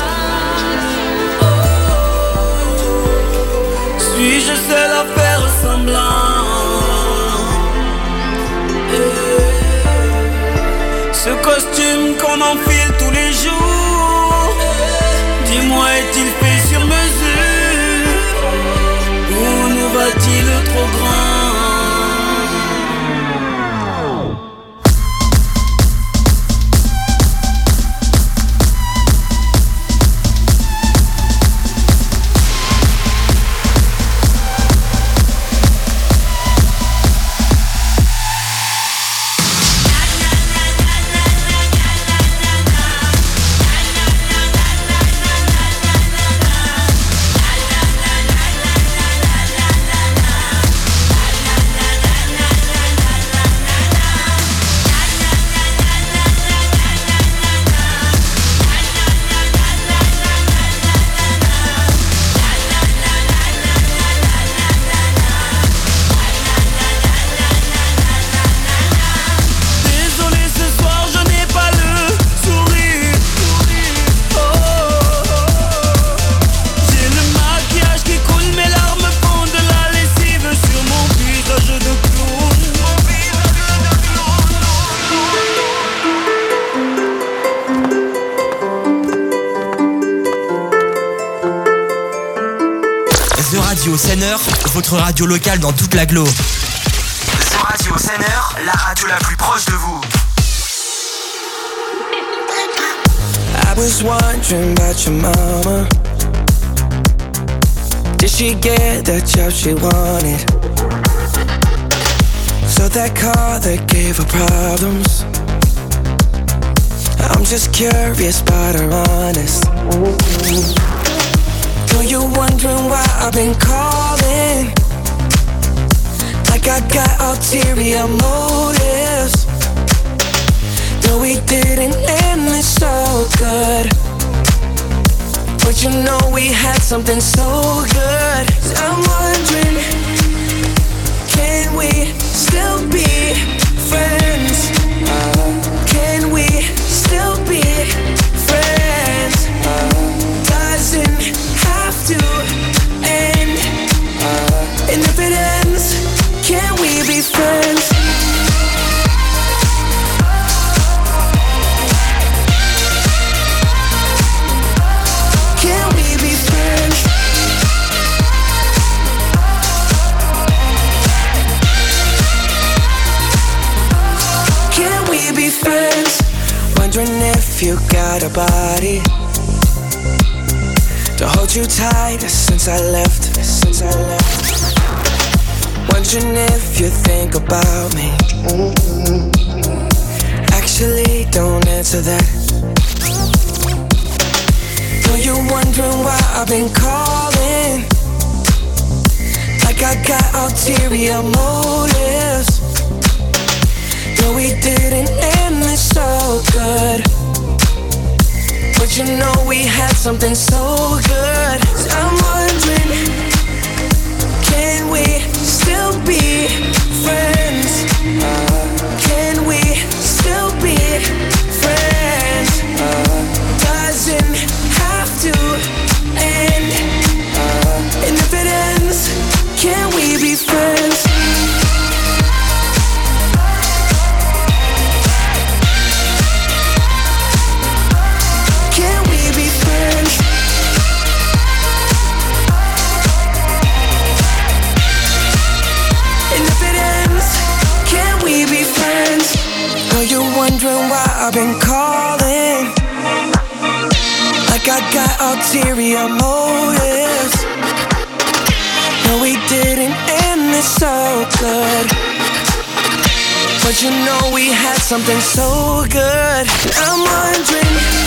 Suis-je seul à faire semblant? Ce costume qu'on enfile tous les jours, dis-moi, est-il fait sur mesure? Ou nous va-t-il trop grand? Votre radio locale dans toute l'agglo. The Radio Seneur, la radio la plus proche de vous. I was wondering about your mama. Did she get the job she wanted? So that car that gave her problems. I'm just curious about her honest. Know you're wondering why I've been calling, like I got ulterior motives. No, we didn't end this so good, but you know we had something so good. I'm wondering, can we still be friends? Uh, can we still be friends? Uh, doesn't have to end, uh, and if it ends, can we be friends? Can we be friends? Can we be friends? Wondering if you got a body to hold you tight since I left, since I left. Wondering if you think about me. Actually, don't answer that. Know you're wondering why I've been calling, Like I got ulterior motives. No, we didn't end this so good, but you know we had something so good. I'm wondering, can we still be friends? Uh, can we still be friends? Uh, doesn't have to end. Uh, and if it ends, can we be friends? Can we be friends? And if it ends, can we be friends? Are you wondering why I've been calling? Like I got ulterior motives. No, we didn't end this so good, but you know we had something so good. I'm wondering,